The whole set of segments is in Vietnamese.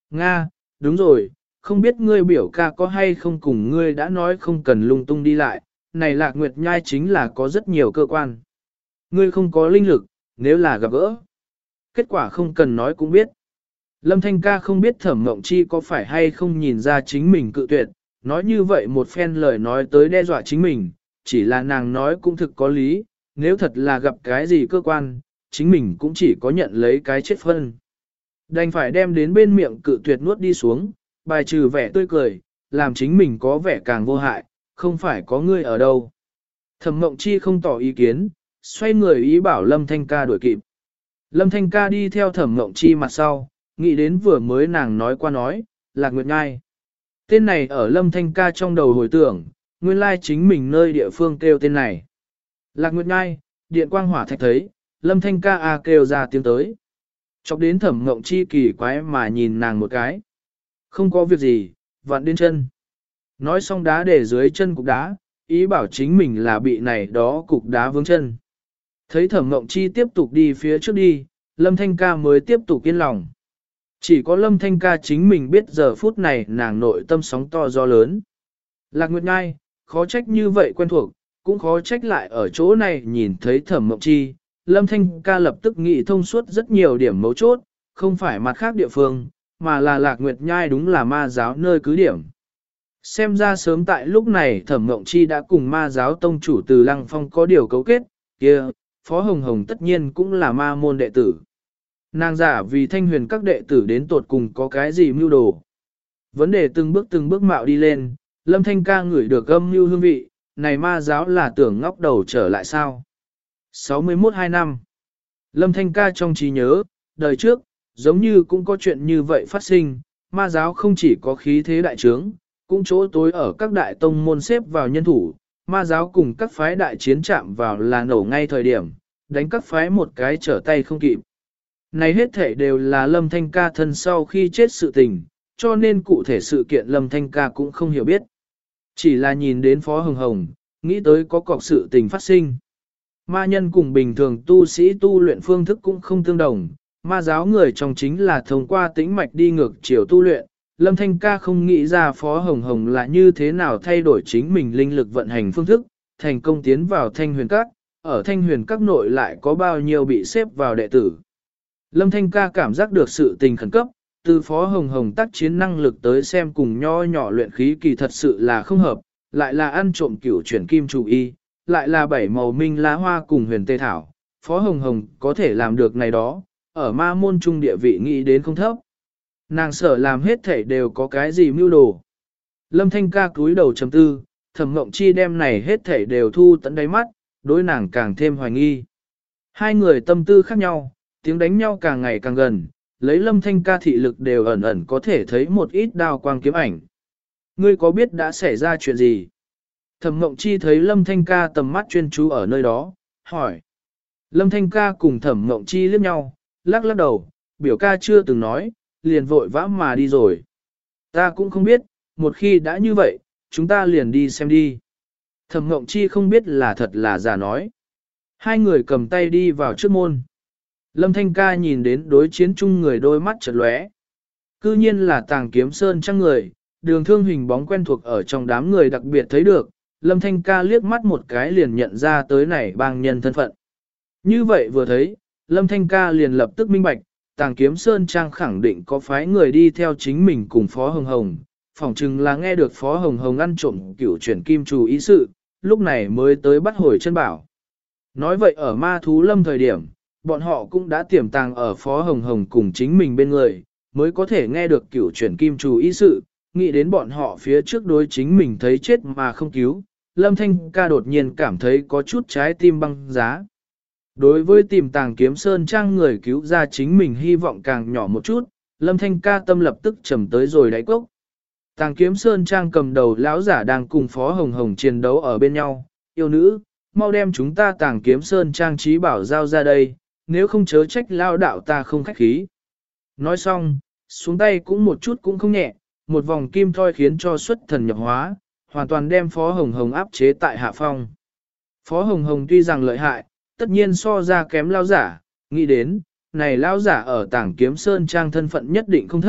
Nga, đúng rồi, không biết ngươi biểu ca có hay không cùng ngươi đã nói không cần lung tung đi lại, này Lạc Nguyệt Nhai chính là có rất nhiều cơ quan. Ngươi không có linh lực, nếu là gặp gỡ. Kết quả không cần nói cũng biết. Lâm Thanh ca không biết Thẩm Mộng Chi có phải hay không nhìn ra chính mình cự tuyệt, nói như vậy một phen lời nói tới đe dọa chính mình, chỉ là nàng nói cũng thực có lý, nếu thật là gặp cái gì cơ quan, chính mình cũng chỉ có nhận lấy cái chết phân. Đành phải đem đến bên miệng cự tuyệt nuốt đi xuống, bài trừ vẻ tươi cười, làm chính mình có vẻ càng vô hại, không phải có ngươi ở đâu. Thẩm Mộng Chi không tỏ ý kiến, xoay người ý bảo Lâm Thanh ca đuổi kịp. Lâm Thanh ca đi theo Thẩm Mộng Chi mặt sau, nghĩ đến vừa mới nàng nói qua nói, Lạc Nguyệt Nhai. Tên này ở Lâm Thanh ca trong đầu hồi tưởng, nguyên lai chính mình nơi địa phương kêu tên này. Lạc Nguyệt Nhai, điện quang hỏa thạch thấy, Lâm Thanh ca kêu ra tiếng tới. Chọc đến Thẩm Mộng Chi kỳ quái mà nhìn nàng một cái. Không có việc gì, vặn đến chân. Nói xong đá để dưới chân cục đá, ý bảo chính mình là bị này đó cục đá vướng chân. Thấy Thẩm Mộng Chi tiếp tục đi phía trước đi, Lâm Thanh ca mới tiếp tục yên lòng. Chỉ có Lâm Thanh ca chính mình biết giờ phút này nàng nội tâm sóng to gió lớn. Lạc Nguyệt Ngai, khó trách như vậy quen thuộc, cũng khó trách lại ở chỗ này nhìn thấy Thẩm Mộng Chi. Lâm Thanh ca lập tức nghĩ thông suốt rất nhiều điểm mấu chốt, không phải mặt khác địa phương, mà là Lạc Nguyệt Nhai đúng là ma giáo nơi cứ điểm. Xem ra sớm tại lúc này Thẩm Mộng Chi đã cùng ma giáo tông chủ từ Lăng Phong có điều cấu kết, kia, Phó Hồng Hồng tất nhiên cũng là ma môn đệ tử. Nàng giả vì thanh huyền các đệ tử đến tột cùng có cái gì mưu đồ. Vấn đề từng bước mạo đi lên, Lâm Thanh ca ngửi được âm mưu hương vị, này ma giáo là tưởng ngóc đầu trở lại sao. 61-2 năm. Lâm Thanh ca trong trí nhớ, đời trước, giống như cũng có chuyện như vậy phát sinh, ma giáo không chỉ có khí thế đại trướng, cũng chỗ tối ở các đại tông môn xếp vào nhân thủ, ma giáo cùng các phái đại chiến chạm vào là nổ ngay thời điểm, đánh các phái một cái trở tay không kịp. Này hết thể đều là Lâm Thanh ca thân sau khi chết sự tình, cho nên cụ thể sự kiện Lâm Thanh ca cũng không hiểu biết. Chỉ là nhìn đến Phó Hồng Hồng, nghĩ tới có cọc sự tình phát sinh. Ma nhân cùng bình thường tu sĩ tu luyện phương thức cũng không tương đồng, ma giáo người trong chính là thông qua tĩnh mạch đi ngược chiều tu luyện. Lâm Thanh ca không nghĩ ra Phó Hồng Hồng là như thế nào thay đổi chính mình linh lực vận hành phương thức, thành công tiến vào thanh huyền các, ở thanh huyền các nội lại có bao nhiêu bị xếp vào đệ tử. Lâm Thanh ca cảm giác được sự tình khẩn cấp, từ Phó Hồng Hồng tác chiến năng lực tới xem cùng nho nhỏ luyện khí kỳ thật sự là không hợp, lại là ăn trộm cửu chuyển kim chủ y, lại là bảy màu minh lá hoa cùng huyền tê thảo. Phó Hồng Hồng có thể làm được này đó, ở ma môn trung địa vị nghĩ đến không thấp. Nàng sở làm hết thể đều có cái gì mưu đồ. Lâm Thanh ca cúi đầu chấm tư, Thẩm Mộng Chi đem này hết thể đều thu tận đáy mắt, đối nàng càng thêm hoài nghi. Hai người tâm tư khác nhau, tiếng đánh nhau càng ngày càng gần, lấy Lâm Thanh ca thị lực đều ẩn ẩn có thể thấy một ít đao quang kiếm ảnh. Ngươi có biết đã xảy ra chuyện gì? Thẩm Mộng Chi thấy Lâm Thanh ca tầm mắt chuyên chú ở nơi đó, hỏi. Lâm Thanh ca cùng Thẩm Mộng Chi liếc nhau, lắc lắc đầu, biểu ca chưa từng nói, liền vội vã mà đi rồi. Ta cũng không biết, một khi đã như vậy, chúng ta liền đi xem đi. Thẩm Mộng Chi không biết là thật là giả nói. Hai người cầm tay đi vào trước môn. Lâm Thanh ca nhìn đến đối chiến chung người đôi mắt chợt lóe. Cư nhiên là Tàng Kiếm Sơn Trang người, đường thương hình bóng quen thuộc ở trong đám người đặc biệt thấy được. Lâm Thanh ca liếc mắt một cái liền nhận ra tới này bang nhân thân phận. Như vậy vừa thấy, Lâm Thanh ca liền lập tức minh bạch, Tàng Kiếm Sơn Trang khẳng định có phái người đi theo chính mình cùng Phó Hồng Hồng. Phỏng chừng là nghe được Phó Hồng Hồng ăn trộm cửu chuyển kim chủ ý sự, lúc này mới tới bắt hồi chân bảo. Nói vậy ở ma thú lâm thời điểm, bọn họ cũng đã tiềm tàng ở Phó Hồng Hồng cùng chính mình bên người, mới có thể nghe được cửu chuyển kim chủ ý sự, nghĩ đến bọn họ phía trước đối chính mình thấy chết mà không cứu. Lâm Thanh ca đột nhiên cảm thấy có chút trái tim băng giá. Đối với tìm Tàng Kiếm Sơn Trang người cứu ra chính mình hy vọng càng nhỏ một chút, Lâm Thanh ca tâm lập tức trầm tới rồi đáy cốc. Tàng Kiếm Sơn Trang cầm đầu lão giả đang cùng Phó Hồng Hồng chiến đấu ở bên nhau, yêu nữ, mau đem chúng ta Tàng Kiếm Sơn Trang trí bảo giao ra đây, nếu không chớ trách lao đạo ta không khách khí. Nói xong, xuống tay cũng một chút cũng không nhẹ, một vòng kim thoi khiến cho xuất thần nhập hóa, hoàn toàn đem Phó Hồng Hồng áp chế tại hạ phong. Phó Hồng Hồng tuy rằng lợi hại, tất nhiên so ra kém lao giả, nghĩ đến, này lao giả ở Tàng Kiếm Sơn Trang thân phận nhất định không thấp,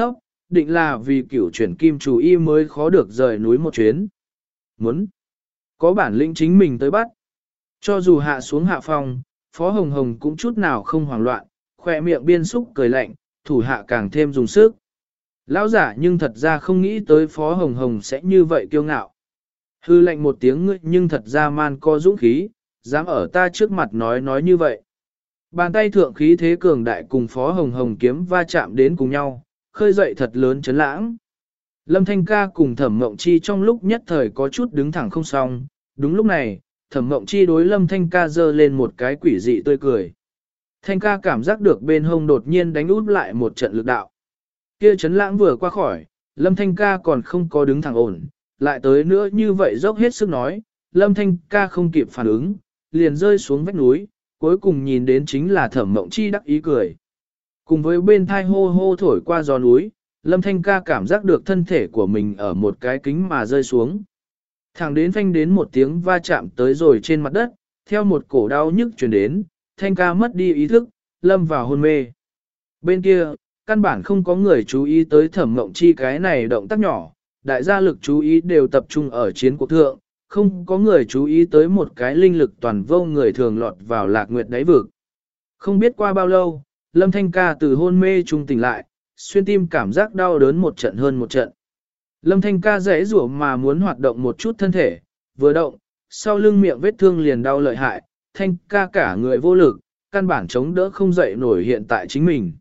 định là vì cửu chuyển kim chủ y mới khó được rời núi một chuyến. Muốn có bản lĩnh chính mình tới bắt. Cho dù hạ xuống hạ phòng, Phó Hồng Hồng cũng chút nào không hoảng loạn, khỏe miệng biên xúc cười lạnh, thủ hạ càng thêm dùng sức. Lão giả nhưng thật ra không nghĩ tới Phó Hồng Hồng sẽ như vậy kiêu ngạo. Hư lạnh một tiếng ngươi nhưng thật ra man co dũng khí, dám ở ta trước mặt nói như vậy. Bàn tay thượng khí thế cường đại cùng Phó Hồng Hồng kiếm va chạm đến cùng nhau, khơi dậy thật lớn chấn lãng. Lâm Thanh Ca cùng Thẩm Mộng Chi trong lúc nhất thời có chút đứng thẳng không xong, đúng lúc này, Thẩm Mộng Chi đối Lâm Thanh Ca giơ lên một cái quỷ dị tươi cười. Thanh Ca cảm giác được bên hông đột nhiên đánh út lại một trận lực đạo. Kia chấn lãng vừa qua khỏi, Lâm Thanh Ca còn không có đứng thẳng ổn, lại tới nữa như vậy dốc hết sức nói, Lâm Thanh Ca không kịp phản ứng, liền rơi xuống vách núi, cuối cùng nhìn đến chính là Thẩm Mộng Chi đắc ý cười. Cùng với bên thai hô hô thổi qua gió núi, Lâm Thanh Ca cảm giác được thân thể của mình ở một cái kính mà rơi xuống. Thẳng đến phanh đến một tiếng va chạm tới rồi trên mặt đất, theo một cổ đau nhức truyền đến, Thanh Ca mất đi ý thức, lâm vào hôn mê. Bên kia, căn bản không có người chú ý tới Thẩm Mộng Chi cái này động tác nhỏ, đại gia lực chú ý đều tập trung ở chiến cuộc thượng, không có người chú ý tới một cái linh lực toàn vô người thường lọt vào Lạc Nguyệt đáy vực. Không biết qua bao lâu, Lâm Thanh Ca từ hôn mê trung tỉnh lại, xuyên tim cảm giác đau đớn một trận hơn một trận. Lâm Thanh Ca rẽ rủa mà muốn hoạt động một chút thân thể, vừa động, sau lưng miệng vết thương liền đau lợi hại, Thanh Ca cả người vô lực, căn bản chống đỡ không dậy nổi hiện tại chính mình.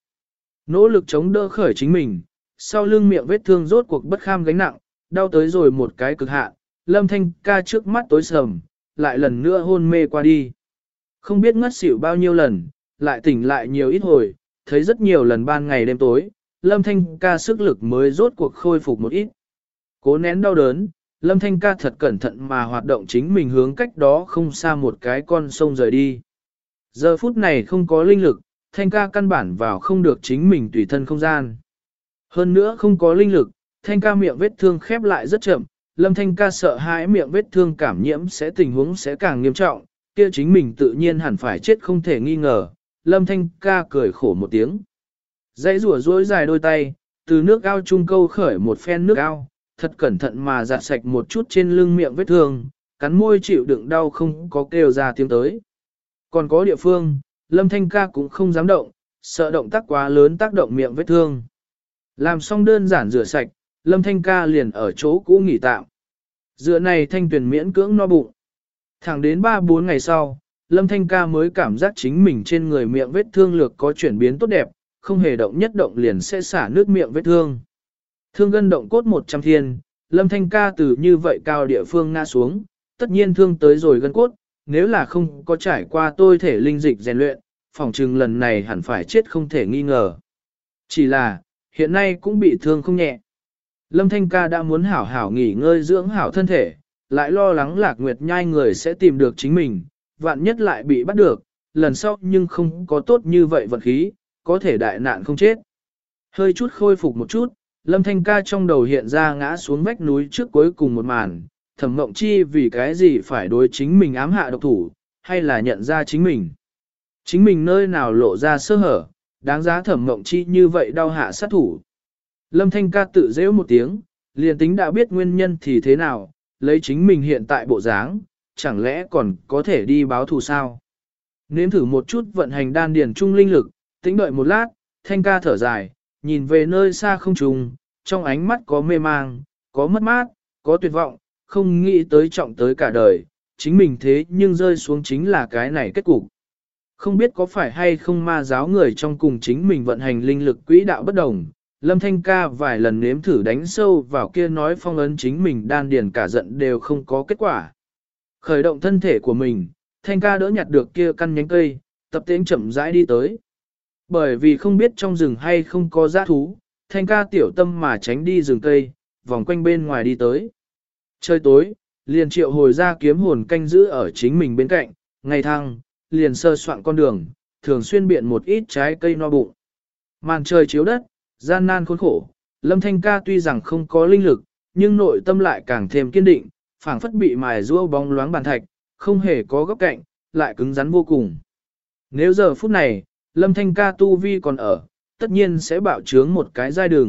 Nỗ lực chống đỡ khởi chính mình, sau lưng miệng vết thương rốt cuộc bất kham gánh nặng, đau tới rồi một cái cực hạn, Lâm Thanh Ca trước mắt tối sầm, lại lần nữa hôn mê qua đi. Không biết ngất xỉu bao nhiêu lần, lại tỉnh lại nhiều ít hồi, thấy rất nhiều lần ban ngày đêm tối, Lâm Thanh Ca sức lực mới rốt cuộc khôi phục một ít. Cố nén đau đớn, Lâm Thanh Ca thật cẩn thận mà hoạt động chính mình hướng cách đó không xa một cái con sông rời đi. Giờ phút này không có linh lực, Thanh Ca căn bản vào không được chính mình tùy thân không gian. Hơn nữa không có linh lực, Thanh Ca miệng vết thương khép lại rất chậm, Lâm Thanh Ca sợ hãi miệng vết thương cảm nhiễm sẽ tình huống sẽ càng nghiêm trọng, kia chính mình tự nhiên hẳn phải chết không thể nghi ngờ. Lâm Thanh Ca cười khổ một tiếng. Dãy rủa rối dài đôi tay, từ nước ao trung câu khởi một phen nước ao, thật cẩn thận mà giặt sạch một chút trên lưng miệng vết thương, cắn môi chịu đựng đau không có kêu ra tiếng tới. Còn có địa phương, Lâm Thanh Ca cũng không dám động, sợ động tác quá lớn tác động miệng vết thương. Làm xong đơn giản rửa sạch, Lâm Thanh Ca liền ở chỗ cũ nghỉ tạm. Dựa này Thanh Tuyền miễn cưỡng no bụng. Thẳng đến 3-4 ngày sau, Lâm Thanh Ca mới cảm giác chính mình trên người miệng vết thương lược có chuyển biến tốt đẹp, không hề động nhất động liền sẽ xả nước miệng vết thương. Thương gân động cốt 100 thiên, Lâm Thanh Ca từ như vậy cao địa phương ngã xuống, tất nhiên thương tới rồi gân cốt, nếu là không có trải qua tôi thể linh dịch rèn luyện, phòng trừng lần này hẳn phải chết không thể nghi ngờ. Chỉ là, hiện nay cũng bị thương không nhẹ. Lâm Thanh Ca đã muốn hảo hảo nghỉ ngơi dưỡng hảo thân thể, lại lo lắng Lạc Nguyệt nhai người sẽ tìm được chính mình, vạn nhất lại bị bắt được, lần sau nhưng không có tốt như vậy vận khí, có thể đại nạn không chết. Hơi chút khôi phục một chút, Lâm Thanh Ca trong đầu hiện ra ngã xuống vách núi trước cuối cùng một màn, Thẩm Mộng Chi vì cái gì phải đối chính mình ám hạ độc thủ, hay là nhận ra chính mình. Chính mình nơi nào lộ ra sơ hở, đáng giá Thẩm Mộng Chi như vậy đau hạ sát thủ. Lâm Thanh Ca tự dễu một tiếng, liền tính đã biết nguyên nhân thì thế nào, lấy chính mình hiện tại bộ dáng, chẳng lẽ còn có thể đi báo thù sao? Nếm thử một chút vận hành đan điền trung linh lực, tĩnh đợi một lát, Thanh Ca thở dài, nhìn về nơi xa không trùng, trong ánh mắt có mê mang, có mất mát, có tuyệt vọng, không nghĩ tới trọng tới cả đời, chính mình thế nhưng rơi xuống chính là cái này kết cục. Không biết có phải hay không ma giáo người trong cùng chính mình vận hành linh lực quỹ đạo bất đồng, Lâm Thanh Ca vài lần nếm thử đánh sâu vào kia nói phong ấn chính mình đan điền cả giận đều không có kết quả. Khởi động thân thể của mình, Thanh Ca đỡ nhặt được kia căn nhánh cây, tập tễnh chậm rãi đi tới. Bởi vì không biết trong rừng hay không có dã thú, Thanh Ca tiểu tâm mà tránh đi rừng cây, vòng quanh bên ngoài đi tới. Trời tối, liền triệu hồi ra kiếm hồn canh giữ ở chính mình bên cạnh, ngày thăng, liền sơ soạn con đường, thường xuyên biện một ít trái cây no bụng. Màn trời chiếu đất, gian nan khốn khổ, Lâm Thanh Ca tuy rằng không có linh lực, nhưng nội tâm lại càng thêm kiên định, phảng phất bị mài rũa bóng loáng bàn thạch, không hề có góc cạnh, lại cứng rắn vô cùng. Nếu giờ phút này, Lâm Thanh Ca tu vi còn ở, tất nhiên sẽ bạo trướng một cái giai đường,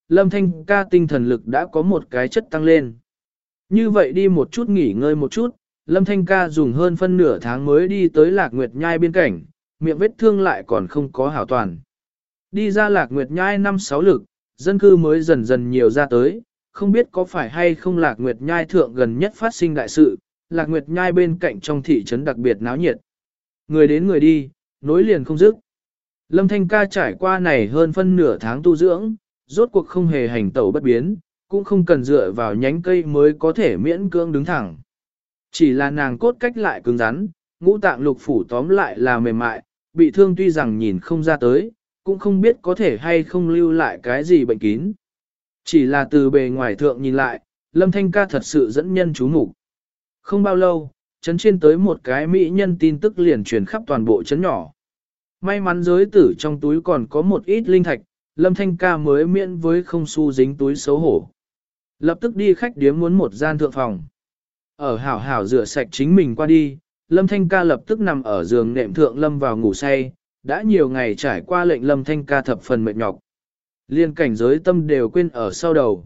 Lâm Thanh ca tinh thần lực đã có một cái chất tăng lên. Như vậy đi một chút nghỉ ngơi một chút, Lâm Thanh ca dùng hơn phân nửa tháng mới đi tới Lạc Nguyệt Nhai biên cảnh, miệng vết thương lại còn không có hảo toàn. Đi ra Lạc Nguyệt Nhai 5-6 lực, dân cư mới dần dần nhiều ra tới, không biết có phải hay không Lạc Nguyệt Nhai thượng gần nhất phát sinh đại sự, Lạc Nguyệt Nhai bên cạnh trong thị trấn đặc biệt náo nhiệt. Người đến người đi, nối liền không dứt. Lâm Thanh ca trải qua này hơn phân nửa tháng tu dưỡng, rốt cuộc không hề hành tẩu bất biến, cũng không cần dựa vào nhánh cây mới có thể miễn cưỡng đứng thẳng. Chỉ là nàng cốt cách lại cứng rắn, ngũ tạng lục phủ tóm lại là mềm mại, bị thương tuy rằng nhìn không ra tới, cũng không biết có thể hay không lưu lại cái gì bệnh kín. Chỉ là từ bề ngoài thượng nhìn lại, Lâm Thanh ca thật sự dẫn nhân chú mục. Không bao lâu, trấn trên tới một cái mỹ nhân tin tức liền truyền khắp toàn bộ trấn nhỏ. May mắn giới tử trong túi còn có một ít linh thạch, Lâm Thanh ca mới miễn với không xu dính túi xấu hổ. Lập tức đi khách điếm muốn một gian thượng phòng. Ở hảo hảo rửa sạch chính mình qua đi, Lâm Thanh ca lập tức nằm ở giường nệm thượng lâm vào ngủ say, đã nhiều ngày trải qua lệnh Lâm Thanh ca thập phần mệt nhọc. Liên cảnh giới tâm đều quên ở sau đầu.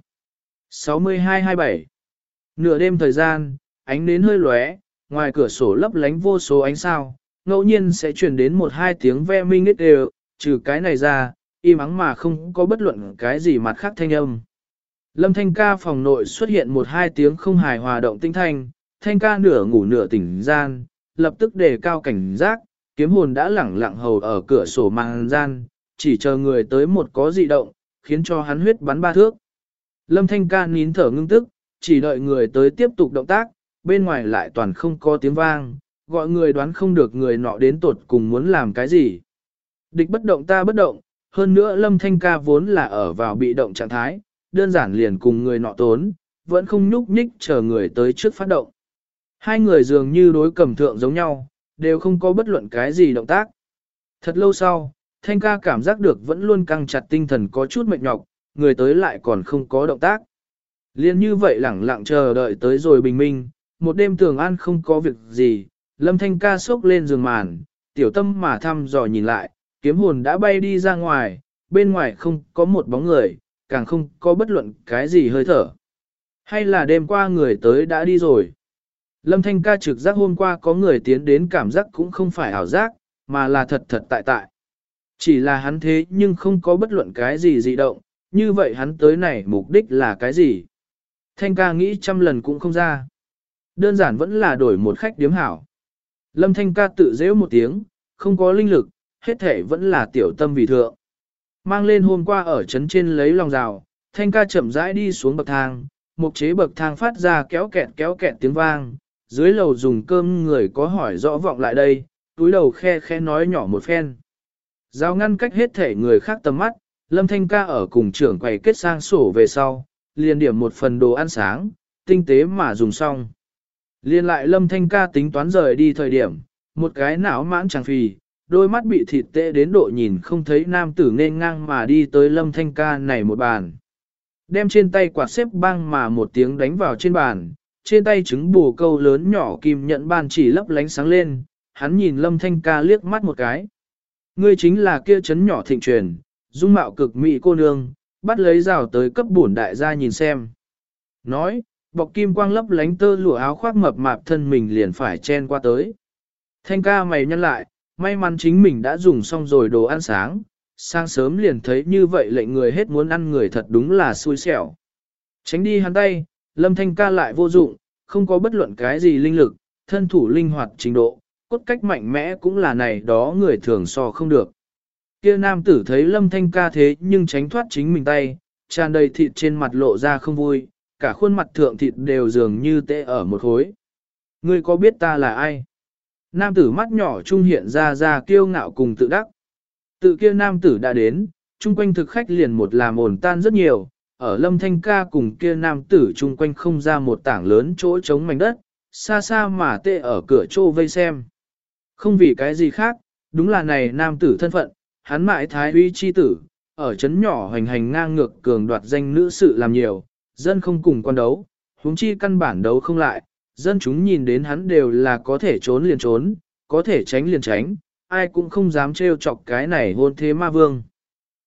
62-27 Nửa đêm thời gian, ánh nến hơi lóe, ngoài cửa sổ lấp lánh vô số ánh sao, ngẫu nhiên sẽ truyền đến 1-2 tiếng ve minh ít đều, trừ cái này ra, im ắng mà không có bất luận cái gì mặt khác thanh âm. Lâm Thanh ca phòng nội xuất hiện 1-2 tiếng không hài hòa động tinh thanh, Thanh ca nửa ngủ nửa tỉnh gian, lập tức đề cao cảnh giác, kiếm hồn đã lẳng lặng hầu ở cửa sổ màn gian, chỉ chờ người tới một có dị động, khiến cho hắn huyết bắn 3 thước. Lâm Thanh ca nín thở ngưng tức, chỉ đợi người tới tiếp tục động tác, bên ngoài lại toàn không có tiếng vang, gọi người đoán không được người nọ đến tột cùng muốn làm cái gì. Địch bất động ta bất động, hơn nữa Lâm Thanh ca vốn là ở vào bị động trạng thái, đơn giản liền cùng người nọ tốn, vẫn không nhúc nhích chờ người tới trước phát động. Hai người dường như đối cầm thượng giống nhau, đều không có bất luận cái gì động tác. Thật lâu sau, Thanh ca cảm giác được vẫn luôn căng chặt tinh thần có chút mệt nhọc, người tới lại còn không có động tác. Liên như vậy lẳng lặng chờ đợi tới rồi bình minh, một đêm tường an không có việc gì, Lâm Thanh ca sốc lên giường màn, tiểu tâm mà thăm dò nhìn lại, kiếm hồn đã bay đi ra ngoài, bên ngoài không có một bóng người, càng không có bất luận cái gì hơi thở. Hay là đêm qua người tới đã đi rồi. Lâm Thanh ca trực giác hôm qua có người tiến đến cảm giác cũng không phải ảo giác, mà là thật thật tại tại. Chỉ là hắn thế nhưng không có bất luận cái gì dị động, như vậy hắn tới này mục đích là cái gì? Thanh ca nghĩ trăm lần cũng không ra. Đơn giản vẫn là đổi một khách điếm hảo. Lâm Thanh ca tự dễ một tiếng, không có linh lực, hết thể vẫn là tiểu tâm vì thượng. Mang lên hôm qua ở trấn trên lấy lòng rào, Thanh ca chậm rãi đi xuống bậc thang, mục chế bậc thang phát ra kéo kẹt tiếng vang, dưới lầu dùng cơm người có hỏi rõ vọng lại đây, túi đầu khe khe nói nhỏ một phen. Giao ngăn cách hết thể người khác tầm mắt, Lâm Thanh ca ở cùng trưởng quầy kết sang sổ về sau, liền điểm một phần đồ ăn sáng, tinh tế mà dùng xong. Liên lại Lâm Thanh ca tính toán rời đi thời điểm, một cái não mãn tràng phì, đôi mắt bị thịt tệ đến độ nhìn không thấy nam tử nên ngang mà đi tới Lâm Thanh ca này một bàn. Đem trên tay quạt xếp băng mà một tiếng đánh vào trên bàn, trên tay trứng bù câu lớn nhỏ kim nhận bàn chỉ lấp lánh sáng lên, hắn nhìn Lâm Thanh ca liếc mắt một cái. Ngươi chính là kia chấn nhỏ thịnh truyền, dung mạo cực mỹ cô nương, bắt lấy rào tới cấp bổn đại gia nhìn xem. Nói, bọc kim quang lấp lánh tơ lụa áo khoác mập mạp thân mình liền phải chen qua tới. Thanh ca mày nhăn lại, may mắn chính mình đã dùng xong rồi đồ ăn sáng, sáng sớm liền thấy như vậy lệnh người hết muốn ăn người thật đúng là xui xẻo. Tránh đi hắn tay, Lâm Thanh ca lại vô dụng, không có bất luận cái gì linh lực, thân thủ linh hoạt trình độ, cốt cách mạnh mẽ cũng là này đó người thường so không được. Kia nam tử thấy Lâm Thanh ca thế nhưng tránh thoát chính mình tay, tràn đầy thịt trên mặt lộ ra không vui, cả khuôn mặt thượng thịt đều dường như tê ở một khối. Ngươi có biết ta là ai? Nam tử mắt nhỏ trung hiện ra kiêu ngạo cùng tự đắc. Tự kia nam tử đã đến, chung quanh thực khách liền một làm ổn tan rất nhiều, ở Lâm Thanh ca cùng kia nam tử chung quanh không ra một tảng lớn chỗ trống mảnh đất, xa xa mà tê ở cửa chỗ vây xem. Không vì cái gì khác, đúng là này nam tử thân phận, hắn mãi thái uy chi tử, ở chấn nhỏ hành hành ngang ngược cường đoạt danh nữ sự làm nhiều, dân không cùng quan đấu, huống chi căn bản đấu không lại, dân chúng nhìn đến hắn đều là có thể trốn liền trốn, có thể tránh liền tránh, ai cũng không dám trêu chọc cái này hôn thế ma vương.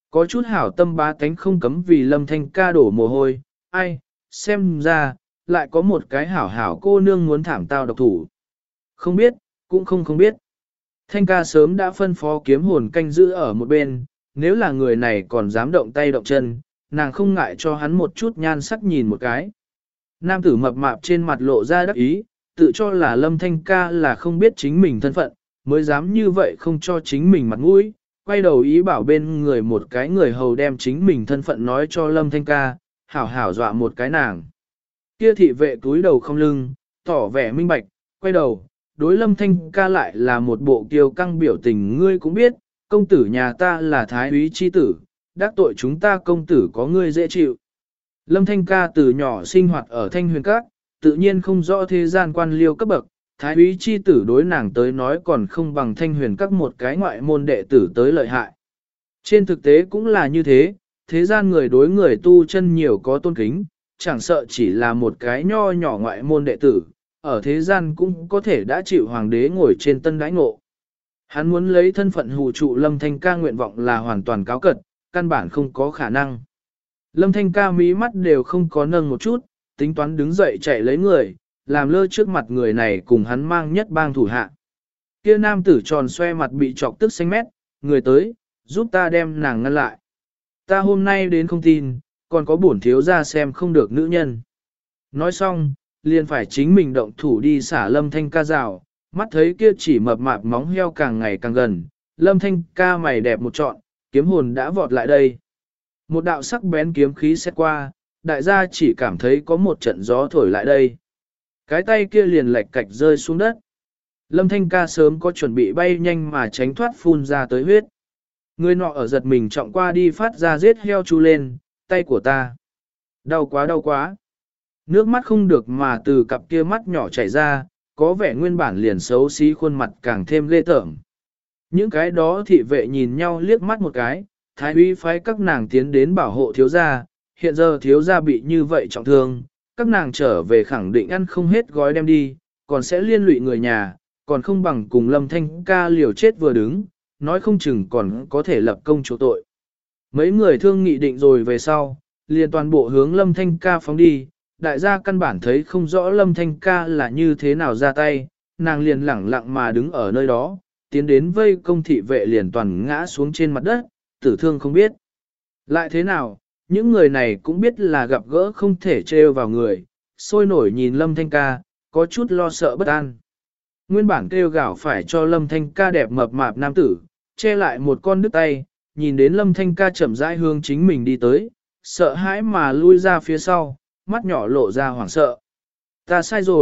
Có chút hảo tâm bá tánh không cấm vì Lâm Thanh ca đổ mồ hôi, ai, xem ra, lại có một cái hảo hảo cô nương muốn thảm tao độc thủ. Không biết, cũng không biết. Thanh ca sớm đã phân phó kiếm hồn canh giữ ở một bên, nếu là người này còn dám động tay động chân, nàng không ngại cho hắn một chút nhan sắc nhìn một cái. Nam tử mập mạp trên mặt lộ ra đắc ý, tự cho là Lâm Thanh ca là không biết chính mình thân phận, mới dám như vậy không cho chính mình mặt mũi, quay đầu ý bảo bên người một cái người hầu đem chính mình thân phận nói cho Lâm Thanh ca, hảo hảo dọa một cái nàng. Kia thị vệ túi đầu không lưng, tỏ vẻ minh bạch, quay đầu, đối Lâm Thanh ca lại là một bộ kiêu căng biểu tình, ngươi cũng biết, công tử nhà ta là thái úy chi tử, đắc tội chúng ta công tử có ngươi dễ chịu. Lâm Thanh ca từ nhỏ sinh hoạt ở Thanh Huyền Các, tự nhiên không rõ thế gian quan liêu cấp bậc, thái úy chi tử đối nàng tới nói còn không bằng Thanh Huyền Các một cái ngoại môn đệ tử tới lợi hại. Trên thực tế cũng là như thế, thế gian người đối người tu chân nhiều có tôn kính, chẳng sợ chỉ là một cái nho nhỏ ngoại môn đệ tử, ở thế gian cũng có thể đã chịu hoàng đế ngồi trên tân đãi ngộ. Hắn muốn lấy thân phận hù trụ Lâm Thanh ca nguyện vọng là hoàn toàn cáo cật, căn bản không có khả năng. Lâm Thanh ca mí mắt đều không có nâng một chút, tính toán đứng dậy chạy lấy người, làm lơ trước mặt người này cùng hắn mang nhất bang thủ hạ. Kia nam tử tròn xoe mặt bị chọc tức xanh mét, người tới, giúp ta đem nàng ngăn lại. Ta hôm nay đến không tin, còn có bổn thiếu ra xem không được nữ nhân. Nói xong, liền phải chính mình động thủ đi xả Lâm Thanh ca rào, mắt thấy kia chỉ mập mạp móng heo càng ngày càng gần, Lâm Thanh ca mày đẹp một trọn, kiếm hồn đã vọt lại đây. Một đạo sắc bén kiếm khí xét qua, đại gia chỉ cảm thấy có một trận gió thổi lại đây. Cái tay kia liền lệch cạch rơi xuống đất. Lâm Thanh ca sớm có chuẩn bị bay nhanh mà tránh thoát phun ra tới huyết. Người nọ ở giật mình trọng qua đi phát ra giết heo chu lên, tay của ta. Đau quá đau quá. Nước mắt không được mà từ cặp kia mắt nhỏ chảy ra, có vẻ nguyên bản liền xấu xí khuôn mặt càng thêm ghê tởm. Những cái đó thị vệ nhìn nhau liếc mắt một cái, thái úy phái các nàng tiến đến bảo hộ thiếu gia, hiện giờ thiếu gia bị như vậy trọng thương, các nàng trở về khẳng định ăn không hết gói đem đi, còn sẽ liên lụy người nhà, còn không bằng cùng Lâm Thanh ca liều chết vừa đứng, nói không chừng còn có thể lập công chỗ tội. Mấy người thương nghị định rồi về sau, liền toàn bộ hướng Lâm Thanh ca phóng đi, đại gia căn bản thấy không rõ Lâm Thanh ca là như thế nào ra tay, nàng liền lẳng lặng mà đứng ở nơi đó, tiến đến vây công thị vệ liền toàn ngã xuống trên mặt đất, tử thương không biết. Lại thế nào, những người này cũng biết là gặp gỡ không thể trêu vào người, sôi nổi nhìn Lâm Thanh ca, có chút lo sợ bất an. Nguyên bản kêu gào phải cho Lâm Thanh ca đẹp mập mạp nam tử, che lại một con đứt tay, nhìn đến Lâm Thanh ca chậm rãi hướng chính mình đi tới, sợ hãi mà lui ra phía sau, mắt nhỏ lộ ra hoảng sợ. Ta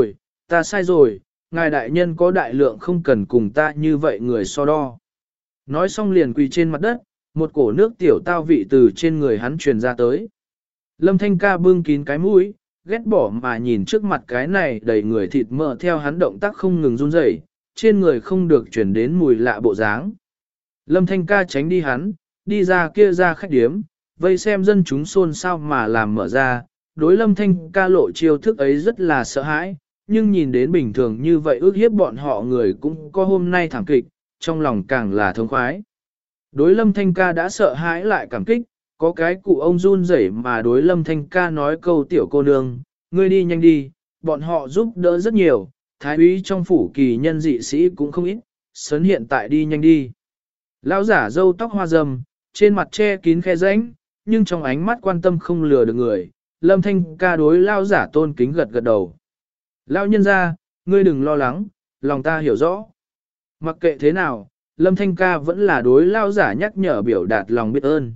sai rồi, ngài đại nhân có đại lượng không cần cùng ta như vậy người so đo. Nói xong liền quỳ trên mặt đất, một cổ nước tiểu tao vị từ trên người hắn truyền ra tới. Lâm Thanh ca bưng kín cái mũi, ghét bỏ mà nhìn trước mặt cái này đầy người thịt mỡ theo hắn động tác không ngừng run rẩy, trên người không được truyền đến mùi lạ bộ dáng. Lâm Thanh ca tránh đi hắn, đi ra kia ra khách điếm, vây xem dân chúng xôn xao mà làm mở ra, đối Lâm Thanh ca lộ chiêu thức ấy rất là sợ hãi, nhưng nhìn đến bình thường như vậy ước hiếp bọn họ người cũng có hôm nay thảm kịch, trong lòng càng là thông khoái. Đối Lâm Thanh ca đã sợ hãi lại cảm kích, có cái cụ ông run rẩy mà đối Lâm Thanh ca nói câu tiểu cô nương, ngươi đi nhanh đi, bọn họ giúp đỡ rất nhiều, thái úy trong phủ kỳ nhân dị sĩ cũng không ít, sớn hiện tại đi nhanh đi. Lão giả râu tóc hoa râm, trên mặt che kín khe rãnh, nhưng trong ánh mắt quan tâm không lừa được người, Lâm Thanh ca đối lão giả tôn kính gật gật đầu. Lão nhân ra, ngươi đừng lo lắng, lòng ta hiểu rõ. Mặc kệ thế nào, Lâm Thanh ca vẫn là đối lão giả nhắc nhở biểu đạt lòng biết ơn.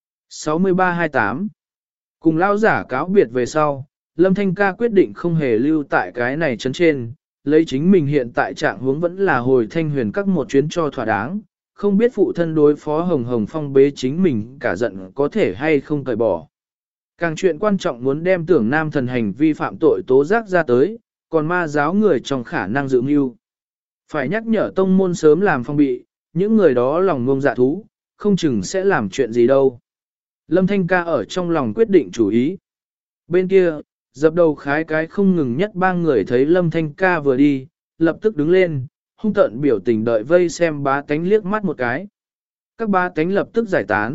63-28 Cùng lão giả cáo biệt về sau, Lâm Thanh ca quyết định không hề lưu tại cái này trấn trên, lấy chính mình hiện tại trạng huống vẫn là hồi Thanh Huyền các một chuyến cho thỏa đáng, không biết phụ thân đối phó Hồng Hồng Phong bế chính mình cả giận có thể hay không cởi bỏ. Càng chuyện quan trọng muốn đem tưởng nam thần hành vi phạm tội tố giác ra tới, còn ma giáo người trong khả năng dự mưu. Phải nhắc nhở tông môn sớm làm phong bị, những người đó lòng ngông dạ thú, không chừng sẽ làm chuyện gì đâu. Lâm Thanh ca ở trong lòng quyết định chủ ý. Bên kia, dập đầu khái cái không ngừng nhất ba người thấy Lâm Thanh ca vừa đi, lập tức đứng lên, hung tợn biểu tình đợi vây xem bá tánh liếc mắt một cái. Các bá tánh lập tức giải tán,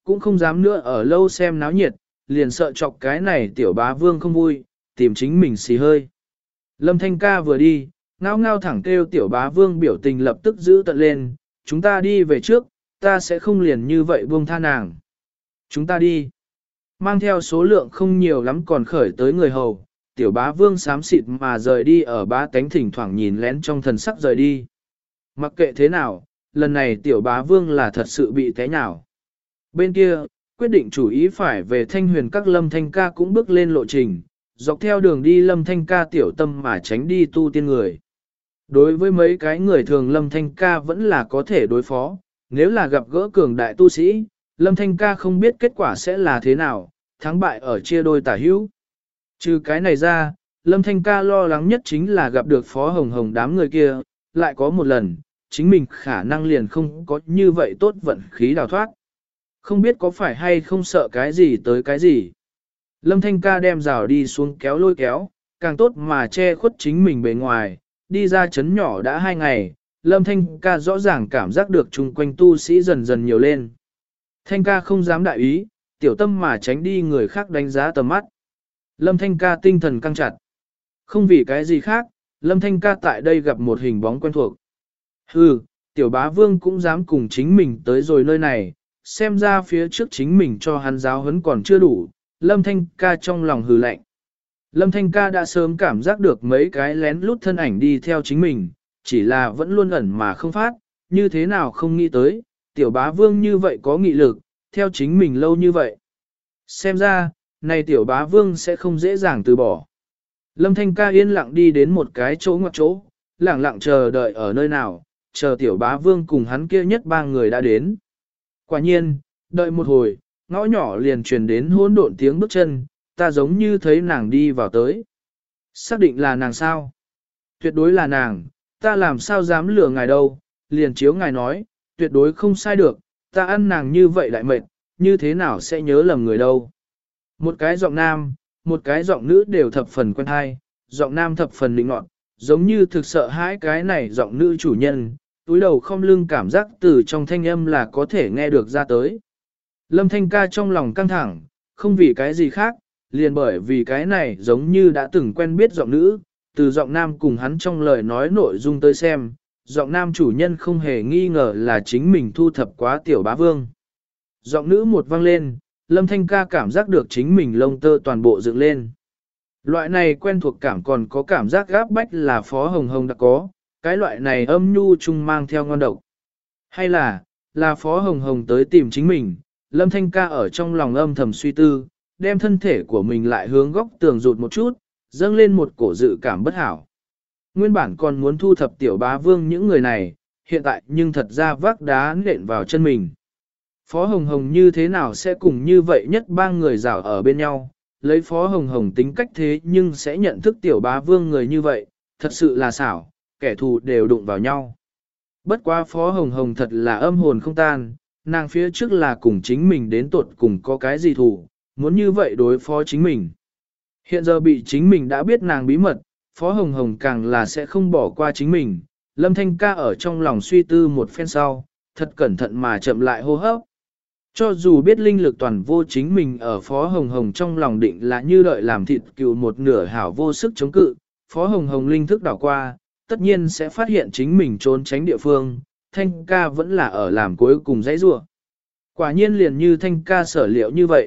cũng không dám nữa ở lâu xem náo nhiệt, liền sợ chọc cái này tiểu bá vương không vui, tìm chính mình xì hơi. Lâm Thanh ca vừa đi, ngao ngao thẳng kêu tiểu bá vương biểu tình lập tức giữ tận lên, chúng ta đi về trước, ta sẽ không liền như vậy buông tha nàng. Chúng ta đi. Mang theo số lượng không nhiều lắm còn khởi tới người hầu, tiểu bá vương xám xịt mà rời đi ở bá tánh thỉnh thoảng nhìn lén trong thần sắc rời đi. Mặc kệ thế nào, lần này tiểu bá vương là thật sự bị té nhào. Bên kia, quyết định chủ ý phải về Thanh Huyền các Lâm Thanh ca cũng bước lên lộ trình, dọc theo đường đi Lâm Thanh ca tiểu tâm mà tránh đi tu tiên người. Đối với mấy cái người thường Lâm Thanh ca vẫn là có thể đối phó, nếu là gặp gỡ cường đại tu sĩ, Lâm Thanh ca không biết kết quả sẽ là thế nào, thắng bại ở chia đôi tả hữu. Trừ cái này ra, Lâm Thanh ca lo lắng nhất chính là gặp được Phó Hồng Hồng đám người kia, lại có một lần, chính mình khả năng liền không có như vậy tốt vận khí đào thoát. Không biết có phải hay không sợ cái gì tới cái gì. Lâm Thanh ca đem rào đi xuống kéo lôi kéo, càng tốt mà che khuất chính mình bề ngoài, đi ra chấn nhỏ đã 2 ngày, Lâm Thanh ca rõ ràng cảm giác được chung quanh tu sĩ dần dần nhiều lên. Thanh ca không dám đại ý, tiểu tâm mà tránh đi người khác đánh giá tầm mắt. Lâm Thanh ca tinh thần căng chặt. Không vì cái gì khác, Lâm Thanh ca tại đây gặp một hình bóng quen thuộc. Hừ, tiểu bá vương cũng dám cùng chính mình tới rồi nơi này, xem ra phía trước chính mình cho hắn giáo huấn còn chưa đủ, Lâm Thanh ca trong lòng hừ lạnh. Lâm Thanh ca đã sớm cảm giác được mấy cái lén lút thân ảnh đi theo chính mình, chỉ là vẫn luôn ẩn mà không phát, như thế nào không nghĩ tới, tiểu bá vương như vậy có nghị lực, theo chính mình lâu như vậy. Xem ra, này tiểu bá vương sẽ không dễ dàng từ bỏ. Lâm Thanh ca yên lặng đi đến một cái chỗ ngoặc chỗ, lặng lặng chờ đợi ở nơi nào, chờ tiểu bá vương cùng hắn kia nhất 3 người đã đến. Quả nhiên, đợi một hồi, ngõ nhỏ liền truyền đến hỗn độn tiếng bước chân, ta giống như thấy nàng đi vào tới. Xác định là nàng sao? Tuyệt đối là nàng, ta làm sao dám lừa ngài đâu, liền chiếu ngài nói, tuyệt đối không sai được, ta ăn nàng như vậy lại mệt, như thế nào sẽ nhớ lầm người đâu. Một cái giọng nam, một cái giọng nữ đều thập phần quen hay, giọng nam thập phần lĩnh nọt, giống như thực sợ hãi cái này giọng nữ chủ nhân, túi đầu không lưng cảm giác từ trong thanh âm là có thể nghe được ra tới. Lâm Thanh ca trong lòng căng thẳng, không vì cái gì khác, liền bởi vì cái này giống như đã từng quen biết giọng nữ, từ giọng nam cùng hắn trong lời nói nội dung tới xem, giọng nam chủ nhân không hề nghi ngờ là chính mình thu thập quá tiểu bá vương. Giọng nữ một vang lên, Lâm Thanh ca cảm giác được chính mình lông tơ toàn bộ dựng lên. Loại này quen thuộc cảm còn có cảm giác gáp bách là Phó Hồng Hồng đã có, cái loại này âm nhu chung mang theo ngon độc. Hay là Phó Hồng Hồng tới tìm chính mình, Lâm Thanh ca ở trong lòng âm thầm suy tư, đem thân thể của mình lại hướng góc tường rụt một chút, dâng lên một cổ dự cảm bất hảo. Nguyên bản còn muốn thu thập tiểu bá vương những người này, hiện tại nhưng thật ra vác đá nện vào chân mình. Phó Hồng Hồng như thế nào sẽ cùng như vậy nhất 3 người rảo ở bên nhau, lấy Phó Hồng Hồng tính cách thế nhưng sẽ nhận thức tiểu bá vương người như vậy, thật sự là xảo, kẻ thù đều đụng vào nhau. Bất quá Phó Hồng Hồng thật là âm hồn không tan, nàng phía trước là cùng chính mình đến tuột cùng có cái gì thù, muốn như vậy đối phó chính mình. Hiện giờ bị chính mình đã biết nàng bí mật, Phó Hồng Hồng càng là sẽ không bỏ qua chính mình. Lâm Thanh ca ở trong lòng suy tư một phen sau, thật cẩn thận mà chậm lại hô hấp. Cho dù biết linh lực toàn vô chính mình ở Phó Hồng Hồng trong lòng định là như đợi làm thịt cừu một nửa hảo vô sức chống cự, Phó Hồng Hồng linh thức đảo qua, tất nhiên sẽ phát hiện chính mình trốn tránh địa phương, Thanh ca vẫn là ở làm cuối cùng dãy rua. Quả nhiên liền như Thanh ca sở liệu như vậy,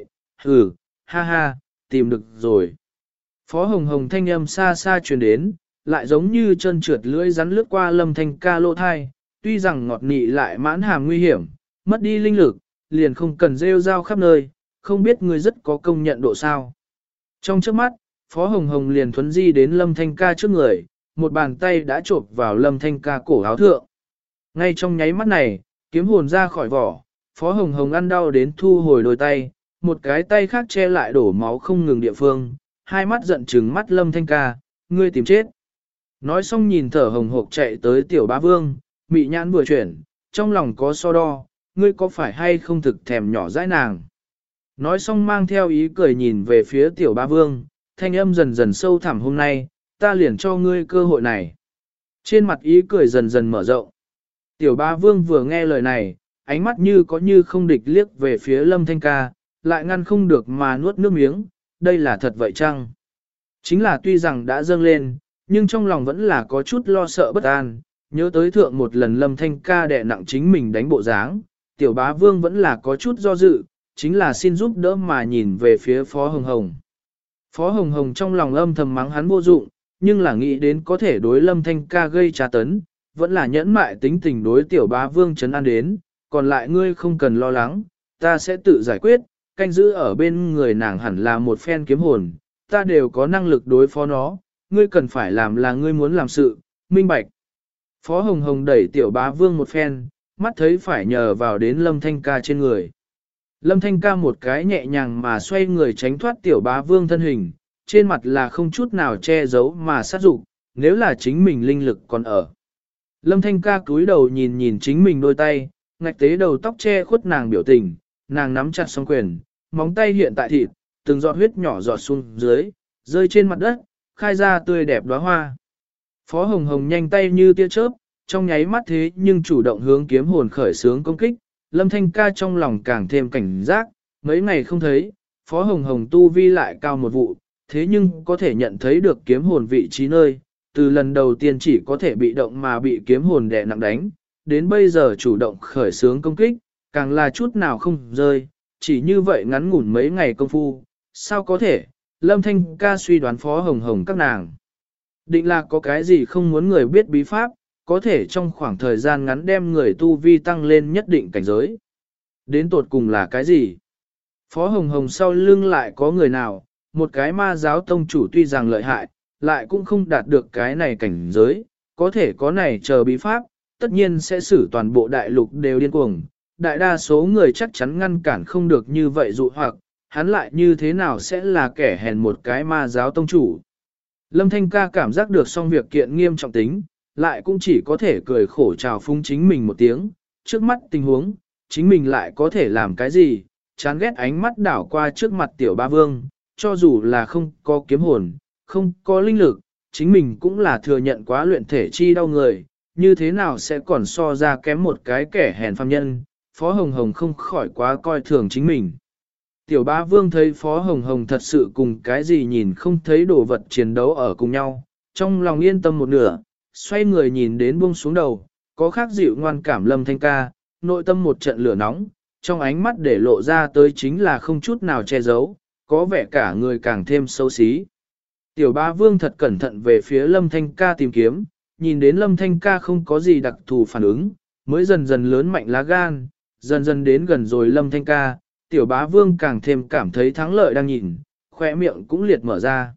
ha ha, tìm được rồi. Phó Hồng Hồng thanh âm xa xa truyền đến, lại giống như chân trượt lưỡi rắn lướt qua Lâm Thanh ca lỗ thai, tuy rằng ngọt nị lại mãn hàm nguy hiểm, mất đi linh lực, liền không cần rêu rao khắp nơi, không biết người rất có công nhận độ sao. Trong trước mắt, Phó Hồng Hồng liền thuấn di đến Lâm Thanh ca trước người, một bàn tay đã chộp vào Lâm Thanh ca cổ áo thượng. Ngay trong nháy mắt này, kiếm hồn ra khỏi vỏ, Phó Hồng Hồng ăn đau đến thu hồi đôi tay, một cái tay khác che lại đổ máu không ngừng địa phương, hai mắt giận trừng mắt Lâm Thanh ca, ngươi tìm chết. Nói xong nhìn thở hồng hộc chạy tới tiểu bá vương, mị nhãn vừa chuyển, trong lòng có so đo, ngươi có phải hay không thực thèm nhỏ dãi nàng. Nói xong mang theo ý cười nhìn về phía tiểu bá vương, thanh âm dần dần sâu thẳm hôm nay, ta liền cho ngươi cơ hội này. Trên mặt ý cười dần dần mở rộng. Tiểu bá vương vừa nghe lời này, ánh mắt như có như không địch liếc về phía Lâm Thanh ca, lại ngăn không được mà nuốt nước miếng, đây là thật vậy chăng? Chính là tuy rằng đã dâng lên, nhưng trong lòng vẫn là có chút lo sợ bất an, nhớ tới thượng một lần Lâm Thanh ca đè nặng chính mình đánh bộ dáng, tiểu bá vương vẫn là có chút do dự, chính là xin giúp đỡ mà nhìn về phía Phó Hồng Hồng. Phó Hồng Hồng trong lòng âm thầm mắng hắn vô dụng, nhưng là nghĩ đến có thể đối Lâm Thanh ca gây tra tấn, vẫn là nhẫn mại tính tình đối tiểu bá vương trấn an đến, còn lại ngươi không cần lo lắng, ta sẽ tự giải quyết, canh giữ ở bên người nàng hẳn là một phen kiếm hồn, ta đều có năng lực đối phó nó, ngươi cần phải làm là ngươi muốn làm sự, minh bạch. Phó Hồng Hồng đẩy tiểu bá vương một phen, mắt thấy phải nhờ vào đến Lâm Thanh ca trên người. Lâm Thanh ca một cái nhẹ nhàng mà xoay người tránh thoát tiểu bá vương thân hình, trên mặt là không chút nào che giấu mà sát dục, nếu là chính mình linh lực còn ở. Lâm Thanh ca cúi đầu nhìn nhìn chính mình đôi tay, ngạch tế đầu tóc che khuất nàng biểu tình, nàng nắm chặt song quyền, móng tay hiện tại thịt, từng giọt huyết nhỏ giọt xuống dưới, rơi trên mặt đất, khai ra tươi đẹp đóa hoa. Phó Hồng Hồng nhanh tay như tia chớp, trong nháy mắt thế nhưng chủ động hướng kiếm hồn khởi sướng công kích, Lâm Thanh ca trong lòng càng thêm cảnh giác, mấy ngày không thấy, Phó Hồng Hồng tu vi lại cao một vụ, thế nhưng có thể nhận thấy được kiếm hồn vị trí nơi, từ lần đầu tiên chỉ có thể bị động mà bị kiếm hồn đè nặng đánh, đến bây giờ chủ động khởi sướng công kích, càng là chút nào không rơi, chỉ như vậy ngắn ngủn mấy ngày công phu, sao có thể, Lâm Thanh ca suy đoán Phó Hồng Hồng các nàng. Định là có cái gì không muốn người biết bí pháp, có thể trong khoảng thời gian ngắn đem người tu vi tăng lên nhất định cảnh giới. Đến tột cùng là cái gì? Phó Hồng Hồng sau lưng lại có người nào, một cái ma giáo tông chủ tuy rằng lợi hại, lại cũng không đạt được cái này cảnh giới, có thể có này chờ bí pháp, tất nhiên sẽ xử toàn bộ đại lục đều điên cuồng. Đại đa số người chắc chắn ngăn cản không được như vậy dụ hoặc, hắn lại như thế nào sẽ là kẻ hèn một cái ma giáo tông chủ. Lâm Thanh ca cảm giác được xong việc kiện nghiêm trọng tính, lại cũng chỉ có thể cười khổ chào phúng chính mình một tiếng, trước mắt tình huống, chính mình lại có thể làm cái gì, chán ghét ánh mắt đảo qua trước mặt tiểu ba vương, cho dù là không có kiếm hồn, không có linh lực, chính mình cũng là thừa nhận quá luyện thể chi đau người, như thế nào sẽ còn so ra kém một cái kẻ hèn phàm nhân, Phó Hồng Hồng không khỏi quá coi thường chính mình. Tiểu bá vương thấy Phó Hồng Hồng thật sự cùng cái gì nhìn không thấy đồ vật chiến đấu ở cùng nhau, trong lòng yên tâm một nửa, xoay người nhìn đến buông xuống đầu, có khác dịu ngoan cảm Lâm Thanh ca, nội tâm một trận lửa nóng, trong ánh mắt để lộ ra tới chính là không chút nào che giấu, có vẻ cả người càng thêm xấu xí. Tiểu bá vương thật cẩn thận về phía Lâm Thanh ca tìm kiếm, nhìn đến Lâm Thanh ca không có gì đặc thù phản ứng, mới dần dần lớn mạnh lá gan, dần dần đến gần rồi Lâm Thanh ca, tiểu bá vương càng thêm cảm thấy thắng lợi đang nhìn, khỏe miệng cũng liệt mở ra.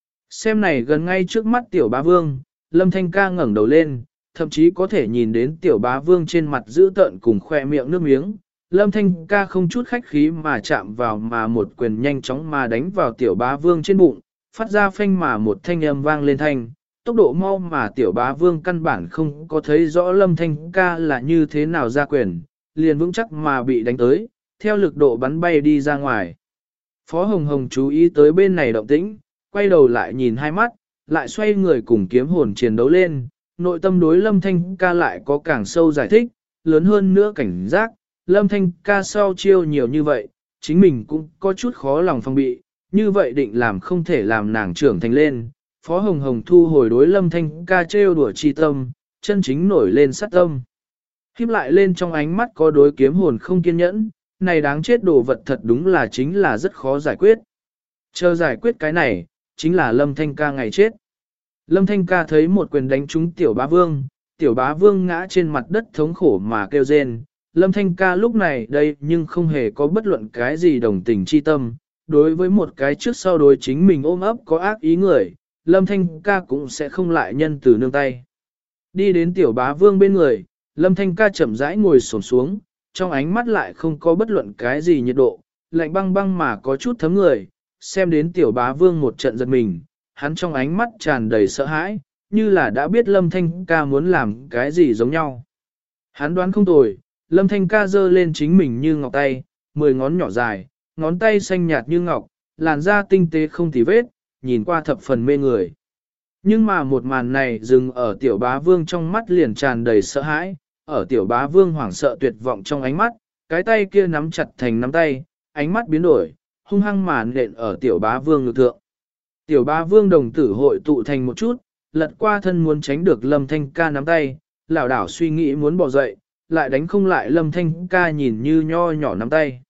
Xem này gần ngay trước mắt tiểu bá vương, Lâm Thanh ca ngẩng đầu lên, thậm chí có thể nhìn đến tiểu bá vương trên mặt giữ tợn cùng khỏe miệng nước miếng. Lâm Thanh ca không chút khách khí mà chạm vào mà một quyền nhanh chóng mà đánh vào tiểu bá vương trên bụng, phát ra phanh mà một thanh âm vang lên thanh, tốc độ mau mà tiểu bá vương căn bản không có thấy rõ Lâm Thanh ca là như thế nào ra quyền, liền vững chắc mà bị đánh tới, theo lực độ bắn bay đi ra ngoài. Phó Hồng Hồng chú ý tới bên này động tĩnh, quay đầu lại nhìn hai mắt, lại xoay người cùng kiếm hồn chiến đấu lên, nội tâm đối Lâm Thanh ca lại có càng sâu giải thích, lớn hơn nữa cảnh giác, Lâm Thanh ca sau chiêu nhiều như vậy, chính mình cũng có chút khó lòng phòng bị, như vậy định làm không thể làm nàng trưởng thành lên. Phó Hồng Hồng thu hồi đối Lâm Thanh ca trêu đùa chi tâm, chân chính nổi lên sát tâm. Khiếp lại lên trong ánh mắt có đối kiếm hồn không kiên nhẫn, này đáng chết đồ vật thật đúng là chính là rất khó giải quyết. Chờ giải quyết cái này, chính là Lâm Thanh ca ngày chết. Lâm Thanh ca thấy một quyền đánh trúng tiểu bá vương ngã trên mặt đất thống khổ mà kêu rên. Lâm Thanh ca lúc này đây nhưng không hề có bất luận cái gì đồng tình chi tâm, đối với một cái trước sau đối chính mình ôm ấp có ác ý người, Lâm Thanh ca cũng sẽ không lại nhân từ nương tay. Đi đến tiểu bá vương bên người, Lâm Thanh ca chậm rãi ngồi xổm xuống, trong ánh mắt lại không có bất luận cái gì nhiệt độ, lạnh băng băng mà có chút thấm người, xem đến tiểu bá vương một trận giật mình, hắn trong ánh mắt tràn đầy sợ hãi, như là đã biết Lâm Thanh ca muốn làm cái gì giống nhau. Hắn đoán không tồi, Lâm Thanh ca giơ lên chính mình như ngọc tay, 10 ngón nhỏ dài, ngón tay xanh nhạt như ngọc, làn da tinh tế không tì vết, nhìn qua thập phần mê người. Nhưng mà một màn này dừng ở tiểu bá vương trong mắt liền tràn đầy sợ hãi, ở tiểu bá vương hoảng sợ tuyệt vọng trong ánh mắt, cái tay kia nắm chặt thành nắm tay, ánh mắt biến đổi, hung hăng mà nện ở tiểu bá vương ngực thượng. Tiểu bá vương đồng tử hội tụ thành một chút, lật qua thân muốn tránh được Lâm Thanh ca nắm tay, lảo đảo suy nghĩ muốn bỏ dậy, lại đánh không lại Lâm Thanh ca nhìn như nho nhỏ nắm tay.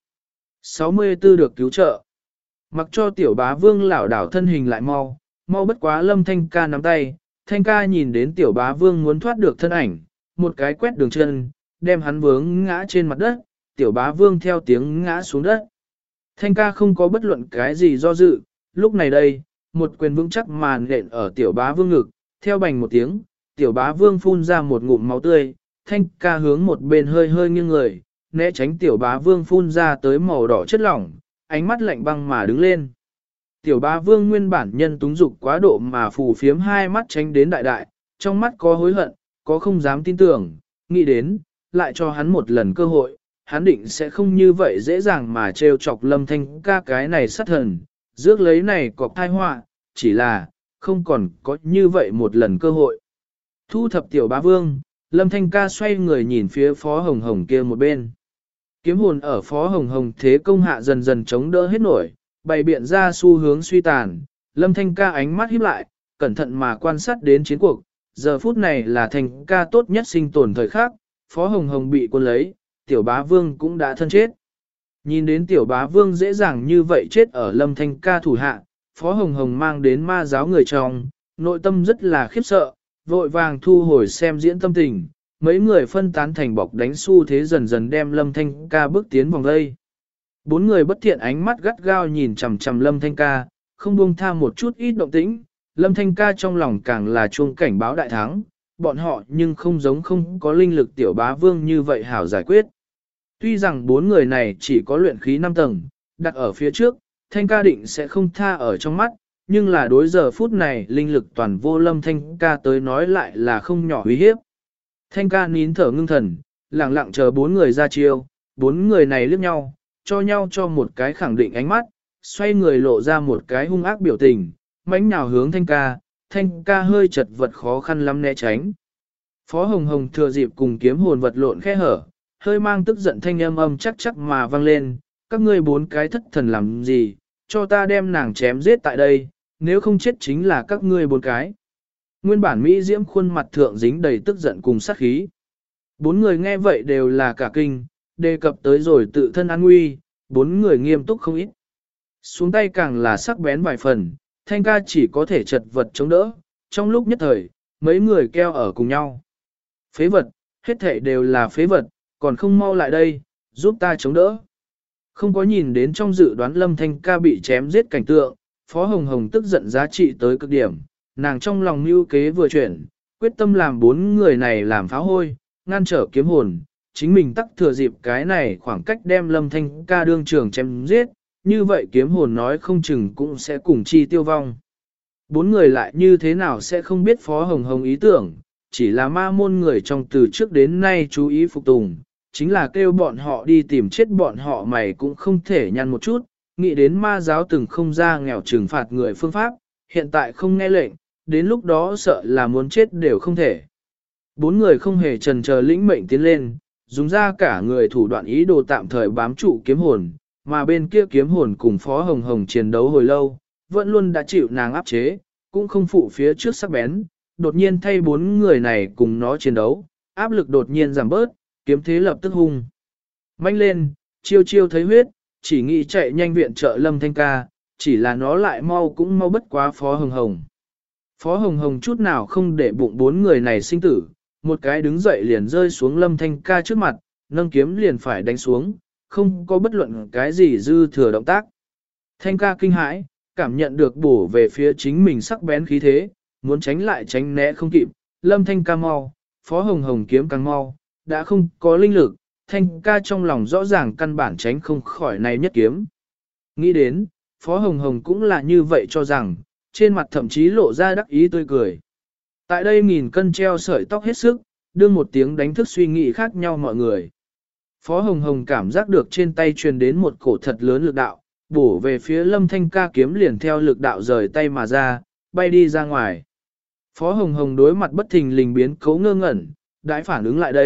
64 được cứu trợ. Mặc cho tiểu bá vương lảo đảo thân hình lại mau, mau bất quá Lâm Thanh ca nắm tay, Thanh ca nhìn đến tiểu bá vương muốn thoát được thân ảnh, một cái quét đường chân, đem hắn vướng ngã trên mặt đất, tiểu bá vương theo tiếng ngã xuống đất. Thanh ca không có bất luận cái gì do dự, lúc này đây, một quyền vững chắc màn nện ở tiểu bá vương ngực, theo bành một tiếng, tiểu bá vương phun ra một ngụm máu tươi, Thanh ca hướng một bên hơi hơi nghiêng người, né tránh tiểu bá vương phun ra tới màu đỏ chất lỏng, ánh mắt lạnh băng mà đứng lên. Tiểu bá vương nguyên bản nhân túng dục quá độ mà phù phiếm hai mắt tránh đến đại đại, trong mắt có hối hận, có không dám tin tưởng, nghĩ đến, lại cho hắn một lần cơ hội, hắn định sẽ không như vậy dễ dàng mà trêu chọc Lâm Thanh ca cái này sát thần, rước lấy này cọp thai họa, chỉ là, không còn có như vậy một lần cơ hội. Thu thập tiểu bá vương, Lâm Thanh ca xoay người nhìn phía Phó Hồng Hồng kia một bên. Kiếm hồn ở Phó Hồng Hồng thế công hạ dần dần chống đỡ hết nổi, bày biện ra xu hướng suy tàn. Lâm Thanh ca ánh mắt híp lại, cẩn thận mà quan sát đến chiến cuộc. Giờ phút này là Thanh ca tốt nhất sinh tồn thời khắc, Phó Hồng Hồng bị quân lấy, tiểu bá vương cũng đã thân chết. Nhìn đến tiểu bá vương dễ dàng như vậy chết ở Lâm Thanh ca thủ hạ, Phó Hồng Hồng mang đến ma giáo người trong, nội tâm rất là khiếp sợ, vội vàng thu hồi xem diễn tâm tình. Mấy người phân tán thành bọc đánh xu thế dần dần đem Lâm Thanh ca bước tiến vòng đây. Bốn người bất thiện ánh mắt gắt gao nhìn chằm chằm Lâm Thanh ca, không buông tha một chút ít động tĩnh. Lâm Thanh ca trong lòng càng là chuông cảnh báo đại thắng, bọn họ nhưng không giống không có linh lực tiểu bá vương như vậy hảo giải quyết. Tuy rằng bốn người này chỉ có luyện khí 5 tầng, đặt ở phía trước, Thanh ca định sẽ không tha ở trong mắt, nhưng là đối giờ phút này linh lực toàn vô Lâm Thanh ca tới nói lại là không nhỏ uy hiếp. Thanh ca nín thở ngưng thần, lặng lặng chờ bốn người ra chiêu, bốn người này liếc nhau, cho một cái khẳng định ánh mắt, xoay người lộ ra một cái hung ác biểu tình, mãnh nào hướng Thanh ca hơi chật vật khó khăn lắm né tránh. Phó Hồng Hồng thừa dịp cùng kiếm hồn vật lộn khe hở, hơi mang tức giận thanh âm chắc chắc mà vang lên, các ngươi bốn cái thất thần làm gì, cho ta đem nàng chém giết tại đây, nếu không chết chính là các ngươi bốn cái. Nguyên bản Mỹ Diễm khuôn mặt thượng dính đầy tức giận cùng sát khí. Bốn người nghe vậy đều là cả kinh, đề cập tới rồi tự thân an nguy, bốn người nghiêm túc không ít. Xuống tay càng là sắc bén vài phần, Thanh ca chỉ có thể chật vật chống đỡ, trong lúc nhất thời, mấy người keo ở cùng nhau. Phế vật, hết thảy đều là phế vật, còn không mau lại đây, giúp ta chống đỡ. Không có nhìn đến trong dự đoán Lâm Thanh ca bị chém giết cảnh tượng, Phó Hồng Hồng tức giận giá trị tới cực điểm, nàng trong lòng mưu kế vừa chuyển, quyết tâm làm bốn người này làm pháo hôi, ngăn trở kiếm hồn, chính mình tắc thừa dịp cái này khoảng cách đem Lâm Thanh ca đương trường chém giết, như vậy kiếm hồn nói không chừng cũng sẽ cùng chi tiêu vong. Bốn người lại như thế nào sẽ không biết Phó Hồng Hồng ý tưởng, chỉ là ma môn người trong từ trước đến nay chú ý phục tùng, chính là kêu bọn họ đi tìm chết bọn họ mày cũng không thể nhăn một chút, nghĩ đến ma giáo từng không ra nghèo trừng phạt người phương pháp, hiện tại không nghe lệnh, đến lúc đó sợ là muốn chết đều không thể. Bốn người không hề chần chờ lĩnh mệnh tiến lên, dùng ra cả người thủ đoạn ý đồ tạm thời bám trụ kiếm hồn, mà bên kia kiếm hồn cùng Phó Hồng Hồng chiến đấu hồi lâu, vẫn luôn đã chịu nàng áp chế, cũng không phụ phía trước sắc bén, đột nhiên thay bốn người này cùng nó chiến đấu, áp lực đột nhiên giảm bớt, kiếm thế lập tức hung. Mạnh lên, chiêu chiêu thấy huyết, chỉ nghĩ chạy nhanh viện trợ Lâm Thanh ca, chỉ là nó lại mau cũng mau bất quá Phó Hồng Hồng. Phó Hồng Hồng chút nào không để bụng bốn người này sinh tử, một cái đứng dậy liền rơi xuống Lâm Thanh ca trước mặt, nâng kiếm liền phải đánh xuống, không có bất luận cái gì dư thừa động tác. Thanh ca kinh hãi, cảm nhận được bổ về phía chính mình sắc bén khí thế, muốn tránh lại tránh né không kịp, Lâm Thanh ca mau, Phó Hồng Hồng kiếm càng mau, đã không có linh lực, Thanh ca trong lòng rõ ràng căn bản tránh không khỏi này nhất kiếm. Nghĩ đến, Phó Hồng Hồng cũng là như vậy cho rằng, trên mặt thậm chí lộ ra đắc ý tươi cười. Tại đây nghìn cân treo sợi tóc hết sức, đương một tiếng đánh thức suy nghĩ khác nhau mọi người. Phó Hồng Hồng cảm giác được trên tay truyền đến một cổ thật lớn lực đạo, bổ về phía Lâm Thanh ca kiếm liền theo lực đạo rời tay mà ra, bay đi ra ngoài. Phó Hồng Hồng đối mặt bất thình lình biến cố ngơ ngẩn, đãi phản ứng lại đây,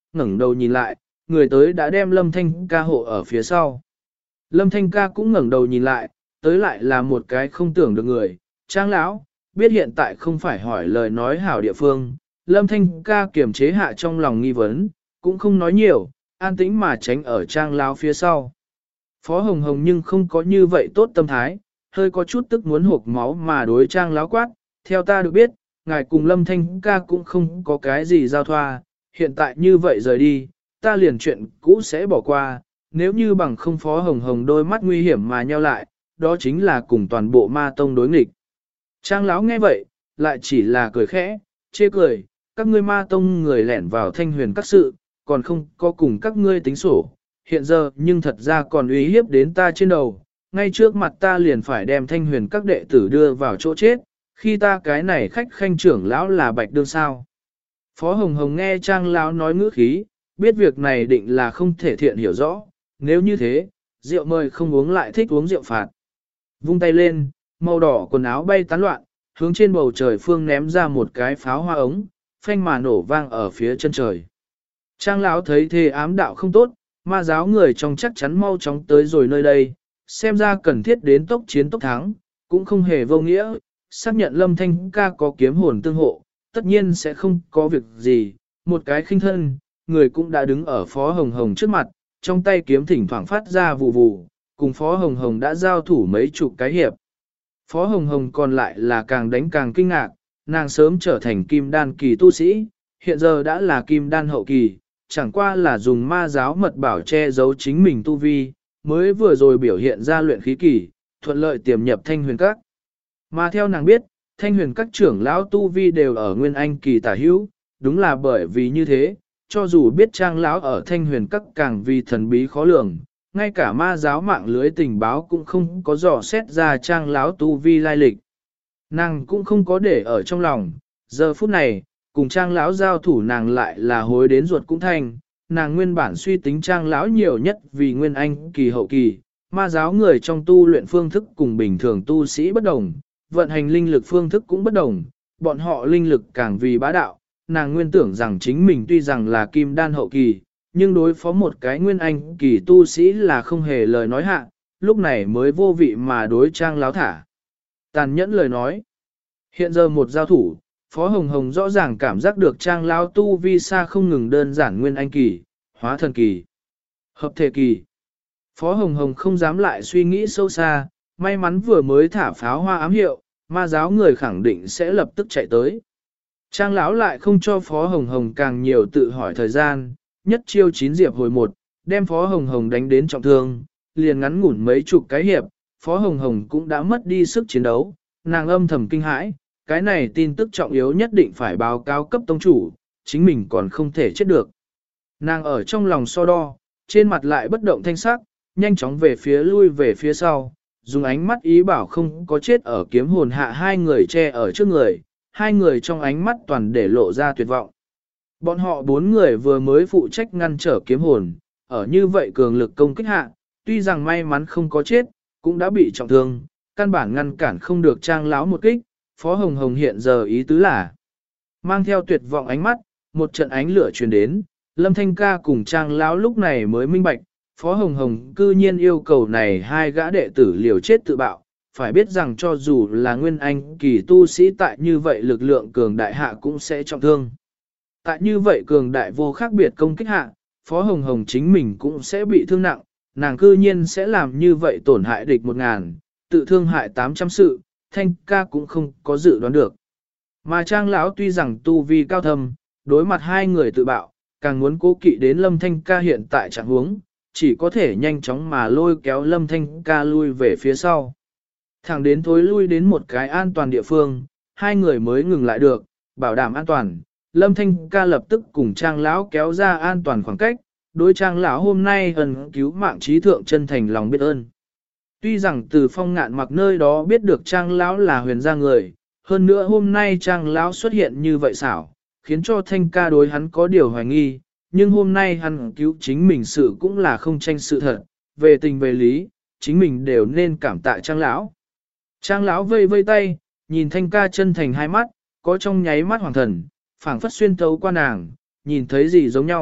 ngẩng đầu nhìn lại, người tới đã đem Lâm Thanh ca hộ ở phía sau. Lâm Thanh ca cũng ngẩng đầu nhìn lại, tới lại là một cái không tưởng được người, Trang lão, biết hiện tại không phải hỏi lời nói hảo địa phương, Lâm Thanh ca kiềm chế hạ trong lòng nghi vấn, cũng không nói nhiều, an tĩnh mà tránh ở Trang lão phía sau. Phó Hồng Hồng nhưng không có như vậy tốt tâm thái, hơi có chút tức muốn hộc máu mà đối Trang lão quát, theo ta được biết, ngài cùng Lâm Thanh ca cũng không có cái gì giao thoa, hiện tại như vậy rời đi, ta liền chuyện cũ sẽ bỏ qua, nếu như bằng không Phó Hồng Hồng đôi mắt nguy hiểm mà nheo lại, đó chính là cùng toàn bộ ma tông đối nghịch. Trang lão nghe vậy, lại chỉ là cười khẽ, chê cười, các ngươi ma tông người lẻn vào Thanh Huyền các sự, còn không có cùng các ngươi tính sổ, hiện giờ nhưng thật ra còn uy hiếp đến ta trên đầu, ngay trước mặt ta liền phải đem Thanh Huyền các đệ tử đưa vào chỗ chết, khi ta cái này khách khanh trưởng lão là bạch đương sao. Phó Hồng Hồng nghe Trang lão nói ngữ khí, biết việc này định là không thể thiện hiểu rõ, nếu như thế, rượu mời không uống lại thích uống rượu phạt. Vung tay lên, màu đỏ quần áo bay tán loạn, hướng trên bầu trời phương ném ra một cái pháo hoa ống, phanh mà nổ vang ở phía chân trời. Trang lão thấy thế ám đạo không tốt, ma giáo người trong chắc chắn mau chóng tới rồi nơi đây, xem ra cần thiết đến tốc chiến tốc thắng, cũng không hề vô nghĩa, xác nhận Lâm Thanh ca có kiếm hồn tương hộ, tất nhiên sẽ không có việc gì, một cái khinh thân, người cũng đã đứng ở Phó Hồng Hồng trước mặt, trong tay kiếm thỉnh thoảng phát ra vù vù, cùng Phó Hồng Hồng đã giao thủ mấy chục cái hiệp. Phó Hồng Hồng còn lại là càng đánh càng kinh ngạc, nàng sớm trở thành kim đan kỳ tu sĩ, hiện giờ đã là kim đan hậu kỳ, chẳng qua là dùng ma giáo mật bảo che giấu chính mình tu vi, mới vừa rồi biểu hiện ra luyện khí kỳ, thuận lợi tiềm nhập Thanh Huyền Các. Mà theo nàng biết, Thanh Huyền Các trưởng lão tu vi đều ở Nguyên Anh kỳ tả hữu, đúng là bởi vì như thế, cho dù biết Trang lão ở Thanh Huyền Các càng vì thần bí khó lường, ngay cả ma giáo mạng lưới tình báo cũng không có dò xét ra Trang lão tu vi lai lịch. Nàng cũng không có để ở trong lòng, giờ phút này, cùng Trang lão giao thủ nàng lại là hối đến ruột cũng thanh, nàng nguyên bản suy tính Trang lão nhiều nhất vì Nguyên Anh kỳ hậu kỳ, ma giáo người trong tu luyện phương thức cùng bình thường tu sĩ bất đồng, vận hành linh lực phương thức cũng bất đồng, bọn họ linh lực càng vì bá đạo, nàng nguyên tưởng rằng chính mình tuy rằng là kim đan hậu kỳ, nhưng đối phó một cái Nguyên Anh kỳ tu sĩ là không hề lời nói hạ, lúc này mới vô vị mà đối Trang lão thả. Tàn nhẫn lời nói. Hiện giờ một giao thủ, Phó Hồng Hồng rõ ràng cảm giác được Trang lão tu vi xa không ngừng đơn giản Nguyên Anh kỳ, hóa thần kỳ, hợp thể kỳ. Phó Hồng Hồng không dám lại suy nghĩ sâu xa, may mắn vừa mới thả pháo hoa ám hiệu, ma giáo người khẳng định sẽ lập tức chạy tới. Trang lão lại không cho Phó Hồng Hồng càng nhiều tự hỏi thời gian, nhất chiêu chín diệp hồi một, đem Phó Hồng Hồng đánh đến trọng thương, liền ngắn ngủn mấy chục cái hiệp, Phó Hồng Hồng cũng đã mất đi sức chiến đấu, nàng âm thầm kinh hãi, cái này tin tức trọng yếu nhất định phải báo cáo cấp tông chủ, chính mình còn không thể chết được. Nàng ở trong lòng so đo, trên mặt lại bất động thanh sắc, nhanh chóng lui về phía sau, dùng ánh mắt ý bảo không có chết ở kiếm hồn hạ hai người che ở trước người, hai người trong ánh mắt toàn để lộ ra tuyệt vọng. Bọn họ bốn người vừa mới phụ trách ngăn trở kiếm hồn, ở như vậy cường lực công kích hạ, tuy rằng may mắn không có chết, cũng đã bị trọng thương, căn bản ngăn cản không được Trang lão một kích, Phó Hồng Hồng hiện giờ ý tứ là mang theo tuyệt vọng ánh mắt, một trận ánh lửa truyền đến, Lâm Thanh ca cùng Trang lão lúc này mới minh bạch, Phó Hồng Hồng cư nhiên yêu cầu này hai gã đệ tử liều chết tự bạo, phải biết rằng cho dù là Nguyên Anh kỳ tu sĩ tại như vậy lực lượng cường đại hạ cũng sẽ trọng thương. Tại như vậy cường đại vô khác biệt công kích hạ, Phó Hồng Hồng chính mình cũng sẽ bị thương nặng, nàng cư nhiên sẽ làm như vậy tổn hại địch 1000, tự thương hại 800 sự, Thanh ca cũng không có dự đoán được. Mà Trang lão tuy rằng tu vi cao thâm, đối mặt hai người tự bạo, càng muốn cố kỵ đến Lâm Thanh ca hiện tại trạng huống, chỉ có thể nhanh chóng mà lôi kéo Lâm Thanh ca lui về phía sau. Thẳng đến thối lui đến một cái an toàn địa phương, hai người mới ngừng lại được, bảo đảm an toàn. Lâm Thanh ca lập tức cùng Trang lão kéo ra an toàn khoảng cách, đối Trang lão hôm nay ân cứu mạng trí thượng chân thành lòng biết ơn. Tuy rằng từ Phong Ngạn Mặc nơi đó biết được Trang lão là huyền gia người, hơn nữa hôm nay Trang lão xuất hiện như vậy xảo, khiến cho Thanh ca đối hắn có điều hoài nghi, nhưng hôm nay hắn cứu chính mình sự cũng là không tranh sự thật, về tình về lý, chính mình đều nên cảm tạ Trang lão. Trang lão vây vây tay, nhìn Thanh ca chân thành hai mắt, có trong nháy mắt hoàng thần, phảng phất xuyên thấu qua nàng, nhìn thấy gì giống nhau,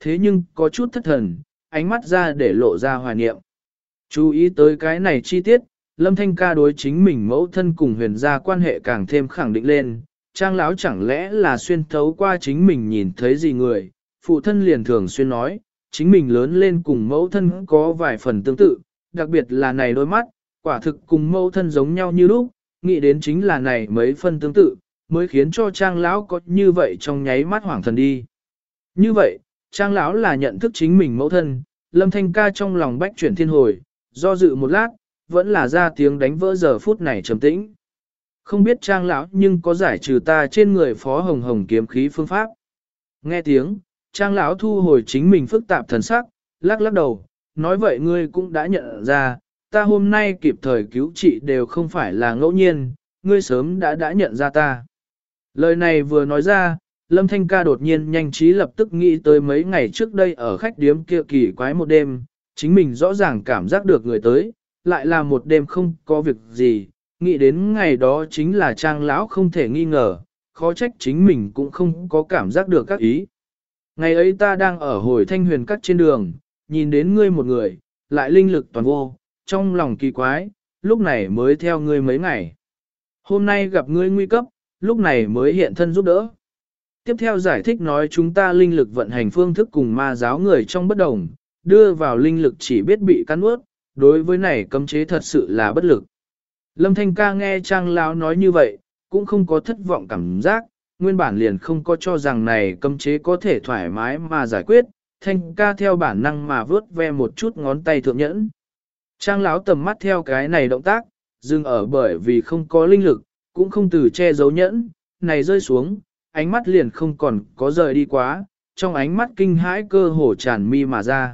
thế nhưng có chút thất thần, ánh mắt ra để lộ ra hoài niệm. Chú ý tới cái này chi tiết, Lâm Thanh ca đối chính mình mẫu thân cùng huyền gia quan hệ càng thêm khẳng định lên, Trang lão chẳng lẽ là xuyên thấu qua chính mình nhìn thấy gì người, phụ thân liền thường xuyên nói, chính mình lớn lên cùng mẫu thân có vài phần tương tự, đặc biệt là này đôi mắt, quả thực cùng mẫu thân giống nhau như lúc, nghĩ đến chính là này mấy phân tương tự, mới khiến cho Trang lão có như vậy trong nháy mắt hoảng thần đi. Như vậy, Trang lão là nhận thức chính mình mẫu thân, Lâm Thanh ca trong lòng bách chuyển thiên hồi, do dự một lát, vẫn là ra tiếng đánh vỡ giờ phút này trầm tĩnh. Không biết Trang lão nhưng có giải trừ ta trên người Phó Hồng Hồng kiếm khí phương pháp. Nghe tiếng, Trang lão thu hồi chính mình phức tạp thần sắc, lắc lắc đầu, nói vậy ngươi cũng đã nhận ra, ta hôm nay kịp thời cứu trị đều không phải là ngẫu nhiên, ngươi sớm đã nhận ra ta. Lời này vừa nói ra, Lâm Thanh ca đột nhiên nhanh trí lập tức nghĩ tới mấy ngày trước đây ở khách điếm kia kỳ quái một đêm, chính mình rõ ràng cảm giác được người tới, lại là một đêm không có việc gì, nghĩ đến ngày đó chính là Trang lão không thể nghi ngờ, khó trách chính mình cũng không có cảm giác được các ý. Ngày ấy ta đang ở hồi Thanh Huyền các trên đường, nhìn đến ngươi một người, lại linh lực toàn vô, trong lòng kỳ quái, lúc này mới theo ngươi mấy ngày. Hôm nay gặp ngươi nguy cấp, lúc này mới hiện thân giúp đỡ. Tiếp theo giải thích nói chúng ta linh lực vận hành phương thức cùng ma giáo người trong bất đồng, đưa vào linh lực chỉ biết bị cắn ướt, đối với này cấm chế thật sự là bất lực. Lâm Thanh ca nghe Trang lão nói như vậy, cũng không có thất vọng cảm giác, nguyên bản liền không có cho rằng này cấm chế có thể thoải mái mà giải quyết, Thanh ca theo bản năng mà vớt ve một chút ngón tay thượng nhẫn. Trang lão tầm mắt theo cái này động tác, dừng ở bởi vì không có linh lực, cũng không từ che giấu nhẫn, này rơi xuống, ánh mắt liền không còn có rời đi quá, trong ánh mắt kinh hãi cơ hồ tràn mi mà ra.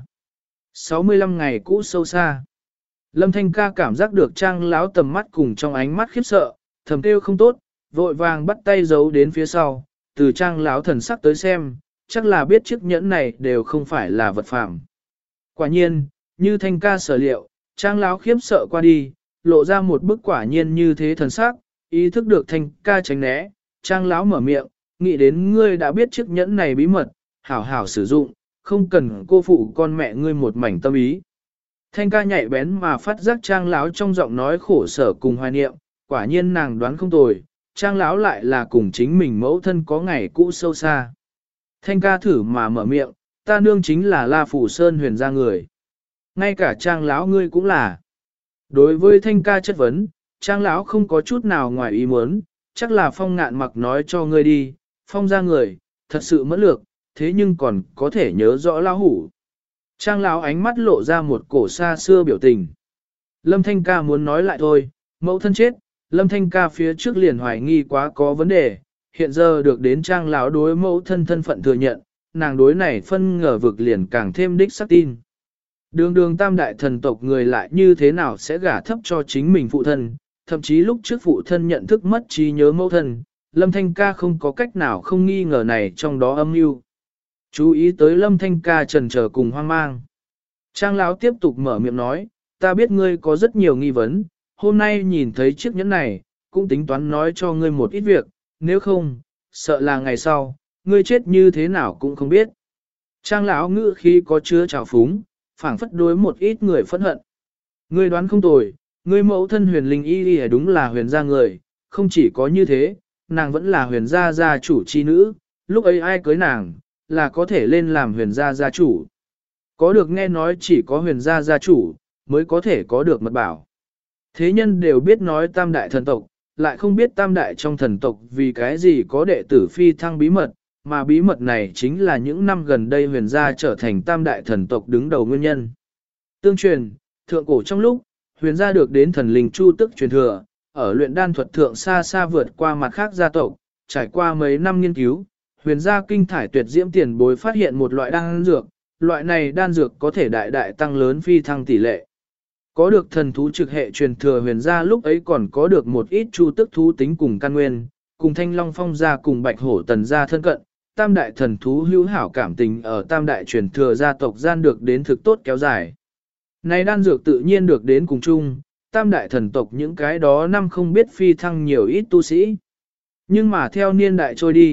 65 ngày cũ sâu xa. Lâm Thanh ca cảm giác được Trang lão tầm mắt cùng trong ánh mắt khiếp sợ, thầm kêu không tốt, vội vàng bắt tay giấu đến phía sau, từ Trang lão thần sắc tới xem, chắc là biết chiếc nhẫn này đều không phải là vật phàm. Quả nhiên, như Thanh ca sở liệu, Trang lão khiếp sợ qua đi, lộ ra một bức quả nhiên như thế thần sắc, ý thức được Thanh ca tránh né, Trang lão mở miệng, nghĩ đến ngươi đã biết chiếc nhẫn này bí mật, hảo hảo sử dụng, không cần cô phụ con mẹ ngươi một mảnh tâm ý. Thanh ca nhạy bén mà phát giác Trang lão trong giọng nói khổ sở cùng hoài niệm, quả nhiên nàng đoán không tồi, Trang lão lại là cùng chính mình mẫu thân có ngày cũ sâu xa. Thanh ca thử mà mở miệng, ta nương chính là La Phủ Sơn huyền gia người. Ngay cả Trang lão ngươi cũng là. Đối với Thanh ca chất vấn, Trang lão không có chút nào ngoài ý muốn, chắc là Phong Ngạn Mặc nói cho ngươi đi, Phong ra người, thật sự mẫn lược, thế nhưng còn có thể nhớ rõ lão hủ. Trang lão ánh mắt lộ ra một cổ xa xưa biểu tình. Lâm Thanh ca muốn nói lại thôi, mẫu thân chết, Lâm Thanh ca phía trước liền hoài nghi quá có vấn đề, hiện giờ được đến Trang lão đối mẫu thân thân phận thừa nhận, nàng đối này phân ngờ vực liền càng thêm đích xác tin. Đường đường tam đại thần tộc người lại như thế nào sẽ gả thấp cho chính mình phụ thân, thậm chí lúc trước phụ thân nhận thức mất trí nhớ mẫu thân, Lâm Thanh ca không có cách nào không nghi ngờ này trong đó âm mưu. Chú ý tới Lâm Thanh ca trần chờ cùng hoang mang. Trang lão tiếp tục mở miệng nói, ta biết ngươi có rất nhiều nghi vấn, hôm nay nhìn thấy chiếc nhẫn này, cũng tính toán nói cho ngươi một ít việc, nếu không, sợ là ngày sau, ngươi chết như thế nào cũng không biết. Trang lão ngữ khí có chứa trào phúng, phảng phất đối một ít người phẫn hận. Ngươi đoán không tồi, ngươi mẫu thân huyền linh y đúng là huyền gia người, không chỉ có như thế, nàng vẫn là huyền gia gia chủ chi nữ, lúc ấy ai cưới nàng, là có thể lên làm huyền gia gia chủ. Có được nghe nói chỉ có huyền gia gia chủ, mới có thể có được mật bảo. Thế nhân đều biết nói tam đại thần tộc, lại không biết tam đại trong thần tộc vì cái gì có đệ tử phi thăng bí mật, mà bí mật này chính là những năm gần đây huyền gia trở thành tam đại thần tộc đứng đầu nguyên nhân. Tương truyền, thượng cổ trong lúc, huyền gia được đến thần linh Chu Tức truyền thừa, ở luyện đan thuật thượng xa xa vượt qua mặt khác gia tộc, trải qua mấy năm nghiên cứu, huyền gia kinh thải tuyệt diễm tiền bối phát hiện một loại đan dược, loại này đan dược có thể đại đại tăng lớn phi thăng tỷ lệ. Có được thần thú trực hệ truyền thừa huyền gia lúc ấy còn có được một ít Chu Tức thú tính cùng căn nguyên, cùng Thanh Long Phong gia cùng Bạch Hổ Tần gia thân cận, tam đại thần thú hữu hảo cảm tình ở tam đại truyền thừa gia tộc gian được đến thực tốt kéo dài. Này đan dược tự nhiên được đến cùng chung, tam đại thần tộc những cái đó năm không biết phi thăng nhiều ít tu sĩ. Nhưng mà theo niên đại trôi đi,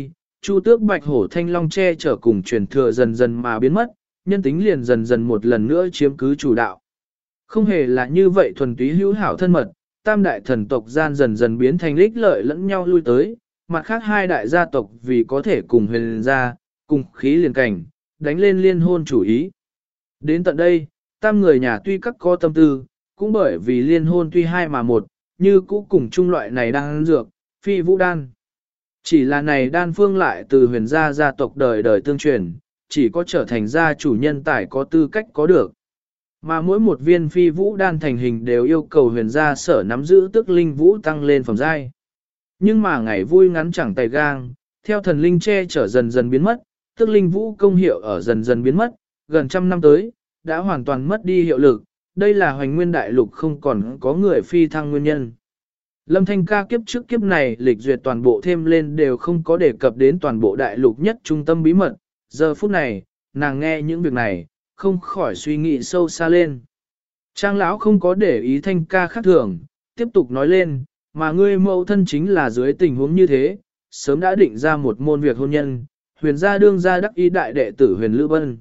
Chu Tước Bạch Hổ Thanh Long che chở cùng truyền thừa dần dần mà biến mất, nhân tính liền dần dần một lần nữa chiếm cứ chủ đạo. Không hề là như vậy thuần túy hữu hảo thân mật, tam đại thần tộc gian dần dần biến thành lích lợi lẫn nhau lui tới, mặt khác hai đại gia tộc vì có thể cùng huyền gia, cùng khí liền cảnh, đánh lên liên hôn chủ ý. Đến tận đây, tam người nhà tuy các có tâm tư, cũng bởi vì liên hôn tuy hai mà một, như cũ cùng chung loại này đang dược, phi vũ đan. Chỉ là này đan phương lại từ huyền gia tộc đời đời tương truyền, chỉ có trở thành gia chủ nhân tài có tư cách có được. Mà mỗi một viên phi vũ đan thành hình đều yêu cầu huyền gia sở nắm giữ tức linh vũ tăng lên phẩm giai. Nhưng mà ngày vui ngắn chẳng tay gang, theo thần linh che chở dần dần biến mất, tức linh vũ công hiệu ở dần dần biến mất, gần trăm năm tới, đã hoàn toàn mất đi hiệu lực, đây là hoành nguyên đại lục không còn có người phi thăng nguyên nhân. Lâm Thanh ca kiếp trước kiếp này lịch duyệt toàn bộ thêm lên đều không có đề cập đến toàn bộ đại lục nhất trung tâm bí mật, giờ phút này, nàng nghe những việc này, không khỏi suy nghĩ sâu xa lên. Trang lão không có để ý Thanh ca khác thường, tiếp tục nói lên, mà ngươi mẫu thân chính là dưới tình huống như thế, sớm đã định ra một môn việc hôn nhân, huyền gia đương gia đắc ý đại đệ tử huyền Lữ Bân.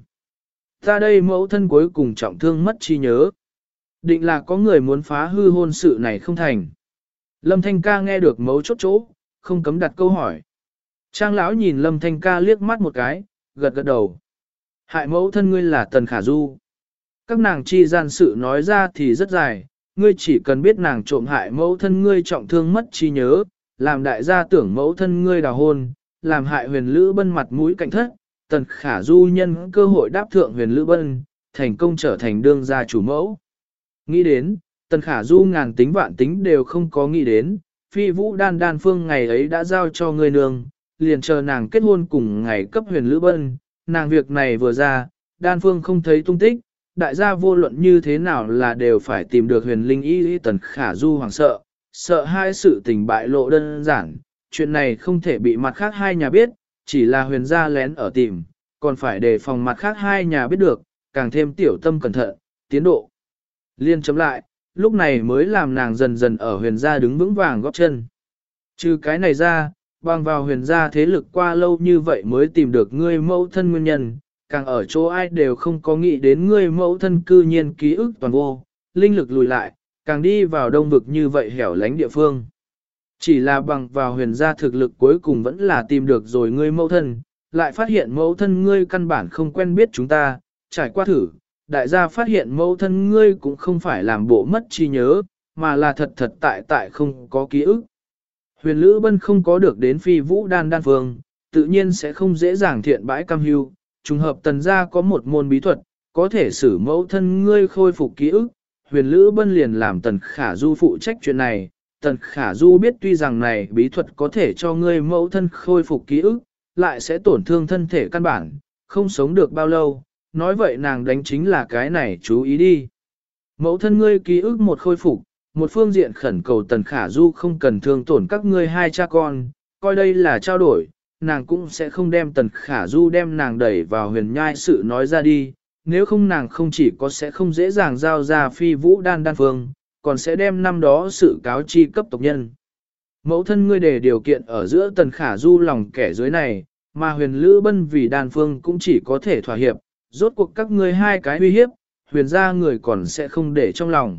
Ta đây mẫu thân cuối cùng trọng thương mất trí nhớ. Định là có người muốn phá hư hôn sự này không thành. Lâm Thanh ca nghe được mấu chốt chỗ, không cấm đặt câu hỏi. Trang lão nhìn Lâm Thanh ca liếc mắt một cái, gật gật đầu. Hại mẫu thân ngươi là Tần Khả Du. Các nàng chi gian sự nói ra thì rất dài, ngươi chỉ cần biết nàng trộm hại mẫu thân ngươi trọng thương mất trí nhớ, làm đại gia tưởng mẫu thân ngươi đào hôn, làm hại huyền Lữ Bân mặt mũi cạnh thất, Tần Khả Du nhân cơ hội đáp thượng huyền Lữ Bân, thành công trở thành đương gia chủ mẫu. Nghĩ đến, Tần Khả Du ngàn tính vạn tính đều không có nghĩ đến, phi vũ đan phương ngày ấy đã giao cho người nương, liền chờ nàng kết hôn cùng ngày cấp huyền Lữ Bân, nàng việc này vừa ra, đan phương không thấy tung tích, đại gia vô luận như thế nào là đều phải tìm được huyền linh y. Tần Khả Du hoảng sợ, sợ hai sự tình bại lộ đơn giản, chuyện này không thể bị mặt khác hai nhà biết, chỉ là huyền gia lén ở tìm, còn phải đề phòng mặt khác hai nhà biết được, càng thêm tiểu tâm cẩn thận, tiến độ. Liên chấm lại, lúc này mới làm nàng dần dần ở huyền gia đứng vững vàng góp chân. Trừ cái này ra, bằng vào huyền gia thế lực qua lâu như vậy mới tìm được ngươi mẫu thân nguyên nhân, càng ở chỗ ai đều không có nghĩ đến ngươi mẫu thân cư nhiên ký ức toàn vô, linh lực lùi lại, càng đi vào đông vực như vậy hẻo lánh địa phương. Chỉ là bằng vào huyền gia thực lực cuối cùng vẫn là tìm được rồi ngươi mẫu thân, lại phát hiện mẫu thân ngươi căn bản không quen biết chúng ta, trải qua thử, đại gia phát hiện mẫu thân ngươi cũng không phải làm bộ mất trí nhớ, mà là thật thật tại không có ký ức. Huyền Lữ Bân không có được đến phi vũ đan phương, tự nhiên sẽ không dễ dàng thiện bãi cam hưu, trùng hợp Tần gia có một môn bí thuật, có thể xử mẫu thân ngươi khôi phục ký ức, Huyền Lữ Bân liền làm Tần Khả Du phụ trách chuyện này. Tần Khả Du biết tuy rằng này bí thuật có thể cho ngươi mẫu thân khôi phục ký ức, lại sẽ tổn thương thân thể căn bản, không sống được bao lâu, nói vậy nàng đánh chính là cái này chú ý đi. Mẫu thân ngươi ký ức một khôi phục, một phương diện khẩn cầu Tần Khả Du không cần thương tổn các ngươi hai cha con, coi đây là trao đổi, nàng cũng sẽ không đem Tần Khả Du đem nàng đẩy vào huyền nhai sự nói ra đi, nếu không nàng không chỉ có sẽ không dễ dàng giao ra phi vũ đan phương, còn sẽ đem năm đó sự cáo chi cấp tộc nhân. Mẫu thân ngươi để điều kiện ở giữa Tần Khả Du lòng kẻ dưới này, mà huyền Lữ Bân vì đan phương cũng chỉ có thể thỏa hiệp, rốt cuộc các ngươi hai cái uy hiếp, huyền gia người còn sẽ không để trong lòng.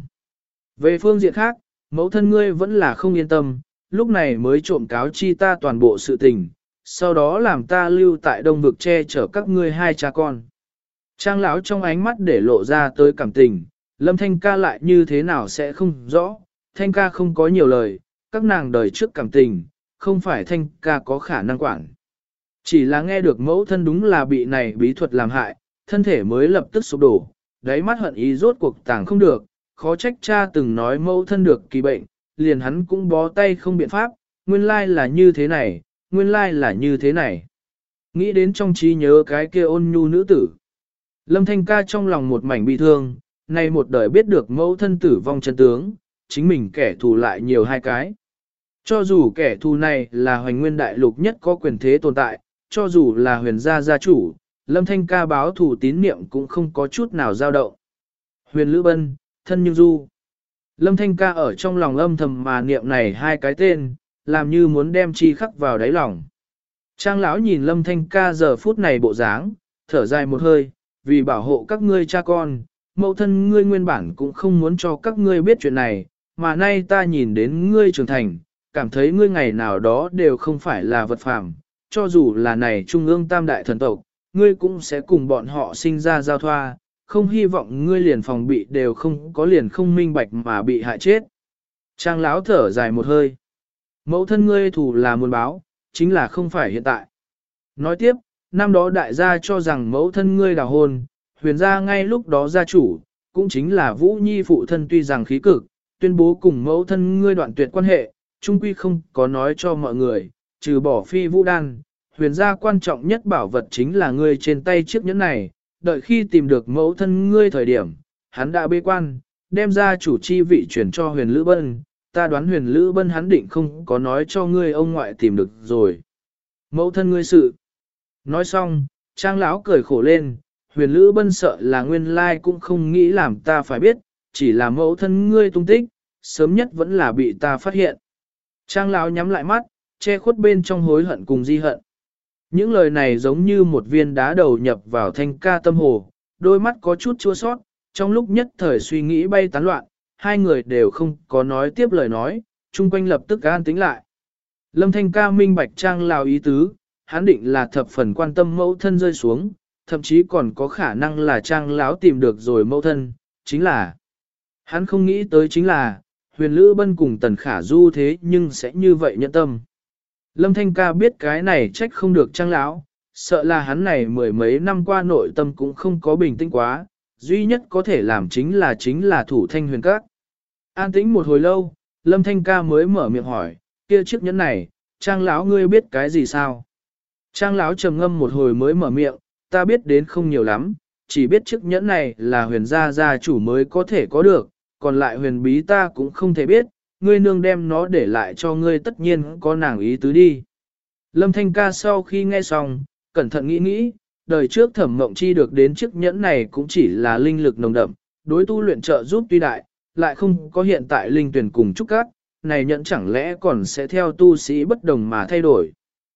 Về phương diện khác, mẫu thân ngươi vẫn là không yên tâm, lúc này mới trộm cáo chi ta toàn bộ sự tình, sau đó làm ta lưu tại đông vực che chở các ngươi hai cha con. Trang lão trong ánh mắt để lộ ra tới cảm tình, Lâm Thanh ca lại như thế nào sẽ không rõ, Thanh ca không có nhiều lời, các nàng đời trước cảm tình, không phải Thanh ca có khả năng quản. Chỉ là nghe được mẫu thân đúng là bị này bí thuật làm hại, thân thể mới lập tức sụp đổ, đáy mắt hận ý rốt cuộc tàng không được, khó trách cha từng nói mẫu thân được kỳ bệnh, liền hắn cũng bó tay không biện pháp, nguyên lai là như thế này, nguyên lai là như thế này. Nghĩ đến trong trí nhớ cái kia ôn nhu nữ tử. Lâm Thanh ca trong lòng một mảnh bi thương, nay một đời biết được mẫu thân tử vong chân tướng, chính mình kẻ thù lại nhiều hai cái. Cho dù kẻ thù này là hoành nguyên đại lục nhất có quyền thế tồn tại, cho dù là huyền gia gia chủ, Lâm Thanh ca báo thù tín niệm cũng không có chút nào dao động. Huyền Lữ Bân, thân như du. Lâm Thanh ca ở trong lòng âm thầm mà niệm này hai cái tên, làm như muốn đem chi khắc vào đáy lòng. Trang lão nhìn Lâm Thanh ca giờ phút này bộ dáng, thở dài một hơi, vì bảo hộ các ngươi cha con, mẫu thân ngươi nguyên bản cũng không muốn cho các ngươi biết chuyện này, mà nay ta nhìn đến ngươi trưởng thành, cảm thấy ngươi ngày nào đó đều không phải là vật phàm, cho dù là này trung ương tam đại thần tộc, ngươi cũng sẽ cùng bọn họ sinh ra giao thoa, không hy vọng ngươi liền phòng bị đều không có liền không minh bạch mà bị hại chết. Trang lão thở dài một hơi. Mẫu thân ngươi thủ là muốn báo, chính là không phải hiện tại. Nói tiếp, năm đó đại gia cho rằng mẫu thân ngươi đào hôn, huyền gia ngay lúc đó gia chủ, cũng chính là Vũ Nhi phụ thân tuy rằng khí cực, tuyên bố cùng mẫu thân ngươi đoạn tuyệt quan hệ, chung quy không có nói cho mọi người, trừ bỏ phi vũ đan, huyền gia quan trọng nhất bảo vật chính là ngươi trên tay chiếc nhẫn này, đợi khi tìm được mẫu thân ngươi thời điểm, hắn đã bế quan, đem ra chủ chi vị chuyển cho huyền Lữ Bân, ta đoán huyền Lữ Bân hắn định không có nói cho ngươi ông ngoại tìm được rồi. Mẫu thân ngươi sự. Nói xong, Trang lão cười khổ lên, huyền Lữ Bân sợ là nguyên lai cũng không nghĩ làm ta phải biết, chỉ là mẫu thân ngươi tung tích, sớm nhất vẫn là bị ta phát hiện. Trang lão nhắm lại mắt, che khuất bên trong hối hận cùng di hận. Những lời này giống như một viên đá đầu nhập vào Thanh ca tâm hồ, đôi mắt có chút chua sót, trong lúc nhất thời suy nghĩ bay tán loạn, hai người đều không có nói tiếp lời nói, chung quanh lập tức an tĩnh lại. Lâm Thanh ca minh bạch Trang lão ý tứ, hắn định là thập phần quan tâm mẫu thân rơi xuống, thậm chí còn có khả năng là Trang lão tìm được rồi mẫu thân, chính là hắn không nghĩ tới chính là huyền Lữ Bân cùng Tần Khả Du thế nhưng sẽ như vậy nhẫn tâm. Lâm Thanh ca biết cái này trách không được Trang lão, sợ là hắn này mười mấy năm qua nội tâm cũng không có bình tĩnh quá, duy nhất có thể làm chính là thủ Thanh huyền các. An tĩnh một hồi lâu, Lâm Thanh ca mới mở miệng hỏi, kia chiếc nhẫn này, Trang lão ngươi biết cái gì sao? Trang lão trầm ngâm một hồi mới mở miệng, ta biết đến không nhiều lắm, chỉ biết chiếc nhẫn này là huyền gia gia chủ mới có thể có được, còn lại huyền bí ta cũng không thể biết, ngươi nương đem nó để lại cho ngươi tất nhiên có nàng ý tứ đi. Lâm Thanh ca sau khi nghe xong, cẩn thận nghĩ nghĩ, đời trước Thẩm Mộng Chi được đến chiếc nhẫn này cũng chỉ là linh lực nồng đậm, đối tu luyện trợ giúp tuy đại, lại không có hiện tại linh tuyển cùng trúc cát, này nhẫn chẳng lẽ còn sẽ theo tu sĩ bất đồng mà thay đổi.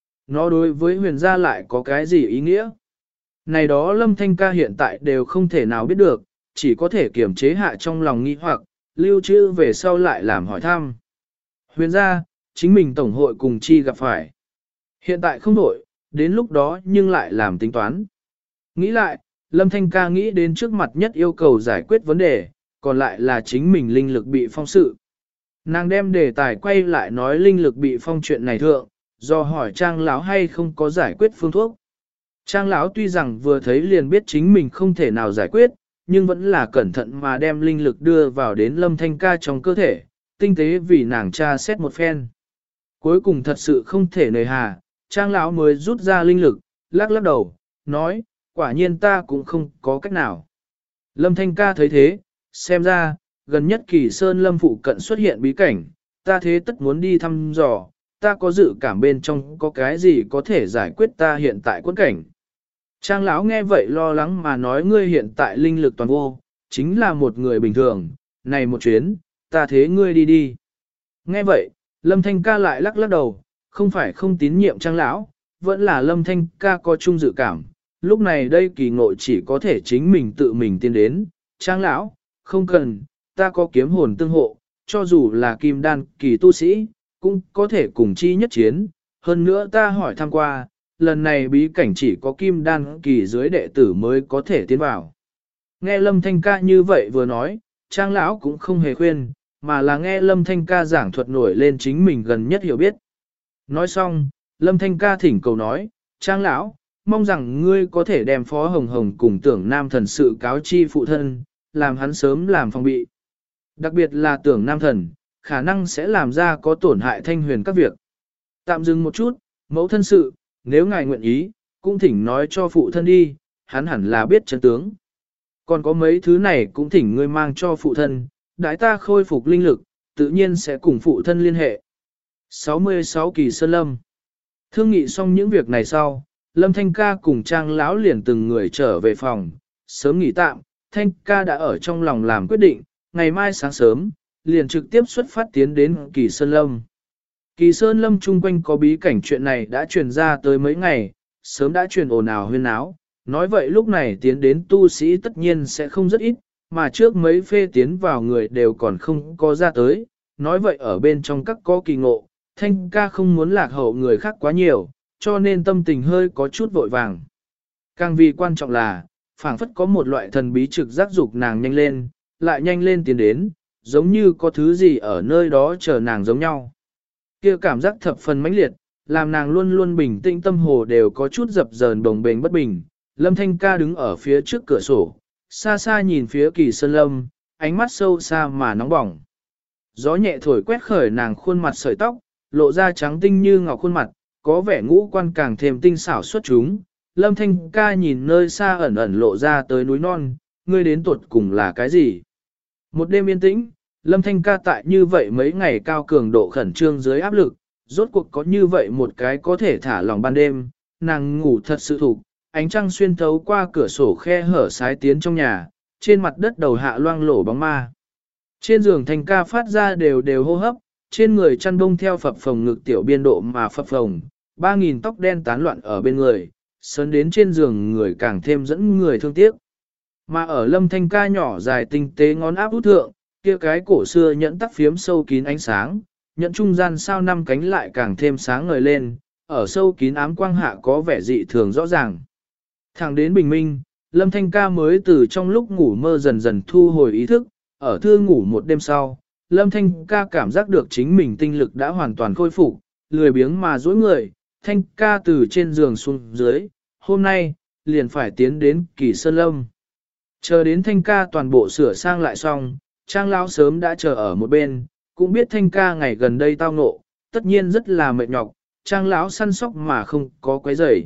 Nó đối với huyền gia lại có cái gì ý nghĩa? Này đó Lâm Thanh ca hiện tại đều không thể nào biết được, chỉ có thể kiềm chế hạ trong lòng nghi hoặc, lưu trữ về sau lại làm hỏi thăm. Huyền gia, chính mình tổng hội cùng chi gặp phải. Hiện tại không đổi, đến lúc đó nhưng lại làm tính toán. Nghĩ lại, Lâm Thanh ca nghĩ đến trước mặt nhất yêu cầu giải quyết vấn đề, còn lại là chính mình linh lực bị phong sự. Nàng đem đề tài quay lại nói linh lực bị phong chuyện này thượng, do hỏi Trang lão hay không có giải quyết phương thuốc. Trang lão tuy rằng vừa thấy liền biết chính mình không thể nào giải quyết, nhưng vẫn là cẩn thận mà đem linh lực đưa vào đến Lâm Thanh ca trong cơ thể, tinh tế vì nàng tra xét một phen. Cuối cùng thật sự không thể nề hà, Trang lão mới rút ra linh lực, lắc lắc đầu, nói, quả nhiên ta cũng không có cách nào. Lâm Thanh ca thấy thế, xem ra, gần nhất Kỳ Sơn Lâm phụ cận xuất hiện bí cảnh, ta thế tất muốn đi thăm dò, ta có dự cảm bên trong có cái gì có thể giải quyết ta hiện tại quẫn cảnh. Trang lão nghe vậy lo lắng mà nói ngươi hiện tại linh lực toàn vô, chính là một người bình thường, này một chuyến, ta thế ngươi đi đi. Nghe vậy, Lâm Thanh ca lại lắc lắc đầu, không phải không tín nhiệm Trang lão, vẫn là Lâm Thanh ca có chung dự cảm, lúc này đây kỳ ngộ chỉ có thể chính mình tự mình tiến đến, Trang lão, không cần, ta có kiếm hồn tương hộ, cho dù là kim đan kỳ tu sĩ, cũng có thể cùng chi nhất chiến, hơn nữa ta hỏi thăm qua, lần này bí cảnh chỉ có kim đan kỳ dưới đệ tử mới có thể tiến vào. Nghe Lâm Thanh ca như vậy vừa nói, Trang lão cũng không hề khuyên, mà là nghe Lâm Thanh ca giảng thuật nổi lên chính mình gần nhất hiểu biết. Nói xong, Lâm Thanh ca thỉnh cầu nói, Trang lão, mong rằng ngươi có thể đem Phó Hồng Hồng cùng Tưởng Nam thần sự cáo chi phụ thân, làm hắn sớm làm phòng bị. Đặc biệt là Tưởng Nam thần, khả năng sẽ làm ra có tổn hại Thanh huyền các việc. Tạm dừng một chút, mẫu thân sự, nếu ngài nguyện ý, cũng thỉnh nói cho phụ thân đi, hắn hẳn là biết chân tướng. Còn có mấy thứ này cũng thỉnh ngươi mang cho phụ thân, đãi ta khôi phục linh lực, tự nhiên sẽ cùng phụ thân liên hệ. 66 Kỳ Sơn Lâm. Thương nghị xong những việc này sau, Lâm Thanh ca cùng Trang lão liền từng người trở về phòng, sớm nghỉ tạm, Thanh ca đã ở trong lòng làm quyết định, ngày mai sáng sớm, liền trực tiếp xuất phát tiến đến Kỳ Sơn Lâm. Kỳ Sơn Lâm chung quanh có bí cảnh chuyện này đã truyền ra tới mấy ngày, sớm đã truyền ồn ào huyên náo, nói vậy lúc này tiến đến tu sĩ tất nhiên sẽ không rất ít, mà trước mấy phê tiến vào người đều còn không có ra tới, nói vậy ở bên trong các có kỳ ngộ, Thanh ca không muốn lạc hậu người khác quá nhiều, cho nên tâm tình hơi có chút vội vàng. Càng vì quan trọng là, phảng phất có một loại thần bí trực giác dục nàng nhanh lên, lại nhanh lên tiến đến, giống như có thứ gì ở nơi đó chờ nàng giống nhau. Kia cảm giác thập phần mãnh liệt, làm nàng luôn luôn bình tĩnh, tâm hồ đều có chút dập dờn bồng bềnh bất bình. Lâm Thanh ca đứng ở phía trước cửa sổ, xa xa nhìn phía Kỳ Sơn Lâm, ánh mắt sâu xa mà nóng bỏng. Gió nhẹ thổi quét khởi nàng khuôn mặt sợi tóc, lộ ra trắng tinh như ngọc khuôn mặt, có vẻ ngũ quan càng thêm tinh xảo xuất chúng. Lâm Thanh ca nhìn nơi xa ẩn ẩn lộ ra tới núi non, ngươi đến tuột cùng là cái gì? Một đêm yên tĩnh, Lâm Thanh ca tại như vậy mấy ngày cao cường độ khẩn trương dưới áp lực, rốt cuộc có như vậy một cái có thể thả lòng ban đêm, nàng ngủ thật sự thục, ánh trăng xuyên thấu qua cửa sổ khe hở sái tiến trong nhà, trên mặt đất đầu hạ loang lổ bóng ma. Trên giường Thanh ca phát ra đều đều hô hấp, trên người chăn bông theo phập phồng ngực tiểu biên độ mà phập phồng, 3.000 tóc đen tán loạn ở bên người, sớn đến trên giường người càng thêm dẫn người thương tiếc. Mà ở Lâm Thanh ca nhỏ dài tinh tế ngón áp út thượng, kia cái cổ xưa nhẫn tắc phiếm sâu kín ánh sáng, nhẫn trung gian sao năm cánh lại càng thêm sáng ngời lên, ở sâu kín ám quang hạ có vẻ dị thường rõ ràng. Thẳng đến bình minh, Lâm Thanh ca mới từ trong lúc ngủ mơ dần dần thu hồi ý thức, ở thư ngủ một đêm sau, Lâm Thanh ca cảm giác được chính mình tinh lực đã hoàn toàn khôi phục, lười biếng mà duỗi người, Thanh ca từ trên giường xuống dưới, hôm nay, liền phải tiến đến Kỳ Sơn Lâm. Chờ đến Thanh ca toàn bộ sửa sang lại xong, Trang lão sớm đã chờ ở một bên, cũng biết Thanh ca ngày gần đây tao ngộ, tất nhiên rất là mệt nhọc, Trang lão săn sóc mà không có quấy rầy.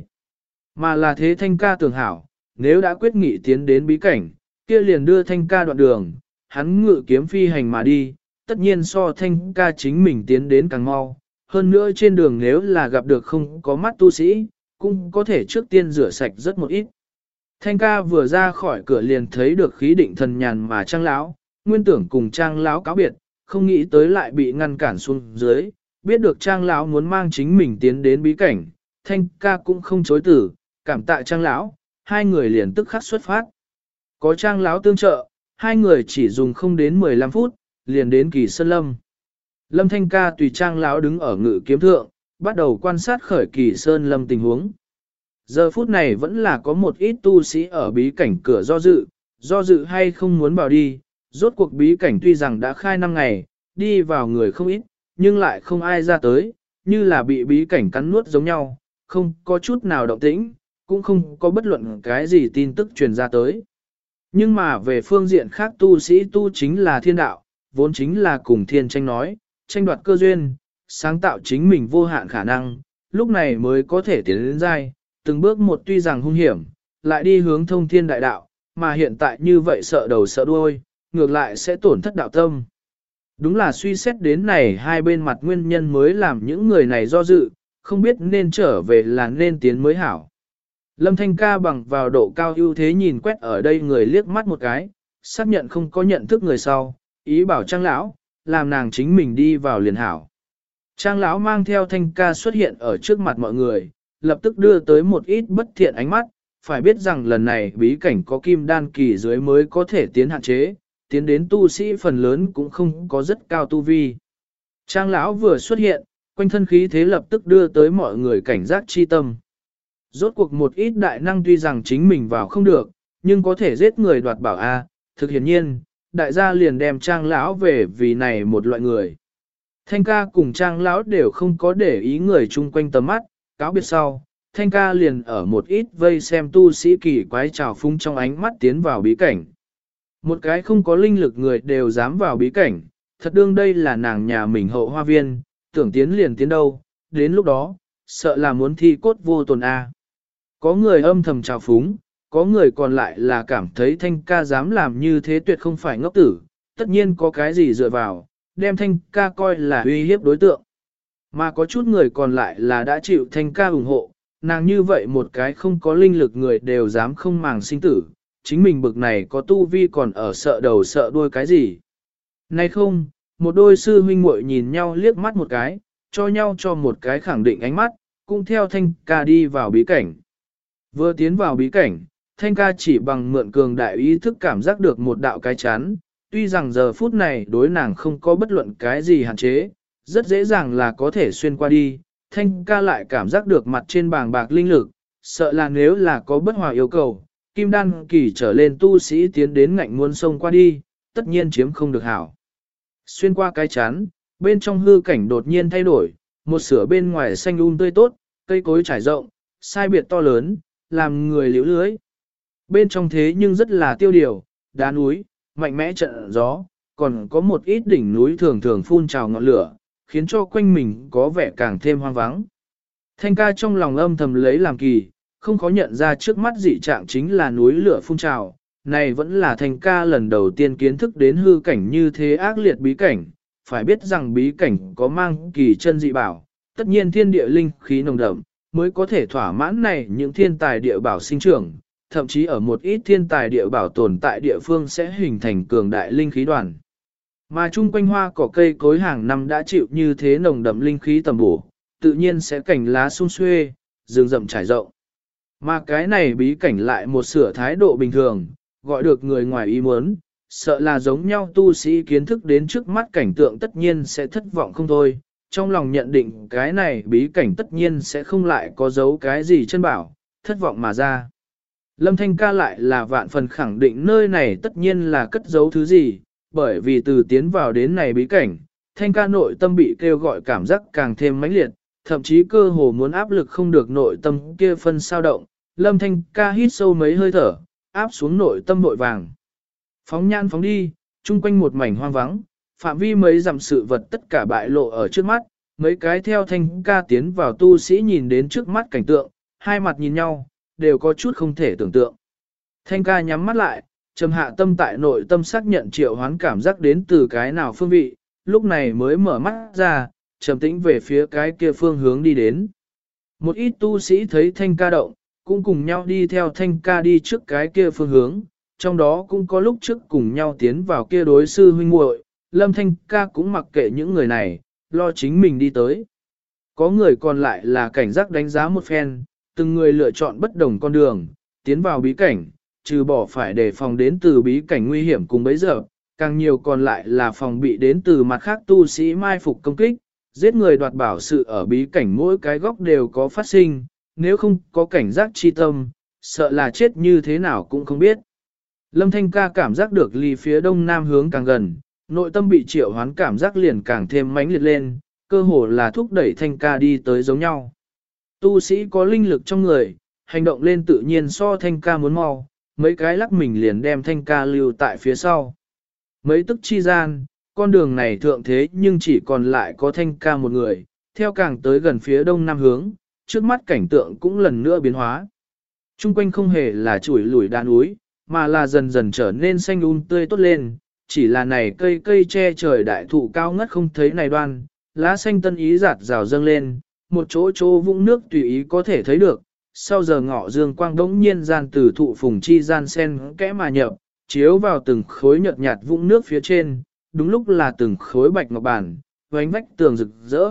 Mà là thế Thanh ca tưởng hảo, nếu đã quyết nghị tiến đến bí cảnh, kia liền đưa Thanh ca đoạn đường, hắn ngự kiếm phi hành mà đi, tất nhiên so Thanh ca chính mình tiến đến càng mau. Hơn nữa trên đường nếu là gặp được không có mắt tu sĩ, cũng có thể trước tiên rửa sạch rất một ít. Thanh ca vừa ra khỏi cửa liền thấy được khí định thần nhàn mà Trang lão, nguyên tưởng cùng Trang lão cáo biệt, không nghĩ tới lại bị ngăn cản xuống dưới, biết được Trang lão muốn mang chính mình tiến đến bí cảnh, Thanh ca cũng không chối từ, cảm tạ Trang lão, hai người liền tức khắc xuất phát. Có Trang lão tương trợ, hai người chỉ dùng không đến 15 phút, liền đến Kỳ Sơn Lâm. Lâm Thanh ca tùy Trang lão đứng ở ngự kiếm thượng, bắt đầu quan sát khởi Kỳ Sơn Lâm tình huống. Giờ phút này vẫn là có một ít tu sĩ ở bí cảnh cửa do dự hay không muốn vào đi, rốt cuộc bí cảnh tuy rằng đã khai 5 ngày, đi vào người không ít, nhưng lại không ai ra tới, như là bị bí cảnh cắn nuốt giống nhau, không có chút nào động tĩnh, cũng không có bất luận cái gì tin tức truyền ra tới. Nhưng mà về phương diện khác tu sĩ tu chính là thiên đạo, vốn chính là cùng thiên tranh nói, tranh đoạt cơ duyên, sáng tạo chính mình vô hạn khả năng, lúc này mới có thể tiến đến giai, từng bước một tuy rằng hung hiểm, lại đi hướng thông thiên đại đạo, mà hiện tại như vậy sợ đầu sợ đuôi, ngược lại sẽ tổn thất đạo tâm. Đúng là suy xét đến này hai bên mặt nguyên nhân mới làm những người này do dự, không biết nên trở về là nên tiến mới hảo. Lâm Thanh ca bằng vào độ cao ưu thế nhìn quét ở đây người liếc mắt một cái, xác nhận không có nhận thức người sau, ý bảo Trang lão, làm nàng chính mình đi vào liền hảo. Trang lão mang theo Thanh ca xuất hiện ở trước mặt mọi người, lập tức đưa tới một ít bất thiện ánh mắt, phải biết rằng lần này bí cảnh có kim đan kỳ dưới mới có thể tiến hạn chế, tiến đến tu sĩ phần lớn cũng không có rất cao tu vi. Trang lão vừa xuất hiện, quanh thân khí thế lập tức đưa tới mọi người cảnh giác chi tâm. Rốt cuộc một ít đại năng tuy rằng chính mình vào không được, nhưng có thể giết người đoạt bảo A, thực hiển nhiên, đại gia liền đem Trang lão về vì này một loại người. Thanh ca cùng Trang lão đều không có để ý người chung quanh tầm mắt, cáo biệt sau, Thanh ca liền ở một ít vây xem tu sĩ kỳ quái trào phúng trong ánh mắt tiến vào bí cảnh. Một cái không có linh lực người đều dám vào bí cảnh, thật đương đây là nàng nhà mình hậu hoa viên, tưởng tiến liền tiến đâu, đến lúc đó, sợ là muốn thi cốt vô tồn A. Có người âm thầm trào phúng, có người còn lại là cảm thấy Thanh ca dám làm như thế tuyệt không phải ngốc tử, tất nhiên có cái gì dựa vào, đem Thanh ca coi là uy hiếp đối tượng. Mà có chút người còn lại là đã chịu Thanh ca ủng hộ, nàng như vậy một cái không có linh lực người đều dám không màng sinh tử, chính mình bực này có tu vi còn ở sợ đầu sợ đuôi cái gì. Nay không, một đôi sư huynh muội nhìn nhau liếc mắt một cái, cho nhau cho một cái khẳng định ánh mắt, cũng theo Thanh ca đi vào bí cảnh. Vừa tiến vào bí cảnh, Thanh ca chỉ bằng mượn cường đại ý thức cảm giác được một đạo cái chắn, tuy rằng giờ phút này đối nàng không có bất luận cái gì hạn chế, rất dễ dàng là có thể xuyên qua đi, Thanh ca lại cảm giác được mặt trên bàng bạc linh lực, sợ là nếu là có bất hòa yêu cầu, kim đan kỳ trở lên tu sĩ tiến đến ngạnh muốn xông qua đi, tất nhiên chiếm không được hảo. Xuyên qua cái chắn, bên trong hư cảnh đột nhiên thay đổi, một sửa bên ngoài xanh tươi tốt, cây cối trải rộng, sai biệt to lớn, làm người liễu lưới. Bên trong thế nhưng rất là tiêu điều, đá núi, mạnh mẽ trận gió, còn có một ít đỉnh núi thường thường phun trào ngọn lửa, khiến cho quanh mình có vẻ càng thêm hoang vắng. Thanh ca trong lòng âm thầm lấy làm kỳ, không có nhận ra trước mắt dị trạng chính là núi lửa phun trào. Này vẫn là Thanh ca lần đầu tiên kiến thức đến hư cảnh như thế ác liệt bí cảnh, phải biết rằng bí cảnh có mang kỳ chân dị bảo, tất nhiên thiên địa linh khí nồng đậm, mới có thể thỏa mãn này những thiên tài địa bảo sinh trưởng, thậm chí ở một ít thiên tài địa bảo tồn tại địa phương sẽ hình thành cường đại linh khí đoàn. Mà chung quanh hoa cỏ cây cối hàng năm đã chịu như thế nồng đậm linh khí tầm bổ, tự nhiên sẽ cảnh lá sum xuê, rừng rậm trải rộng. Mà cái này bí cảnh lại một sửa thái độ bình thường, gọi được người ngoài ý muốn, sợ là giống nhau tu sĩ kiến thức đến trước mắt cảnh tượng tất nhiên sẽ thất vọng không thôi, trong lòng nhận định cái này bí cảnh tất nhiên sẽ không lại có dấu cái gì chân bảo, thất vọng mà ra. Lâm Thanh ca lại là vạn phần khẳng định nơi này tất nhiên là cất giấu thứ gì, bởi vì từ tiến vào đến này bí cảnh, Thanh ca nội tâm bị kêu gọi cảm giác càng thêm mãnh liệt, thậm chí cơ hồ muốn áp lực không được nội tâm kia phân sao động. Lâm Thanh ca hít sâu mấy hơi thở, áp xuống nội tâm vội vàng. Phóng nhan phóng đi, chung quanh một mảnh hoang vắng, phạm vi mấy dặm sự vật tất cả bại lộ ở trước mắt, mấy cái theo Thanh ca tiến vào tu sĩ nhìn đến trước mắt cảnh tượng, hai mặt nhìn nhau, đều có chút không thể tưởng tượng. Thanh ca nhắm mắt lại, trầm hạ tâm tại nội tâm xác nhận triệu hoán cảm giác đến từ cái nào phương vị, lúc này mới mở mắt ra, trầm tĩnh về phía cái kia phương hướng đi đến. Một ít tu sĩ thấy Thanh ca động, cũng cùng nhau đi theo Thanh ca đi trước cái kia phương hướng, trong đó cũng có lúc trước cùng nhau tiến vào kia đối sư huynh muội, Lâm Thanh ca cũng mặc kệ những người này, lo chính mình đi tới. Có người còn lại là cảnh giác đánh giá một phen, từng người lựa chọn bất đồng con đường, tiến vào bí cảnh, trừ bỏ phải đề phòng đến từ bí cảnh nguy hiểm cùng bấy giờ, càng nhiều còn lại là phòng bị đến từ mặt khác tu sĩ mai phục công kích, giết người đoạt bảo sự ở bí cảnh mỗi cái góc đều có phát sinh, nếu không có cảnh giác chi tâm, sợ là chết như thế nào cũng không biết. Lâm Thanh ca cảm giác được ly phía đông nam hướng càng gần, nội tâm bị triệu hoán cảm giác liền càng thêm mãnh liệt lên, cơ hồ là thúc đẩy Thanh ca đi tới giống nhau. Tu sĩ có linh lực trong người, hành động lên tự nhiên so Thanh ca muốn mau, mấy cái lắc mình liền đem Thanh ca lưu tại phía sau. Mấy tức chi gian, con đường này thượng thế nhưng chỉ còn lại có Thanh ca một người, theo càng tới gần phía đông nam hướng, trước mắt cảnh tượng cũng lần nữa biến hóa. Trung quanh không hề là chuỗi lủi đá núi, mà là dần dần trở nên xanh tươi tốt lên, chỉ là này cây che trời đại thụ cao ngất không thấy này đoan, lá xanh tân ý giạt rào dâng lên, một chỗ vũng nước tùy ý có thể thấy được, sau giờ ngọ dương quang đống nhiên gian từ thụ phùng chi gian sen kẽ mà nhập, chiếu vào từng khối nhợt nhạt vũng nước phía trên, đúng lúc là từng khối bạch ngọc bản, vánh vách tường rực rỡ.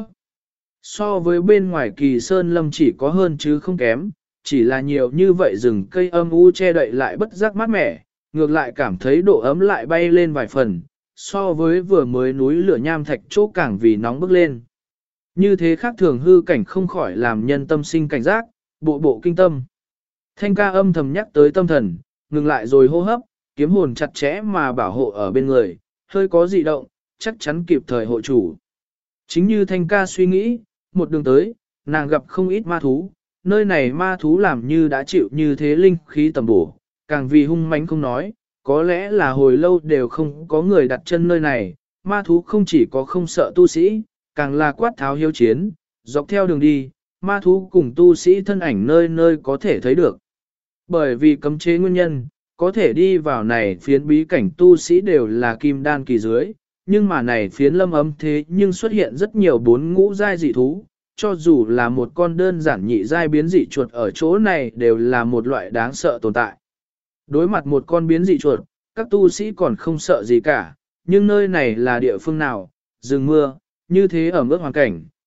So với bên ngoài Kỳ Sơn Lâm chỉ có hơn chứ không kém, chỉ là nhiều như vậy rừng cây âm u che đậy lại bất giác mát mẻ, ngược lại cảm thấy độ ấm lại bay lên vài phần, so với vừa mới núi lửa nham thạch chỗ càng vì nóng bức lên. Như thế khác thường hư cảnh không khỏi làm nhân tâm sinh cảnh giác, bộ kinh tâm. Thanh ca âm thầm nhắc tới tâm thần, ngừng lại rồi hô hấp, kiếm hồn chặt chẽ mà bảo hộ ở bên người, hơi có dị động, chắc chắn kịp thời hộ chủ. Chính như Thanh ca suy nghĩ, một đường tới, nàng gặp không ít ma thú, nơi này ma thú làm như đã chịu như thế linh khí tầm bổ, càng vì hung mãnh không nói, có lẽ là hồi lâu đều không có người đặt chân nơi này, ma thú không chỉ có không sợ tu sĩ, càng là quát tháo hiếu chiến, dọc theo đường đi, ma thú cùng tu sĩ thân ảnh nơi nơi có thể thấy được. Bởi vì cấm chế nguyên nhân, có thể đi vào này phiến bí cảnh tu sĩ đều là kim đan kỳ dưới, nhưng mà này phiến lâm ấm thế nhưng xuất hiện rất nhiều bốn ngũ giai dị thú, cho dù là một con đơn giản nhị giai biến dị chuột ở chỗ này đều là một loại đáng sợ tồn tại. Đối mặt một con biến dị chuột, các tu sĩ còn không sợ gì cả, nhưng nơi này là địa phương nào, rừng mưa, như thế ở mức hoàn cảnh,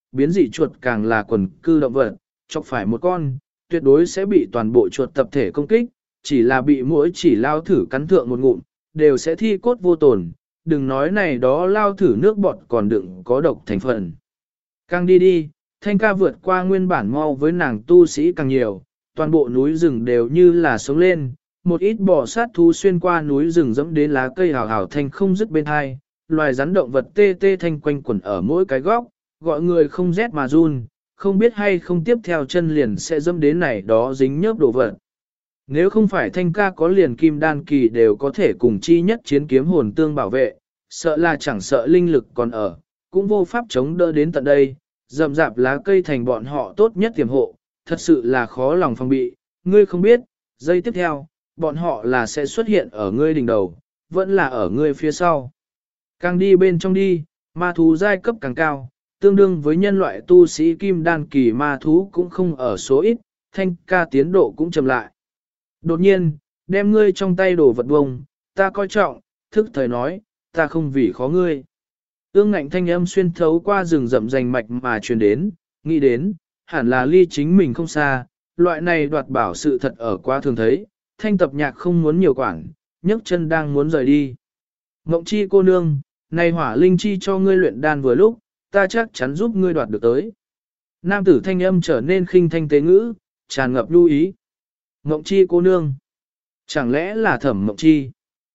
biến dị chuột càng là quần cư động vật, chọc phải một con, tuyệt đối sẽ bị toàn bộ chuột tập thể công kích, chỉ là bị mỗi chỉ lao thử cắn thượng một ngụm, đều sẽ thi cốt vô tổn, đừng nói này đó lao thử nước bọt còn đựng có độc thành phần. Càng đi đi, Thanh ca vượt qua nguyên bản mau với nàng tu sĩ càng nhiều, toàn bộ núi rừng đều như là sống lên, một ít bò sát thú xuyên qua núi rừng dẫm đến lá cây hào hào thanh không dứt bên hai, loài rắn động vật tê tê thanh quanh quẩn ở mỗi cái góc, gọi người không rét mà run, không biết hay không tiếp theo chân liền sẽ dẫm đến này đó dính nhớp đồ vật. Nếu không phải Thanh ca có liền kim đan kỳ đều có thể cùng chi nhất chiến kiếm hồn tương bảo vệ, sợ là chẳng sợ linh lực còn ở, cũng vô pháp chống đỡ đến tận đây, rậm rạp lá cây thành bọn họ tốt nhất tiềm hộ, thật sự là khó lòng phòng bị, ngươi không biết, giây tiếp theo, bọn họ là sẽ xuất hiện ở ngươi đỉnh đầu, vẫn là ở ngươi phía sau. Càng đi bên trong đi, ma thú giai cấp càng cao, tương đương với nhân loại tu sĩ kim đan kỳ ma thú cũng không ở số ít, Thanh ca tiến độ cũng chậm lại. Đột nhiên, đem ngươi trong tay đổ vật bông, ta coi trọng, thức thời nói, ta không vì khó ngươi. Ương ngạnh thanh âm xuyên thấu qua rừng rậm rành mạch mà truyền đến, nghĩ đến, hẳn là ly chính mình không xa, loại này đoạt bảo sự thật ở quá thường thấy, Thanh tập nhạc không muốn nhiều quản, nhấc chân đang muốn rời đi. Ngộng chi cô nương, này hỏa linh chi cho ngươi luyện đan vừa lúc, ta chắc chắn giúp ngươi đoạt được tới. Nam tử thanh âm trở nên khinh thanh tế ngữ, tràn ngập lưu ý. Ngộng chi cô nương, chẳng lẽ là Thẩm Mộng Chi?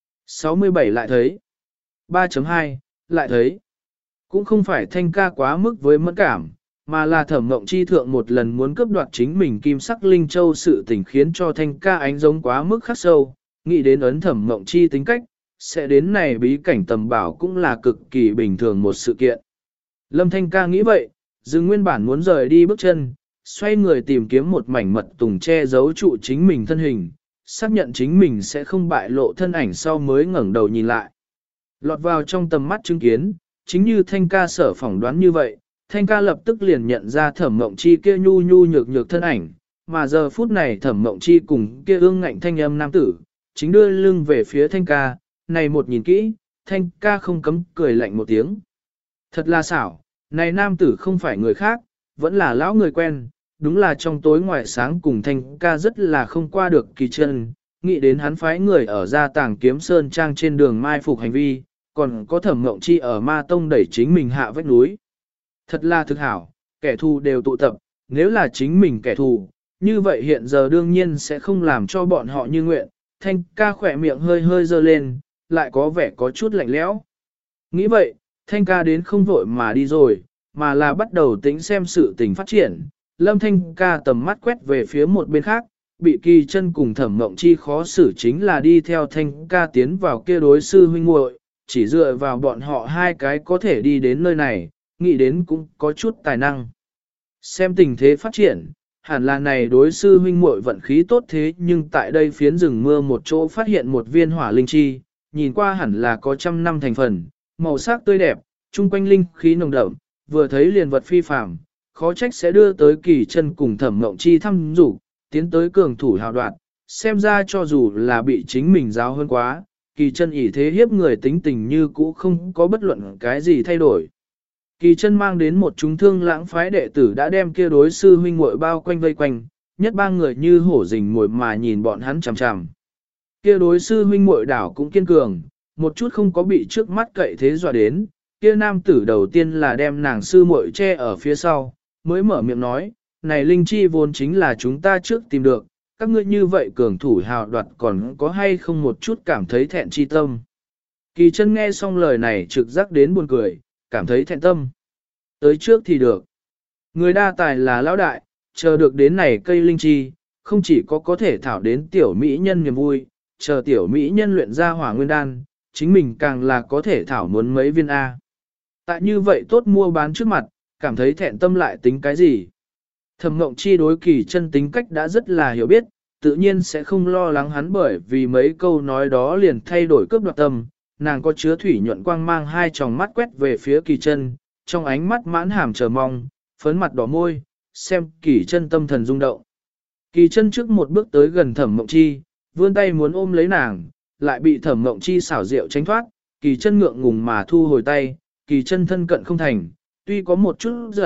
67 lại thấy. 3.2, lại thấy. Cũng không phải Thanh ca quá mức với mẫn cảm, mà là Thẩm Mộng Chi thượng một lần muốn cướp đoạt chính mình kim sắc linh châu sự tình khiến cho Thanh ca ánh giống quá mức khắc sâu, nghĩ đến ấn Thẩm Mộng Chi tính cách, sẽ đến này bí cảnh tầm bảo cũng là cực kỳ bình thường một sự kiện. Lâm Thanh ca nghĩ vậy, dừng nguyên bản muốn rời đi bước chân, xoay người tìm kiếm một mảnh mật tùng che giấu trụ chính mình thân hình, xác nhận chính mình sẽ không bại lộ thân ảnh sau mới ngẩng đầu nhìn lại. Lọt vào trong tầm mắt chứng kiến, chính như Thanh ca sở phỏng đoán như vậy, Thanh ca lập tức liền nhận ra Thẩm Mộng Chi kia nhu nhu nhược nhược thân ảnh, mà giờ phút này Thẩm Mộng Chi cùng kia ương ngạnh thanh âm nam tử, chính đưa lưng về phía Thanh ca, này một nhìn kỹ, Thanh ca không cấm cười lạnh một tiếng. Thật là xảo, này nam tử không phải người khác, vẫn là lão người quen, đúng là trong tối ngoài sáng cùng Thanh ca rất là không qua được Kỳ Chân, nghĩ đến hắn phái người ở gia tàng kiếm sơn trang trên đường mai phục hành vi, còn có Thẩm Mộng Chi ở ma tông đẩy chính mình hạ vách núi. Thật là thực hảo, kẻ thù đều tụ tập, nếu là chính mình kẻ thù, như vậy hiện giờ đương nhiên sẽ không làm cho bọn họ như nguyện. Thanh ca khỏe miệng hơi hơi dơ lên, lại có vẻ có chút lạnh lẽo. Nghĩ vậy, Thanh ca đến không vội mà đi rồi, mà là bắt đầu tính xem sự tình phát triển. Lâm Thanh ca tầm mắt quét về phía một bên khác, bị Kỳ Chân cùng Thẩm Mộng Chi khó xử chính là đi theo Thanh ca tiến vào kia đối sư huynh muội, chỉ dựa vào bọn họ hai cái có thể đi đến nơi này, nghĩ đến cũng có chút tài năng. Xem tình thế phát triển, hẳn là này đối sư huynh muội vận khí tốt thế nhưng tại đây phiến rừng mưa một chỗ phát hiện một viên hỏa linh chi, nhìn qua hẳn là có trăm năm thành phần, màu sắc tươi đẹp, chung quanh linh khí nồng đậm, vừa thấy liền vật phi phàm, khó trách sẽ đưa tới Kỳ Chân cùng Thẩm Mộng Chi thăm rủ, tiến tới cường thủ hào đoạt, xem ra cho dù là bị chính mình giáo hơn quá, Kỳ Chân ỷ thế hiếp người tính tình như cũ không có bất luận cái gì thay đổi. Kỳ Chân mang đến một chúng thương lãng phái đệ tử đã đem kia đối sư huynh muội bao quanh vây quanh, nhất ba người như hổ rình mồi mà nhìn bọn hắn chằm chằm. Kia đối sư huynh muội đảo cũng kiên cường, một chút không có bị trước mắt cậy thế dọa đến, kia nam tử đầu tiên là đem nàng sư muội che ở phía sau, mới mở miệng nói, này linh chi vốn chính là chúng ta trước tìm được, các ngươi như vậy cường thủ hào đoạt còn có hay không một chút cảm thấy thẹn chi tâm. Kỳ Chân nghe xong lời này trực giác đến buồn cười, cảm thấy thẹn tâm. Tới trước thì được. Người đa tài là lão đại, chờ được đến này cây linh chi, không chỉ có thể thảo đến tiểu mỹ nhân niềm vui, chờ tiểu mỹ nhân luyện ra hỏa nguyên đan, chính mình càng là có thể thảo muốn mấy viên A. Tại như vậy tốt mua bán trước mặt, cảm thấy thẹn tâm lại tính cái gì. Thẩm Mộng Chi đối Kỳ Chân tính cách đã rất là hiểu biết, tự nhiên sẽ không lo lắng hắn bởi vì mấy câu nói đó liền thay đổi cướp đoạt tâm. Nàng có chứa thủy nhuận quang mang hai tròng mắt quét về phía Kỳ Chân, trong ánh mắt mãn hàm chờ mong, phấn mặt đỏ môi, xem Kỳ Chân tâm thần rung động. Kỳ Chân trước một bước tới gần Thẩm Mộng Chi, vươn tay muốn ôm lấy nàng, lại bị Thẩm Mộng Chi xảo diệu tránh thoát, Kỳ Chân ngượng ngùng mà thu hồi tay, Kỳ Chân thân cận không thành, tuy có một chút giận,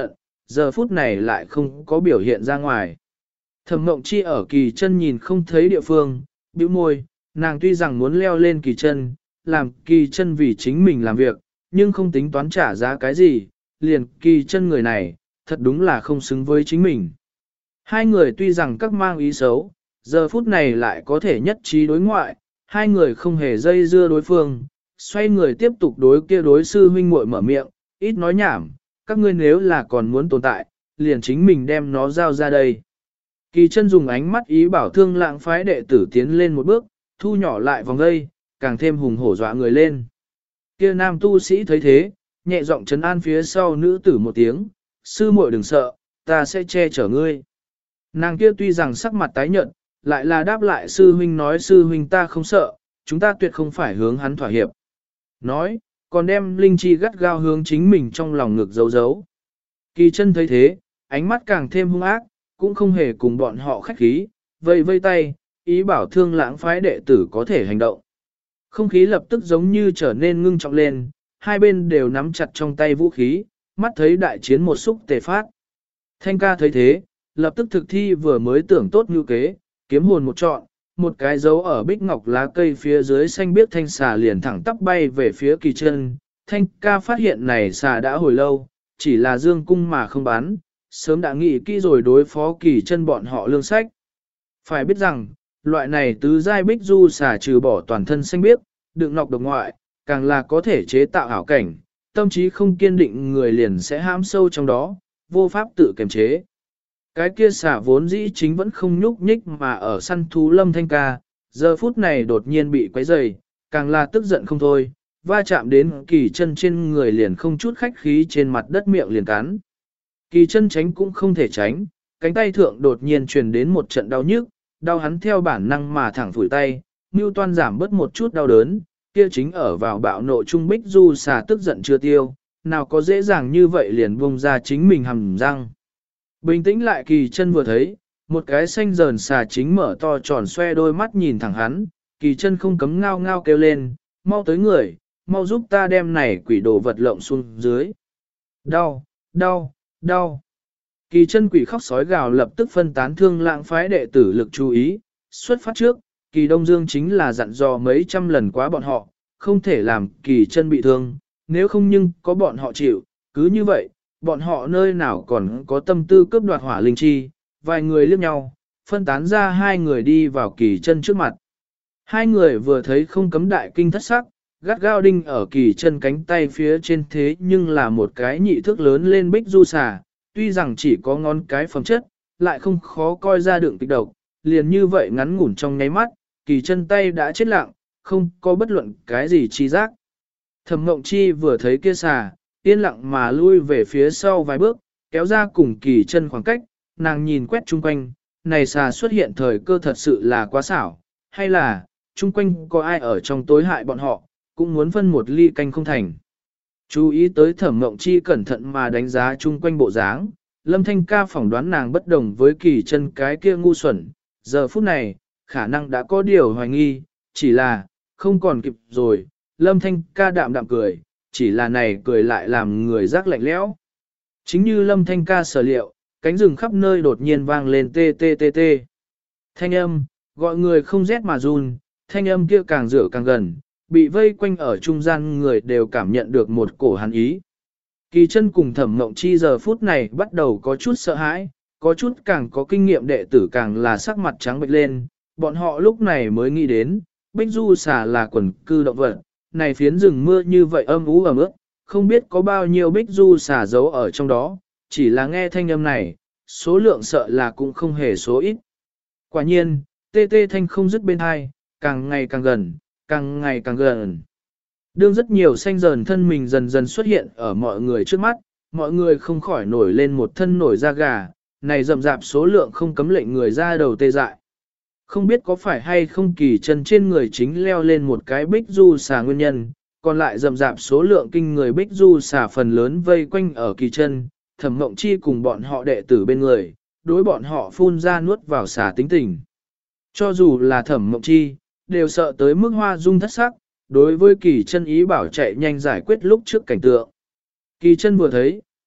giờ phút này lại không có biểu hiện ra ngoài. Thẩm Mộng Chi ở Kỳ Chân nhìn không thấy địa phương, bĩu môi, nàng tuy rằng muốn leo lên Kỳ Chân, làm Kỳ Chân vì chính mình làm việc, nhưng không tính toán trả giá cái gì, liền Kỳ Chân người này, thật đúng là không xứng với chính mình. Hai người tuy rằng các mang ý xấu, giờ phút này lại có thể nhất trí đối ngoại, hai người không hề dây dưa đối phương, xoay người tiếp tục đối kia đối sư huynh muội mở miệng, ít nói nhảm, các ngươi nếu là còn muốn tồn tại, liền chính mình đem nó giao ra đây. Kỳ Chân dùng ánh mắt ý bảo Thương Lãng phái đệ tử tiến lên một bước, thu nhỏ lại vòng dây, càng thêm hùng hổ dọa người lên. Kia nam tu sĩ thấy thế, nhẹ giọng trấn an phía sau nữ tử một tiếng, sư muội đừng sợ, ta sẽ che chở ngươi. Nàng kia tuy rằng sắc mặt tái nhợt, lại là đáp lại sư huynh nói sư huynh ta không sợ, chúng ta tuyệt không phải hướng hắn thỏa hiệp. Nói, còn đem linh chi gắt gao hướng chính mình trong lòng ngực giấu giấu. Kỳ Chân thấy thế, ánh mắt càng thêm hung ác, cũng không hề cùng bọn họ khách khí, vây vây tay, ý bảo Thương Lãng phái đệ tử có thể hành động. Không khí lập tức giống như trở nên ngưng trọng lên, hai bên đều nắm chặt trong tay vũ khí, mắt thấy đại chiến một xúc tề phát. Thanh ca thấy thế, lập tức thực thi vừa mới tưởng tốt như kế, kiếm hồn một trọn, một cái dấu ở bích ngọc lá cây phía dưới xanh biếc thanh xà liền thẳng tắp bay về phía Kỳ Chân. Thanh ca phát hiện này xà đã hồi lâu, chỉ là dương cung mà không bắn, sớm đã nghĩ kỹ rồi đối phó Kỳ Chân bọn họ lương sách. Phải biết rằng, loại này tứ giai bích du xà trừ bỏ toàn thân xanh biếc, đựng nọc độc ngoại, càng là có thể chế tạo ảo cảnh, tâm trí không kiên định người liền sẽ hãm sâu trong đó, vô pháp tự kiềm chế. Cái kia xà vốn dĩ chính vẫn không nhúc nhích mà ở săn thú Lâm Thanh ca, giờ phút này đột nhiên bị quấy rầy, càng là tức giận không thôi, va chạm đến Kỳ Chân trên người liền không chút khách khí trên mặt đất miệng liền cắn. Kỳ Chân tránh cũng không thể tránh, cánh tay thượng đột nhiên truyền đến một trận đau nhức, đau hắn theo bản năng mà thẳng phủi tay, Mưu Toan giảm bớt một chút đau đớn, kia chính ở vào bạo nộ trung bích du xà tức giận chưa tiêu, nào có dễ dàng như vậy liền buông ra chính mình hầm răng. Bình tĩnh lại Kỳ Chân vừa thấy, một cái xanh dờn xà chính mở to tròn xoe đôi mắt nhìn thẳng hắn, Kỳ Chân không cấm ngao ngao kêu lên, mau tới người, mau giúp ta đem này quỷ đồ vật lộng xuống dưới. Đau, đau, đau. Kỳ Chân quỷ khóc sói gào lập tức phân tán Thương Lãng phái đệ tử lực chú ý, xuất phát trước, Kỳ Đông Dương chính là dặn dò mấy trăm lần quá bọn họ, không thể làm Kỳ Chân bị thương, nếu không nhưng có bọn họ chịu, cứ như vậy, bọn họ nơi nào còn có tâm tư cướp đoạt hỏa linh chi, vài người liếc nhau, phân tán ra hai người đi vào Kỳ Chân trước mặt. Hai người vừa thấy không cấm đại kinh thất sắc, gắt gao đinh ở Kỳ Chân cánh tay phía trên thế nhưng là một cái nhị thước lớn lên bích du xà, tuy rằng chỉ có ngón cái phẩm chất, lại không khó coi ra đựng kịch độc, liền như vậy ngắn ngủn trong nháy mắt, Kỳ Chân tay đã chết lặng, không có bất luận cái gì chi giác. Thẩm Mộng Chi vừa thấy kia xà, yên lặng mà lui về phía sau vài bước, kéo ra cùng Kỳ Chân khoảng cách, nàng nhìn quét chung quanh, này xà xuất hiện thời cơ thật sự là quá xảo, hay là, chung quanh có ai ở trong tối hại bọn họ, cũng muốn phân một ly canh không thành. Chú ý tới Thẩm Mộng Chi cẩn thận mà đánh giá chung quanh bộ dáng, Lâm Thanh ca phỏng đoán nàng bất đồng với Kỳ Chân cái kia ngu xuẩn, giờ phút này, khả năng đã có điều hoài nghi, chỉ là, không còn kịp rồi, Lâm Thanh ca đạm đạm cười, chỉ là này cười lại làm người rác lạnh lẽo. Chính như Lâm Thanh ca sở liệu, cánh rừng khắp nơi đột nhiên vang lên tê tê tê tê. Thanh âm, gọi người không rét mà run, thanh âm kia càng rửa càng gần, bị vây quanh ở trung gian người đều cảm nhận được một cổ hàn ý. Kỳ Chân cùng Thẩm Mộng Chi giờ phút này bắt đầu có chút sợ hãi, có chút càng có kinh nghiệm đệ tử càng là sắc mặt trắng bệch lên, bọn họ lúc này mới nghĩ đến, bích du xà là quần cư động vật, này phiến rừng mưa như vậy âm ú ẩm ướt, không biết có bao nhiêu bích du xà giấu ở trong đó, chỉ là nghe thanh âm này, số lượng sợ là cũng không hề số ít. Quả nhiên, tê tê thanh không dứt bên hai, càng ngày càng gần, càng ngày càng gần. Đương rất nhiều xanh dờn thân mình dần dần xuất hiện ở mọi người trước mắt, mọi người không khỏi nổi lên một thân nổi da gà, này rậm rạp số lượng không cấm lệnh người ra đầu tê dại. Không biết có phải hay không Kỳ Chân trên người chính leo lên một cái bích du xà nguyên nhân, còn lại rậm rạp số lượng kinh người bích du xà phần lớn vây quanh ở Kỳ Chân, Thẩm Mộng Chi cùng bọn họ đệ tử bên người, đối bọn họ phun ra nuốt vào xà tính tình. Cho dù là Thẩm Mộng Chi, đều sợ tới mức hoa dung thất sắc, đối với Kỳ Chân ý bảo chạy nhanh giải quyết lúc trước cảnh tượng. Kỳ Chân vừa thấy,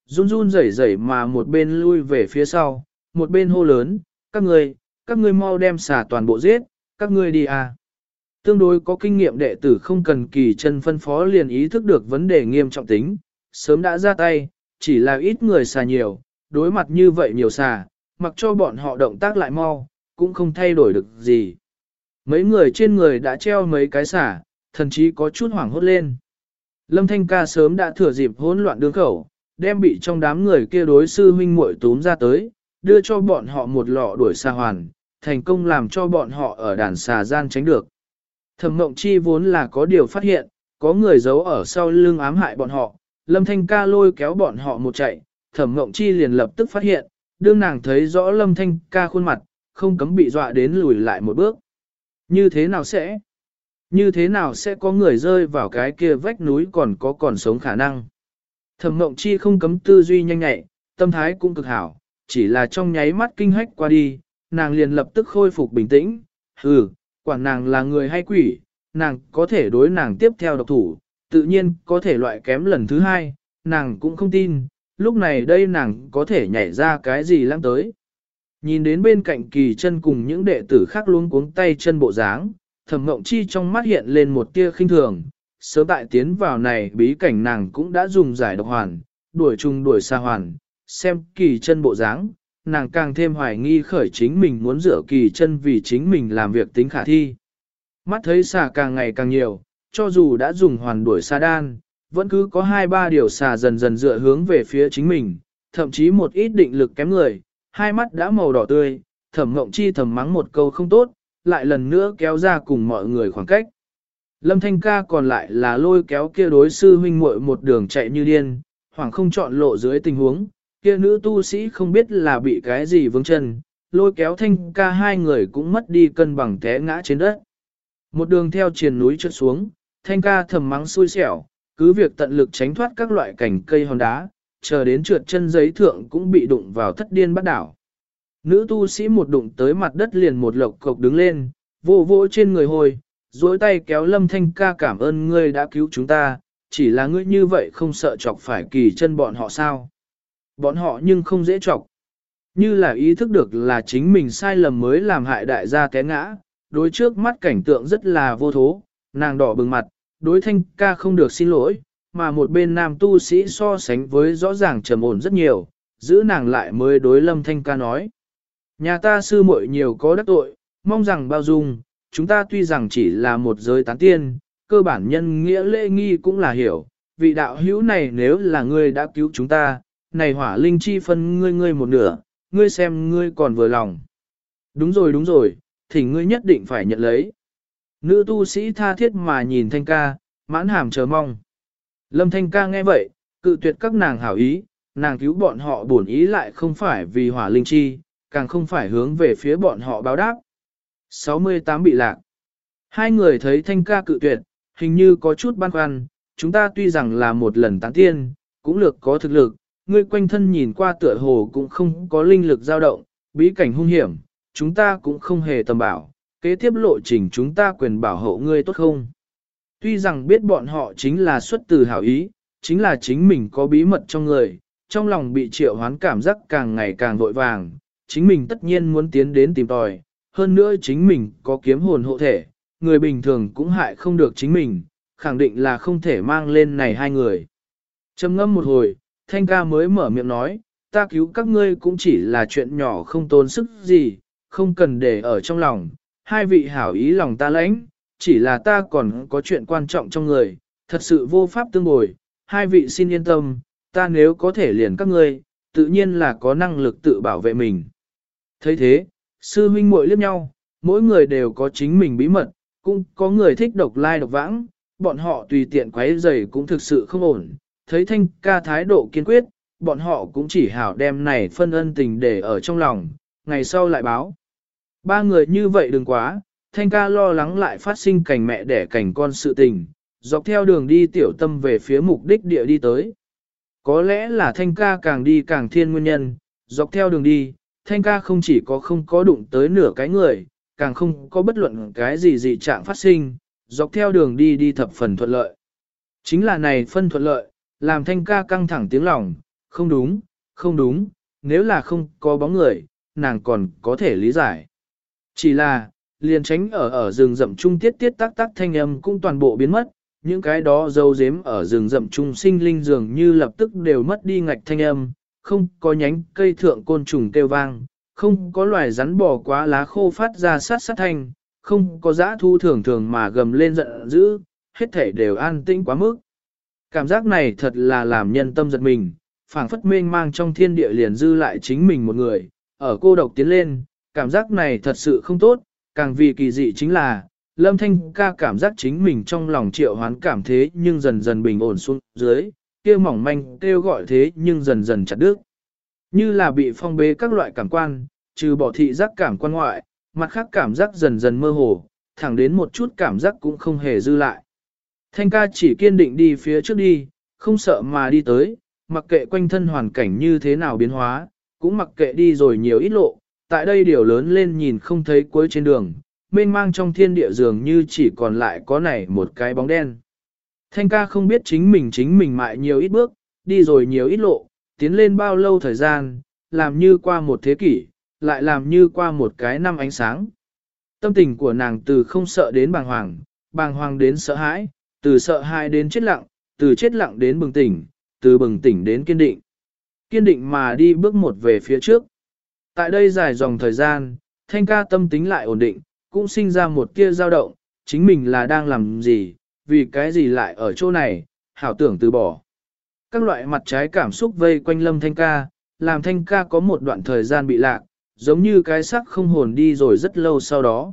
Run run rẩy rẩy mà một bên lui về phía sau, một bên hô lớn, các ngươi mau đem xà toàn bộ giết, các ngươi đi à. Tương đối có kinh nghiệm đệ tử không cần Kỳ Chân phân phó liền ý thức được vấn đề nghiêm trọng tính, sớm đã ra tay, chỉ là ít người xà nhiều, đối mặt như vậy nhiều xà, mặc cho bọn họ động tác lại mau, cũng không thay đổi được gì. Mấy người trên người đã treo mấy cái xà, thậm chí có chút hoảng hốt lên. Lâm Thanh Ca sớm đã thừa dịp hỗn loạn đường khẩu, đem bị trong đám người kia đối sư huynh muội túm ra tới, đưa cho bọn họ một lọ đuổi xà hoàn, thành công làm cho bọn họ ở đàn xà gian tránh được. Thẩm Mộng Chi vốn là có điều phát hiện, có người giấu ở sau lưng ám hại bọn họ, Lâm Thanh Ca lôi kéo bọn họ một chạy, Thẩm Mộng Chi liền lập tức phát hiện, đương nàng thấy rõ Lâm Thanh Ca khuôn mặt, không cấm bị dọa đến lùi lại một bước. Như thế nào sẽ có người rơi vào cái kia vách núi còn sống khả năng? Thẩm Mộng Chi không cấm tư duy nhanh nhạy, tâm thái cũng cực hảo, chỉ là trong nháy mắt kinh hách qua đi, nàng liền lập tức khôi phục bình tĩnh, quản nàng là người hay quỷ, nàng có thể đối nàng tiếp theo độc thủ, tự nhiên có thể loại kém lần thứ hai, nàng cũng không tin, lúc này đây nàng có thể nhảy ra cái gì lăng tới. Nhìn đến bên cạnh Kỳ Chân cùng những đệ tử khác luống cuống tay chân bộ dáng, Thẩm Mộng Chi trong mắt hiện lên một tia khinh thường, sớm tại tiến vào này bí cảnh nàng cũng đã dùng giải độc hoàn, đuổi trùng đuổi xa hoàn, xem Kỳ Chân bộ dáng, nàng càng thêm hoài nghi khởi chính mình muốn rửa Kỳ Chân vì chính mình làm việc tính khả thi. Mắt thấy xà càng ngày càng nhiều, cho dù đã dùng hoàn đuổi xa đan, vẫn cứ có 2-3 điều xà dần dần dựa hướng về phía chính mình, thậm chí một ít định lực kém người, hai mắt đã màu đỏ tươi, Thẩm Mộng Chi thầm mắng một câu không tốt, lại lần nữa kéo ra cùng mọi người khoảng cách. Lâm Thanh Ca còn lại là lôi kéo kia đối sư huynh muội một đường chạy như điên, hoảng không chọn lộ dưới tình huống, kia nữ tu sĩ không biết là bị cái gì vướng chân, lôi kéo Thanh Ca hai người cũng mất đi cân bằng té ngã trên đất. Một đường theo triền núi trượt xuống, Thanh Ca thầm mắng xui xẻo, cứ việc tận lực tránh thoát các loại cành cây hòn đá, chờ đến trượt chân giấy thượng cũng bị đụng vào thất điên bắt đảo. Nữ tu sĩ một đụng tới mặt đất liền một lộc cộc đứng lên, vô vô trên người hồi, duỗi tay kéo Lâm Thanh Ca cảm ơn ngươi đã cứu chúng ta, chỉ là ngươi như vậy không sợ chọc phải Kỳ Chân bọn họ sao. Bọn họ nhưng không dễ chọc. Như là ý thức được là chính mình sai lầm mới làm hại đại gia té ngã, đối trước mắt cảnh tượng rất là vô thố, nàng đỏ bừng mặt, đối Thanh Ca không được xin lỗi, mà một bên nam tu sĩ so sánh với rõ ràng trầm ổn rất nhiều, giữ nàng lại mới đối Lâm Thanh Ca nói. Nhà ta sư muội nhiều có đắc tội, mong rằng bao dung, chúng ta tuy rằng chỉ là một giới tán tiên, cơ bản nhân nghĩa lễ nghi cũng là hiểu, vị đạo hữu này nếu là ngươi đã cứu chúng ta, này hỏa linh chi phân ngươi một nửa, ngươi xem ngươi còn vừa lòng. Đúng rồi, thì ngươi nhất định phải nhận lấy. Nữ tu sĩ tha thiết mà nhìn Thanh Ca, mãn hàm chờ mong. Lâm Thanh Ca nghe vậy, cự tuyệt các nàng hảo ý, nàng cứu bọn họ bổn ý lại không phải vì hỏa linh chi, càng không phải hướng về phía bọn họ báo đáp. 68 bị lạc. Hai người thấy Thanh Ca cự tuyệt, hình như có chút băn khoăn, chúng ta tuy rằng là một lần tán tiên, cũng lược có thực lực, ngươi quanh thân nhìn qua tựa hồ cũng không có linh lực dao động, bí cảnh hung hiểm, chúng ta cũng không hề tầm bảo, kế tiếp lộ trình chúng ta quyền bảo hộ ngươi tốt không? Tuy rằng biết bọn họ chính là xuất từ hảo ý, chính là chính mình có bí mật trong người, trong lòng bị triệu hoán cảm giác càng ngày càng vội vàng, chính mình tất nhiên muốn tiến đến tìm tòi, hơn nữa chính mình có kiếm hồn hộ thể, người bình thường cũng hại không được chính mình, khẳng định là không thể mang lên này hai người. Trầm ngâm một hồi, Thanh Ca mới mở miệng nói, ta cứu các ngươi cũng chỉ là chuyện nhỏ không tốn sức gì, không cần để ở trong lòng, hai vị hảo ý lòng ta lãnh, chỉ là ta còn có chuyện quan trọng trong người, thật sự vô pháp tương bồi, hai vị xin yên tâm, ta nếu có thể liền các ngươi, tự nhiên là có năng lực tự bảo vệ mình. thấy thế, sư huynh muội liếc nhau, mỗi người đều có chính mình bí mật, cũng có người thích độc lai độc vãng, bọn họ tùy tiện quấy rầy cũng thực sự không ổn, thấy Thanh Ca thái độ kiên quyết, bọn họ cũng chỉ hảo đem này phân ân tình để ở trong lòng, ngày sau lại báo. Ba người như vậy đừng quá, Thanh Ca lo lắng lại phát sinh cảnh mẹ đẻ cảnh con sự tình, dọc theo đường đi tiểu tâm về phía mục đích địa đi tới. Có lẽ là Thanh Ca càng đi càng thiên nguyên nhân, dọc theo đường đi, Thanh Ca không chỉ có không có đụng tới nửa cái người, càng không có bất luận cái gì dị trạng phát sinh, dọc theo đường đi đi thập phần thuận lợi. Chính là này phân thuận lợi, làm Thanh Ca căng thẳng tiếng lòng, không đúng, không đúng, nếu là không có bóng người, nàng còn có thể lý giải. Chỉ là, liền tránh ở rừng rậm trung tiết tiết tác tác thanh âm cũng toàn bộ biến mất, những cái đó dấu dếm ở rừng rậm trung sinh linh dường như lập tức đều mất đi ngạch thanh âm, không có nhánh cây thượng côn trùng kêu vang, không có loài rắn bò quá lá khô phát ra sát sát thanh, không có dã thu thường thường mà gầm lên giận dữ, hết thể đều an tĩnh quá mức. Cảm giác này thật là làm nhân tâm giật mình, phảng phất mênh mang trong thiên địa liền dư lại chính mình một người, ở cô độc tiến lên, cảm giác này thật sự không tốt, càng vì kỳ dị chính là, Lâm Thanh ca cảm giác chính mình trong lòng triệu hoán cảm thế nhưng dần dần bình ổn xuống dưới, kia mỏng manh kêu gọi thế nhưng dần dần chặt đứt. Như là bị phong bế các loại cảm quan, trừ bỏ thị giác cảm quan ngoại, mặt khác cảm giác dần dần mơ hồ, thẳng đến một chút cảm giác cũng không hề dư lại. Thanh ca chỉ kiên định đi phía trước đi, không sợ mà đi tới, mặc kệ quanh thân hoàn cảnh như thế nào biến hóa, cũng mặc kệ đi rồi nhiều ít lộ, tại đây điều lớn lên nhìn không thấy cuối trên đường, mênh mang trong thiên địa dường như chỉ còn lại có này một cái bóng đen. Thanh ca không biết chính mình mại nhiều ít bước, đi rồi nhiều ít lộ, tiến lên bao lâu thời gian, làm như qua một thế kỷ, lại làm như qua một cái năm ánh sáng. Tâm tình của nàng từ không sợ đến bàng hoàng đến sợ hãi, từ sợ hãi đến chết lặng, từ chết lặng đến bừng tỉnh, từ bừng tỉnh đến kiên định. Kiên định mà đi bước một về phía trước. Tại đây dài dòng thời gian, Thanh ca tâm tính lại ổn định, cũng sinh ra một tia dao động, chính mình là đang làm gì, vì cái gì lại ở chỗ này, hảo tưởng từ bỏ. Các loại mặt trái cảm xúc vây quanh Lâm Thanh ca, làm Thanh ca có một đoạn thời gian bị lạc, giống như cái xác không hồn đi rồi rất lâu sau đó.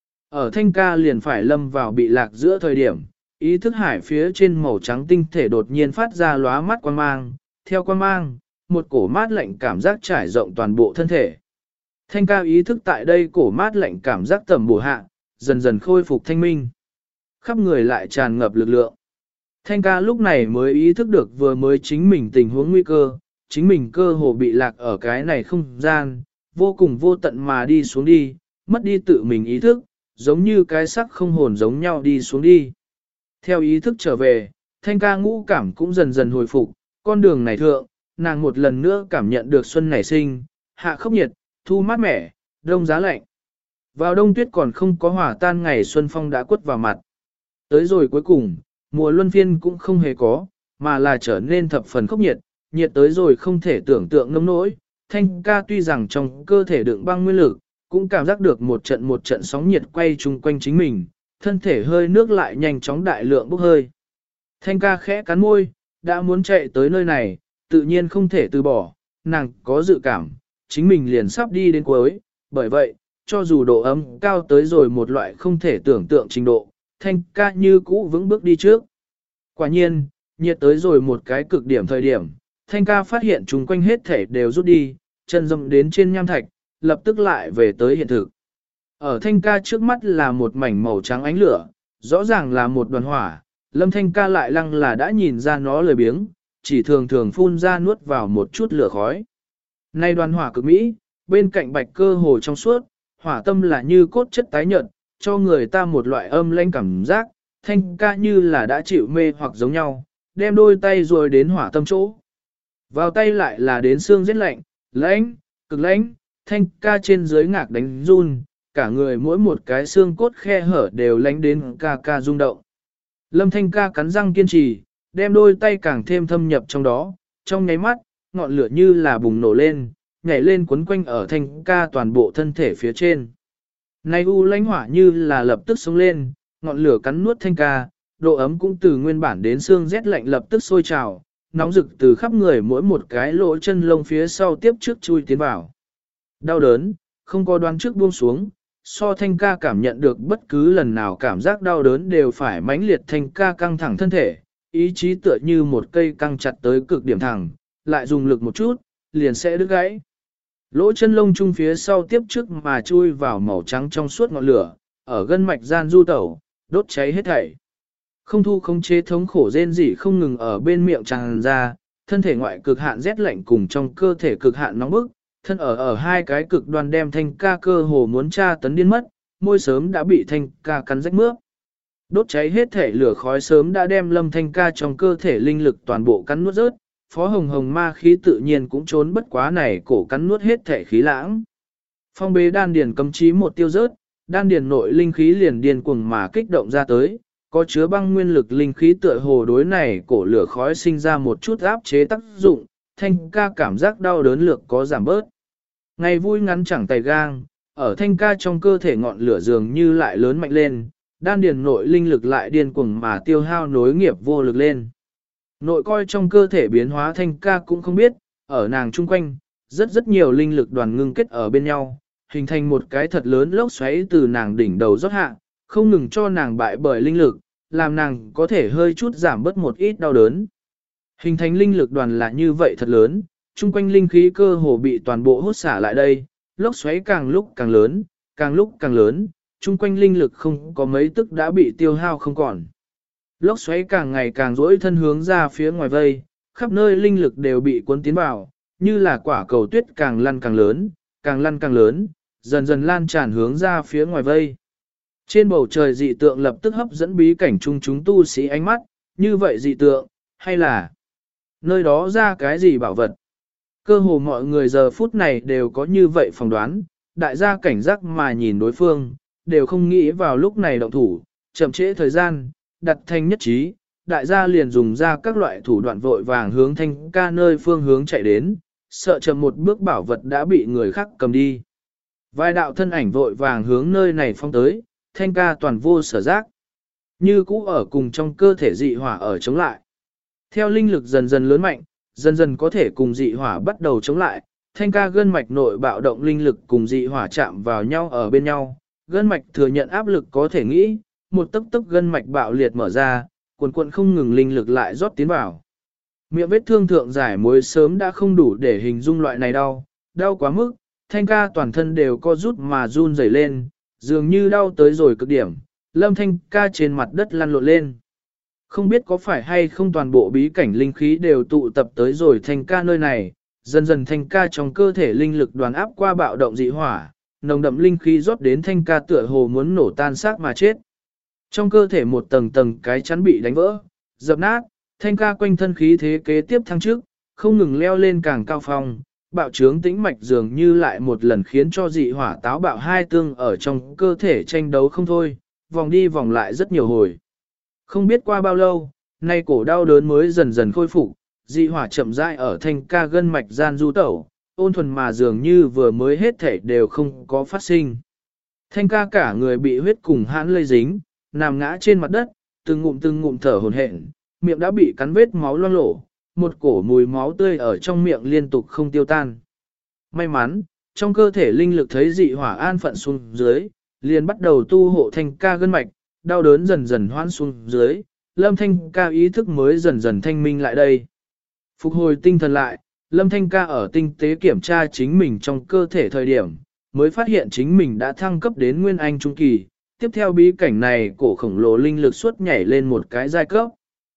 Ở Thanh ca liền phải lâm vào bị lạc giữa thời điểm, ý thức hải phía trên màu trắng tinh thể đột nhiên phát ra lóa mắt quang mang, theo quang mang, một cổ mát lạnh cảm giác trải rộng toàn bộ thân thể. Thanh ca ý thức tại đây cổ mát lạnh cảm giác tầm bổ hạ, dần dần khôi phục thanh minh. Khắp người lại tràn ngập lực lượng. Thanh ca lúc này mới ý thức được vừa mới chính mình tình huống nguy cơ, chính mình cơ hồ bị lạc ở cái này không gian, vô cùng vô tận mà đi xuống đi, mất đi tự mình ý thức, giống như cái sắc không hồn giống nhau đi xuống đi. Theo ý thức trở về, Thanh ca ngũ cảm cũng dần dần hồi phục, con đường này thượng, nàng một lần nữa cảm nhận được xuân nảy sinh, hạ khốc nhiệt, thu mát mẻ, đông giá lạnh. Vào đông tuyết còn không có hỏa tan ngày xuân phong đã quất vào mặt. Tới rồi cuối cùng, mùa luân phiên cũng không hề có, mà là trở nên thập phần khốc nhiệt, nhiệt tới rồi không thể tưởng tượng nông nỗi. Thanh ca tuy rằng trong cơ thể đựng băng nguyên lực, cũng cảm giác được một trận sóng nhiệt quay chung quanh chính mình, thân thể hơi nước lại nhanh chóng đại lượng bốc hơi. Thanh ca khẽ cắn môi, đã muốn chạy tới nơi này, tự nhiên không thể từ bỏ, nàng có dự cảm, chính mình liền sắp đi đến cuối, bởi vậy, cho dù độ ấm cao tới rồi một loại không thể tưởng tượng trình độ, Thanh ca như cũ vững bước đi trước. Quả nhiên, nhiệt tới rồi một cái cực điểm thời điểm, Thanh ca phát hiện chúng quanh hết thể đều rút đi, chân dâm đến trên nham thạch, lập tức lại về tới hiện thực. Ở Thanh ca trước mắt là một mảnh màu trắng ánh lửa, rõ ràng là một đoàn hỏa, Lâm Thanh ca lại lăng là đã nhìn ra nó lười biếng, chỉ thường thường phun ra nuốt vào một chút lửa khói. Nay đoàn hỏa cực mỹ, bên cạnh bạch cơ hồ trong suốt, hỏa tâm là như cốt chất tái nhợt, cho người ta một loại âm lãnh cảm giác, Thanh ca như là đã chịu mê hoặc giống nhau, đem đôi tay rồi đến hỏa tâm chỗ. Vào tay lại là đến xương rất lạnh, lãnh, cực lãnh, Thanh ca trên dưới ngạc đánh run, cả người mỗi một cái xương cốt khe hở đều lánh đến ca ca rung động. Lâm Thanh ca cắn răng kiên trì, đem đôi tay càng thêm thâm nhập trong đó, trong nháy mắt, ngọn lửa như là bùng nổ lên, nhảy lên quấn quanh ở Thanh ca toàn bộ thân thể phía trên. Nay u lãnh hỏa như là lập tức sống lên, ngọn lửa cắn nuốt Thanh ca, độ ấm cũng từ nguyên bản đến xương rét lạnh lập tức sôi trào, nóng rực từ khắp người mỗi một cái lỗ chân lông phía sau tiếp trước chui tiến vào. Đau đớn, không có đoán trước buông xuống, so Thanh ca cảm nhận được bất cứ lần nào cảm giác đau đớn đều phải mãnh liệt. Thanh ca căng thẳng thân thể, ý chí tựa như một cây căng chặt tới cực điểm thẳng, lại dùng lực một chút, liền sẽ đứt gãy. Lỗ chân lông chung phía sau tiếp trước mà chui vào màu trắng trong suốt ngọn lửa, ở gân mạch gian du tẩu, đốt cháy hết thảy. Không thu không chế thống khổ rên rỉ không ngừng ở bên miệng tràn ra, thân thể ngoại cực hạn rét lạnh cùng trong cơ thể cực hạn nóng bức, thân ở hai cái cực đoan đem Thanh ca cơ hồ muốn tra tấn điên mất, môi sớm đã bị Thanh ca cắn rách mướp. Đốt cháy hết thể lửa khói sớm đã đem Lâm Thanh ca trong cơ thể linh lực toàn bộ cắn nuốt rớt, Phó Hồng Hồng ma khí tự nhiên cũng trốn bất quá này cổ cắn nuốt hết thể khí lãng. Phong bế đan điền cấm chí một tiêu rớt, đan điền nội linh khí liền điên cuồng mà kích động ra tới, có chứa băng nguyên lực linh khí tựa hồ đối này cổ lửa khói sinh ra một chút áp chế tác dụng, Thanh ca cảm giác đau đớn lược có giảm bớt. Ngày vui ngắn chẳng tay gang, ở Thanh ca trong cơ thể ngọn lửa dường như lại lớn mạnh lên, đan điền nội linh lực lại điên cuồng mà tiêu hao nối nghiệp vô lực lên. Nội coi trong cơ thể biến hóa Thanh ca cũng không biết, ở nàng chung quanh, rất nhiều linh lực đoàn ngưng kết ở bên nhau, hình thành một cái thật lớn lốc xoáy từ nàng đỉnh đầu rót hạ, không ngừng cho nàng bại bởi linh lực, làm nàng có thể hơi chút giảm bớt một ít đau đớn. Hình thành linh lực đoàn là như vậy thật lớn, chung quanh linh khí cơ hồ bị toàn bộ hút xả lại đây, lốc xoáy càng lúc càng lớn, càng lúc càng lớn, chung quanh linh lực không có mấy tức đã bị tiêu hao không còn. Lốc xoáy càng ngày càng rỗi thân hướng ra phía ngoài vây, khắp nơi linh lực đều bị cuốn tiến vào, như là quả cầu tuyết càng lăn càng lớn, càng lăn càng lớn, dần dần lan tràn hướng ra phía ngoài vây. Trên bầu trời dị tượng lập tức hấp dẫn bí cảnh chung chúng tu sĩ ánh mắt, như vậy dị tượng, hay là nơi đó ra cái gì bảo vật. Cơ hồ mọi người giờ phút này đều có như vậy phỏng đoán, đại gia cảnh giác mà nhìn đối phương, đều không nghĩ vào lúc này động thủ, chậm trễ thời gian, đặt thành nhất trí, đại gia liền dùng ra các loại thủ đoạn vội vàng hướng Thanh ca nơi phương hướng chạy đến, sợ chậm một bước bảo vật đã bị người khác cầm đi. Vài đạo thân ảnh vội vàng hướng nơi này phong tới, Thanh ca toàn vô sở giác. Như cũ ở cùng trong cơ thể dị hỏa ở chống lại. Theo linh lực dần dần lớn mạnh, dần dần có thể cùng dị hỏa bắt đầu chống lại, Thanh ca gân mạch nội bạo động linh lực cùng dị hỏa chạm vào nhau ở bên nhau, gân mạch thừa nhận áp lực có thể nghĩ, một tấc tấc gân mạch bạo liệt mở ra, cuồn cuộn không ngừng linh lực lại rót tiến vào. Miệng vết thương thượng giải muối sớm đã không đủ để hình dung loại này đau, đau quá mức, Thanh ca toàn thân đều co rút mà run rẩy lên, dường như đau tới rồi cực điểm, Lâm Thanh ca trên mặt đất lăn lộn lên. Không biết có phải hay không toàn bộ bí cảnh linh khí đều tụ tập tới rồi Thanh ca nơi này, dần dần Thanh ca trong cơ thể linh lực đoàn áp qua bạo động dị hỏa, nồng đậm linh khí rót đến Thanh ca tựa hồ muốn nổ tan xác mà chết. Trong cơ thể một tầng tầng cái chắn bị đánh vỡ, dập nát, Thanh ca quanh thân khí thế kế tiếp thăng trước, không ngừng leo lên càng cao phong, bạo trướng tĩnh mạch dường như lại một lần khiến cho dị hỏa táo bạo hai tương ở trong cơ thể tranh đấu không thôi, vòng đi vòng lại rất nhiều hồi. Không biết qua bao lâu, nay cổ đau đớn mới dần dần khôi phục, dị hỏa chậm rãi ở Thanh ca gân mạch gian du tẩu, ôn thuần mà dường như vừa mới hết thể đều không có phát sinh. Thanh ca cả người bị huyết cùng hãn lây dính, nằm ngã trên mặt đất, từng ngụm thở hổn hển, miệng đã bị cắn vết máu loang lổ, một cổ mùi máu tươi ở trong miệng liên tục không tiêu tan. May mắn, trong cơ thể linh lực thấy dị hỏa an phận xuống dưới, liền bắt đầu tu hộ Thanh ca gân mạch, đau đớn dần dần hoãn xuống dưới, Lâm Thanh ca ý thức mới dần dần thanh minh lại đây. Phục hồi tinh thần lại, Lâm Thanh ca ở tinh tế kiểm tra chính mình trong cơ thể thời điểm, mới phát hiện chính mình đã thăng cấp đến Nguyên Anh Trung Kỳ. Tiếp theo bí cảnh này cổ khổng lồ linh lực suốt nhảy lên một cái giai cấp.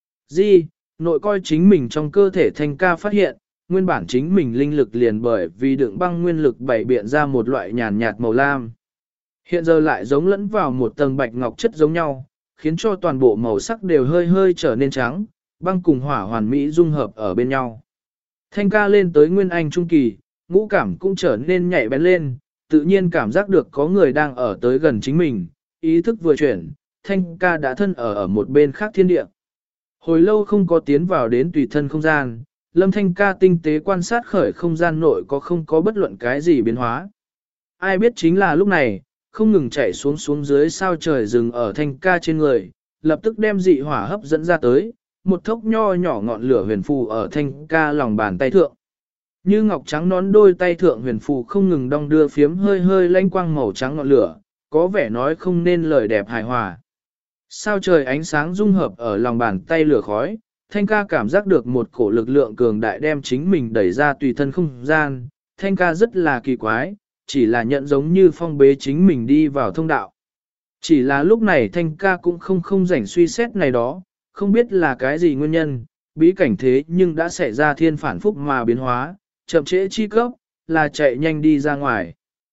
Nội coi chính mình trong cơ thể Thanh ca phát hiện, nguyên bản chính mình linh lực liền bởi vì đựng băng nguyên lực bảy biện ra một loại nhàn nhạt màu lam. Hiện giờ lại giống lẫn vào một tầng bạch ngọc chất giống nhau, khiến cho toàn bộ màu sắc đều hơi hơi trở nên trắng, băng cùng hỏa hoàn mỹ dung hợp ở bên nhau. Thanh ca lên tới Nguyên Anh Trung Kỳ, ngũ cảm cũng trở nên nhạy bén lên, tự nhiên cảm giác được có người đang ở tới gần chính mình, ý thức vừa chuyển, Thanh ca đã thân ở một bên khác thiên địa. Hồi lâu không có tiến vào đến tùy thân không gian, Lâm Thanh ca tinh tế quan sát khởi không gian nội không có bất luận cái gì biến hóa. Ai biết chính là lúc này, không ngừng chạy xuống dưới sao trời rừng ở Thanh ca trên người, lập tức đem dị hỏa hấp dẫn ra tới, một thốc nho nhỏ ngọn lửa huyền phù ở Thanh ca lòng bàn tay thượng. Như ngọc trắng nón đôi tay thượng huyền phù không ngừng đong đưa phiếm hơi hơi lanh quang màu trắng ngọn lửa, có vẻ nói không nên lời đẹp hài hòa. Sao trời ánh sáng dung hợp ở lòng bàn tay lửa khói, Thanh ca cảm giác được một cổ lực lượng cường đại đem chính mình đẩy ra tùy thân không gian, Thanh ca rất là kỳ quái, chỉ là nhận giống như phong bế chính mình đi vào thông đạo. Chỉ là lúc này Thanh ca cũng không rảnh suy xét này đó, không biết là cái gì nguyên nhân, bí cảnh thế nhưng đã xảy ra thiên phản phúc mà biến hóa, chậm trễ chi cấp, là chạy nhanh đi ra ngoài.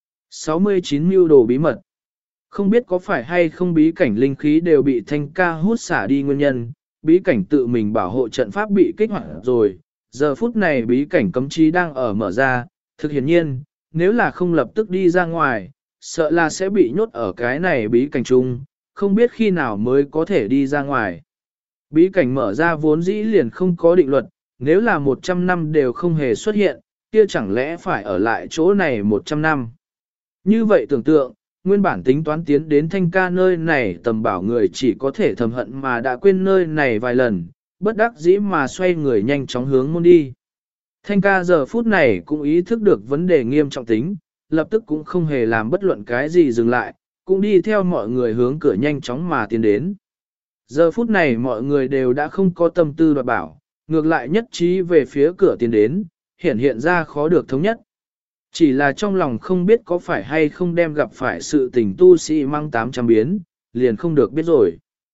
69 mưu đồ bí mật. Không biết có phải hay không bí cảnh linh khí đều bị Thanh ca hút xả đi nguyên nhân, bí cảnh tự mình bảo hộ trận pháp bị kích hoạt rồi, giờ phút này bí cảnh cấm chế đang ở mở ra, thực hiển nhiên, nếu là không lập tức đi ra ngoài, sợ là sẽ bị nhốt ở cái này bí cảnh chung, không biết khi nào mới có thể đi ra ngoài. Bí cảnh mở ra vốn dĩ liền không có định luật, nếu là 100 năm đều không hề xuất hiện, kia chẳng lẽ phải ở lại chỗ này 100 năm. Như vậy tưởng tượng, nguyên bản tính toán tiến đến Thanh ca nơi này tầm bảo người chỉ có thể thầm hận mà đã quên nơi này vài lần, bất đắc dĩ mà xoay người nhanh chóng hướng môn đi. Thanh ca giờ phút này cũng ý thức được vấn đề nghiêm trọng tính, lập tức cũng không hề làm bất luận cái gì dừng lại, cũng đi theo mọi người hướng cửa nhanh chóng mà tiến đến. Giờ phút này mọi người đều đã không có tâm tư đoạt bảo, ngược lại nhất trí về phía cửa tiến đến, hiện ra khó được thống nhất. Chỉ là trong lòng không biết có phải hay không đem gặp phải sự tình tu sĩ mang 800 biến, liền không được biết rồi.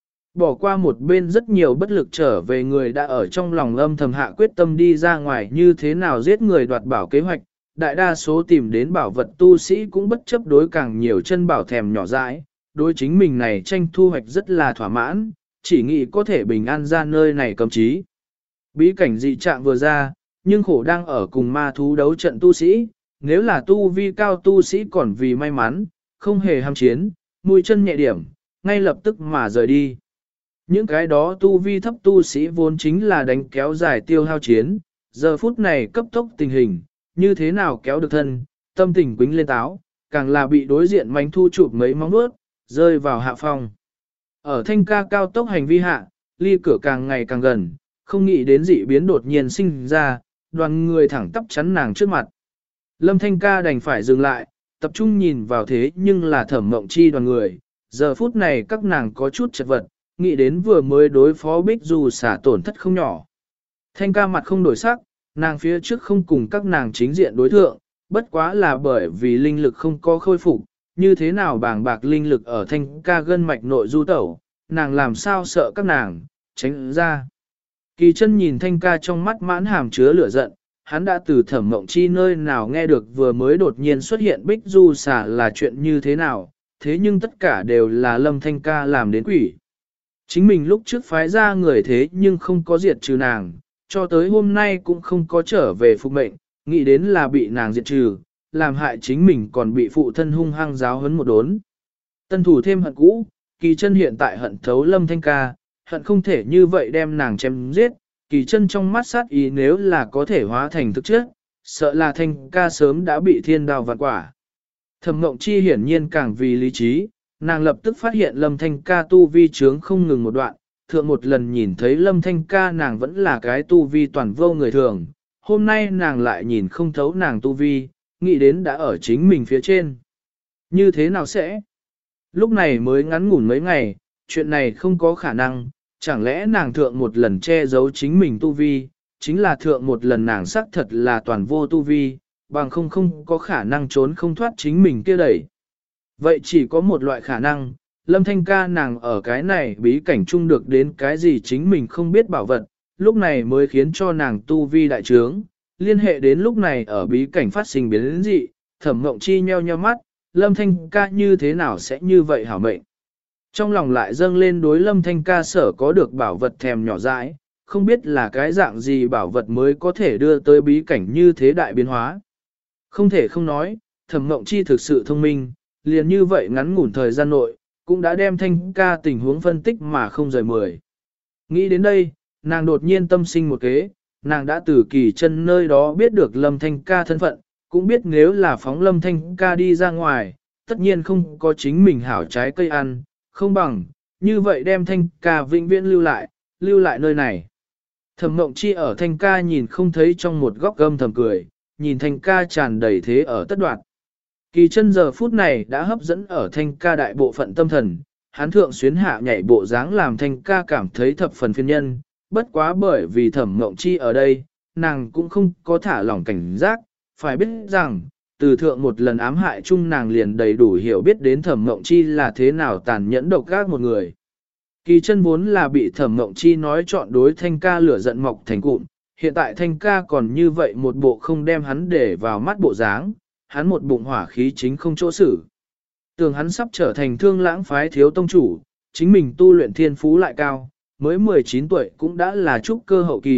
Bỏ qua một bên rất nhiều bất lực trở về người đã ở trong lòng âm thầm hạ quyết tâm đi ra ngoài như thế nào giết người đoạt bảo kế hoạch, đại đa số tìm đến bảo vật tu sĩ cũng bất chấp đối càng nhiều chân bảo thèm nhỏ dãi, đối chính mình này tranh thu hoạch rất là thỏa mãn, chỉ nghĩ có thể bình an ra nơi này cấm chí. Bí cảnh dị trạng vừa ra, nhưng khổ đang ở cùng ma thú đấu trận tu sĩ, nếu là tu vi cao tu sĩ còn vì may mắn, không hề ham chiến, mũi chân nhẹ điểm, ngay lập tức mà rời đi. Những cái đó tu vi thấp tu sĩ vốn chính là đánh kéo dài tiêu hao chiến, giờ phút này cấp tốc tình hình, như thế nào kéo được thân, tâm tình quính lên táo, càng là bị đối diện mánh thu chụp mấy móng vuốt, rơi vào hạ phong. Ở Thanh ca cao tốc hành vi hạ, ly cửa càng ngày càng gần, không nghĩ đến dị biến đột nhiên sinh ra, đoàn người thẳng tắp chắn nàng trước mặt. Lâm Thanh ca đành phải dừng lại, tập trung nhìn vào thế nhưng là Thẩm Mộng Chi đoàn người, giờ phút này các nàng có chút chật vật, nghĩ đến vừa mới đối phó Bích Du xả tổn thất không nhỏ. Thanh ca mặt không đổi sắc, nàng phía trước không cùng các nàng chính diện đối thượng, bất quá là bởi vì linh lực không có khôi phục, như thế nào bàng bạc linh lực ở Thanh ca gân mạch nội du tẩu, nàng làm sao sợ các nàng, tránh ra. Kỳ chân nhìn Thanh ca trong mắt mãn hàm chứa lửa giận, hắn đã từ Thẩm Mộng Chi nơi nào nghe được vừa mới đột nhiên xuất hiện Bích Du xả là chuyện như thế nào, thế nhưng tất cả đều là Lâm Thanh ca làm đến quỷ. Chính mình lúc trước phái ra người thế nhưng không có diệt trừ nàng, cho tới hôm nay cũng không có trở về phục mệnh, nghĩ đến là bị nàng diệt trừ, làm hại chính mình còn bị phụ thân hung hăng giáo huấn một đốn. Tân thủ thêm hận cũ, Kỳ chân hiện tại hận thấu Lâm Thanh ca, hận không thể như vậy đem nàng chém giết, Kỳ chân trong mắt sát ý nếu là có thể hóa thành thực chất, sợ là Thanh ca sớm đã bị thiên đao vạn quả. Thẩm Mộng Chi hiển nhiên càng vì lý trí, nàng lập tức phát hiện Lâm Thanh ca tu vi trướng không ngừng một đoạn, thượng một lần nhìn thấy Lâm Thanh ca nàng vẫn là cái tu vi toàn vô người thường, hôm nay nàng lại nhìn không thấu nàng tu vi, nghĩ đến đã ở chính mình phía trên. Như thế nào sẽ? Lúc này mới ngắn ngủn mấy ngày, chuyện này không có khả năng, chẳng lẽ nàng thượng một lần che giấu chính mình tu vi, chính là thượng một lần nàng xác thật là toàn vô tu vi, bằng không có khả năng trốn không thoát chính mình kia đẩy. Vậy chỉ có một loại khả năng, Lâm Thanh ca nàng ở cái này bí cảnh chung được đến cái gì chính mình không biết bảo vật, lúc này mới khiến cho nàng tu vi đại trướng, liên hệ đến lúc này ở bí cảnh phát sinh biến dị, Thẩm Mộng Chi nheo nheo mắt, Lâm Thanh ca như thế nào sẽ như vậy hảo mệnh. Trong lòng lại dâng lên đối Lâm Thanh ca sở có được bảo vật thèm nhỏ dãi, không biết là cái dạng gì bảo vật mới có thể đưa tới bí cảnh như thế đại biến hóa. Không thể không nói, Thẩm Mộng Chi thực sự thông minh, liền như vậy ngắn ngủn thời gian nội, cũng đã đem Thanh ca tình huống phân tích mà không rời 10. Nghĩ đến đây, nàng đột nhiên tâm sinh một kế, nàng đã từ Kỳ chân nơi đó biết được Lâm Thanh ca thân phận, cũng biết nếu là phóng Lâm Thanh ca đi ra ngoài, tất nhiên không có chính mình hảo trái cây ăn, không bằng, như vậy đem Thanh ca vĩnh viễn lưu lại nơi này. Thẩm Mộng Chi ở Thanh ca nhìn không thấy trong một góc gâm thầm cười, nhìn Thanh ca tràn đầy thế ở tất đoạn. Kỳ chân giờ phút này đã hấp dẫn ở Thanh ca đại bộ phận tâm thần, hắn thượng xuyến hạ nhảy bộ dáng làm Thanh ca cảm thấy thập phần phiền nhân, bất quá bởi vì Thẩm Mộng Chi ở đây, nàng cũng không có thả lỏng cảnh giác, phải biết rằng, từ thượng một lần ám hại chung nàng liền đầy đủ hiểu biết đến Thẩm Mộng Chi là thế nào tàn nhẫn độc ác một người. Kỳ chân vốn là bị Thẩm Mộng Chi nói chọn đối Thanh ca lửa giận mọc thành cụm, hiện tại Thanh ca còn như vậy một bộ không đem hắn để vào mắt bộ dáng, hắn một bụng hỏa khí chính không chỗ xử. Tưởng hắn sắp trở thành Thương Lãng phái thiếu tông chủ, chính mình tu luyện thiên phú lại cao, mới 19 tuổi cũng đã là trúc cơ hậu kỳ,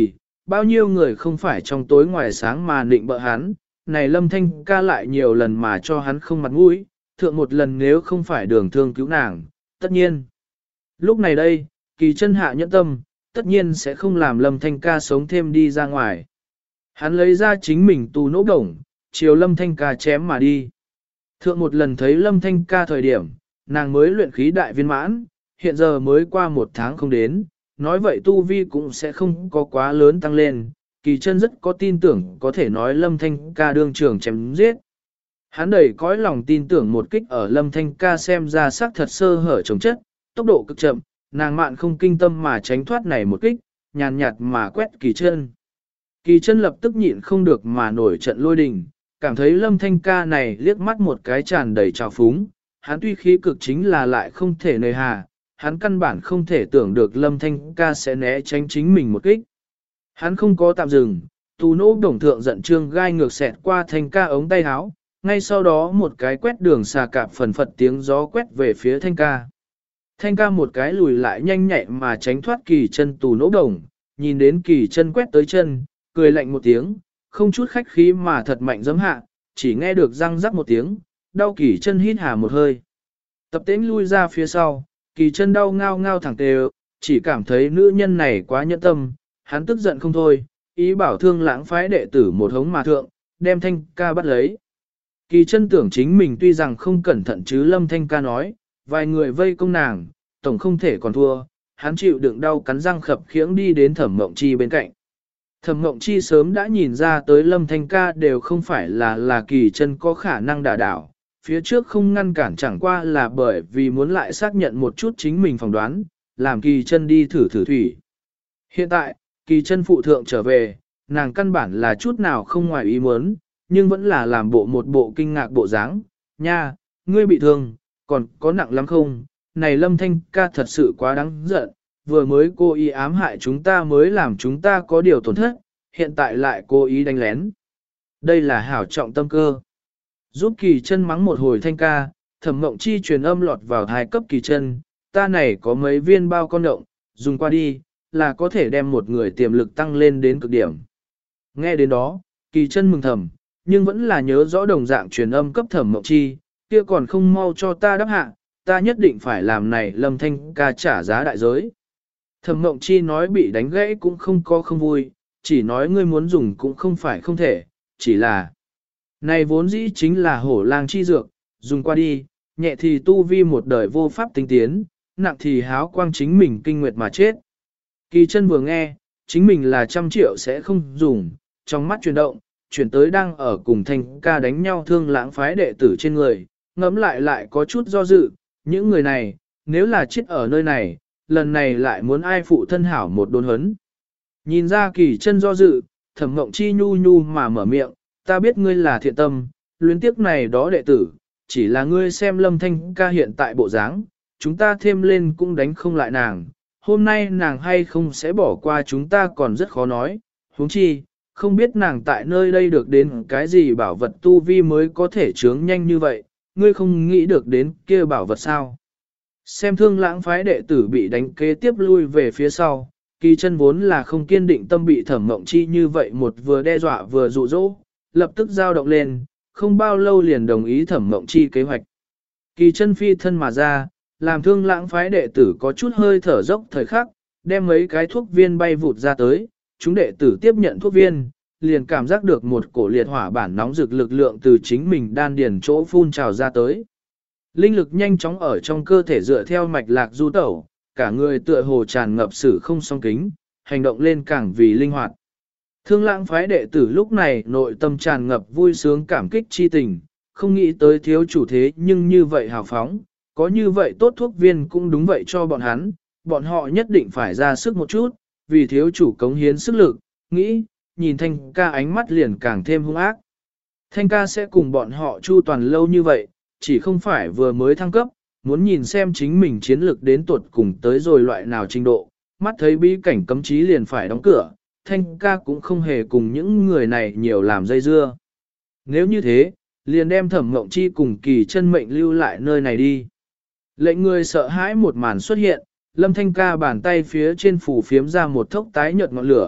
bao nhiêu người không phải trong tối ngoài sáng mà định bợ hắn, này Lâm Thanh ca lại nhiều lần mà cho hắn không mặt mũi, thượng một lần nếu không phải đường thương cứu nàng, tất nhiên. Lúc này đây, Kỳ Chân hạ nhẫn tâm, tất nhiên sẽ không làm Lâm Thanh ca sống thêm đi ra ngoài. Hắn lấy ra chính mình tù nỗ đồng, chiều Lâm Thanh ca chém mà đi. Thượng một lần thấy Lâm Thanh ca thời điểm, nàng mới luyện khí đại viên mãn, hiện giờ mới qua 1 tháng không đến, nói vậy tu vi cũng sẽ không có quá lớn tăng lên. Kỳ Chân rất có tin tưởng có thể nói Lâm Thanh ca đương trường chém giết. Hắn đầy cõi lòng tin tưởng một kích ở Lâm Thanh ca xem ra sắc thật sơ hở chống chất, tốc độ cực chậm, nàng mạn không kinh tâm mà tránh thoát này một kích, nhàn nhạt mà quét Kỳ Chân. Kỳ Chân lập tức nhịn không được mà nổi trận lôi đình, cảm thấy Lâm Thanh ca này liếc mắt một cái tràn đầy trào phúng, hắn tuy khí cực chính là lại không thể nề hà, hắn căn bản không thể tưởng được Lâm Thanh ca sẽ né tránh chính mình một kích. Hắn không có tạm dừng, tù nỗ đồng thượng giận trương gai ngược xẹt qua Thanh ca ống tay áo, ngay sau đó một cái quét đường xà cạp phần phật tiếng gió quét về phía Thanh ca. Thanh ca một cái lùi lại nhanh nhạy mà tránh thoát Kỳ Chân tù nỗ đồng, nhìn đến Kỳ Chân quét tới chân, cười lạnh một tiếng, không chút khách khí mà thật mạnh giẫm hạ, chỉ nghe được răng rắc một tiếng, đau Kỳ Chân hít hà một hơi. Tập tễnh lui ra phía sau, Kỳ Chân đau ngao ngao thẳng tề, chỉ cảm thấy nữ nhân này quá nhẫn tâm, hắn tức giận không thôi, ý bảo Thương Lãng phái đệ tử một hống mà thượng, đem Thanh ca bắt lấy. Kỳ Chân tưởng chính mình tuy rằng không cẩn thận chứ Lâm Thanh ca nói, vài người vây công nàng, tổng không thể còn thua, hắn chịu đựng đau cắn răng khập khiễng đi đến Thẩm Mộng Chi bên cạnh. Thẩm Mộng Chi sớm đã nhìn ra tới Lâm Thanh ca đều không phải là Kỳ Chân có khả năng đả đảo, phía trước không ngăn cản chẳng qua là bởi vì muốn lại xác nhận một chút chính mình phỏng đoán, làm Kỳ Chân đi thử thủy. Hiện tại, Kỳ Chân phụ thượng trở về, nàng căn bản là chút nào không ngoài ý muốn, nhưng vẫn là làm một bộ kinh ngạc bộ dáng. Nha, ngươi bị thương, còn có nặng lắm không? Này Lâm Thanh ca thật sự quá đáng giận, vừa mới cố ý ám hại chúng ta mới làm chúng ta có điều tổn thất, hiện tại lại cố ý đánh lén. Đây là hảo trọng tâm cơ. Giúp Kỳ Chân mắng một hồi Thanh ca, Thẩm Mộng Chi truyền âm lọt vào thai cấp Kỳ Chân, ta này có mấy viên bao con động, dùng qua đi, là có thể đem một người tiềm lực tăng lên đến cực điểm. Nghe đến đó, Kỳ Chân mừng thầm, nhưng vẫn là nhớ rõ đồng dạng truyền âm cấp Thẩm Mộng Chi, kia còn không mau cho ta đáp hạ, ta nhất định phải làm này Lâm Thanh ca trả giá đại giới. Thẩm Mộng Chi nói bị đánh gãy cũng không có không vui, chỉ nói ngươi muốn dùng cũng không phải không thể, chỉ là này vốn dĩ chính là hổ lang chi dược, dùng qua đi, nhẹ thì tu vi một đời vô pháp tinh tiến, nặng thì háo quang chính mình kinh nguyệt mà chết. Kỳ Chân vừa nghe, chính mình là 100 triệu sẽ không dùng, trong mắt chuyển động, chuyển tới đang ở cùng Thanh ca đánh nhau Thương Lãng phái đệ tử trên người, ngẫm lại có chút do dự, những người này, nếu là chết ở nơi này, lần này lại muốn ai phụ thân hảo một đốn huấn. Nhìn ra Kỳ Chân do dự, Thẩm Mộng Chi nhu nhu mà mở miệng, ta biết ngươi là thiện tâm, luyến tiếc này đó đệ tử, chỉ là ngươi xem Lâm Thanh ca hiện tại bộ dáng, chúng ta thêm lên cũng đánh không lại nàng, hôm nay nàng hay không sẽ bỏ qua chúng ta còn rất khó nói, huống chi, không biết nàng tại nơi đây được đến cái gì bảo vật tu vi mới có thể trướng nhanh như vậy, ngươi không nghĩ được đến kia bảo vật sao. Xem Thương Lãng phái đệ tử bị đánh kế tiếp lui về phía sau, Kỳ Chân vốn là không kiên định tâm bị Thẩm Mộng Chi như vậy một vừa đe dọa vừa dụ dỗ, lập tức dao động lên, không bao lâu liền đồng ý Thẩm Mộng Chi kế hoạch. Kỳ Chân phi thân mà ra, làm Thương Lãng phái đệ tử có chút hơi thở dốc thời khắc, đem mấy cái thuốc viên bay vụt ra tới, chúng đệ tử tiếp nhận thuốc viên, liền cảm giác được một cổ liệt hỏa bản nóng rực lực lượng từ chính mình đan điền chỗ phun trào ra tới. Linh lực nhanh chóng ở trong cơ thể dựa theo mạch lạc du tẩu, cả người tựa hồ tràn ngập sử không song kính, hành động lên càng vì linh hoạt. Thương Lãng phái đệ tử lúc này nội tâm tràn ngập vui sướng cảm kích chi tình, không nghĩ tới thiếu chủ thế nhưng như vậy hào phóng, có như vậy tốt thuốc viên cũng đúng vậy cho bọn họ nhất định phải ra sức một chút, vì thiếu chủ cống hiến sức lực, nghĩ, nhìn Thanh ca ánh mắt liền càng thêm hung ác. Thanh ca sẽ cùng bọn họ chu toàn lâu như vậy, chỉ không phải vừa mới thăng cấp, muốn nhìn xem chính mình chiến lực đến tuột cùng tới rồi loại nào trình độ, mắt thấy bí cảnh cấm chí liền phải đóng cửa, Thanh ca cũng không hề cùng những người này nhiều làm dây dưa. Nếu như thế, liền đem Thẩm Mộng Chi cùng Kỳ Chân mệnh lưu lại nơi này đi. Lệnh người sợ hãi một màn xuất hiện, Lâm Thanh ca bàn tay phía trên phủ phiếm ra một thốc tái nhợt ngọn lửa,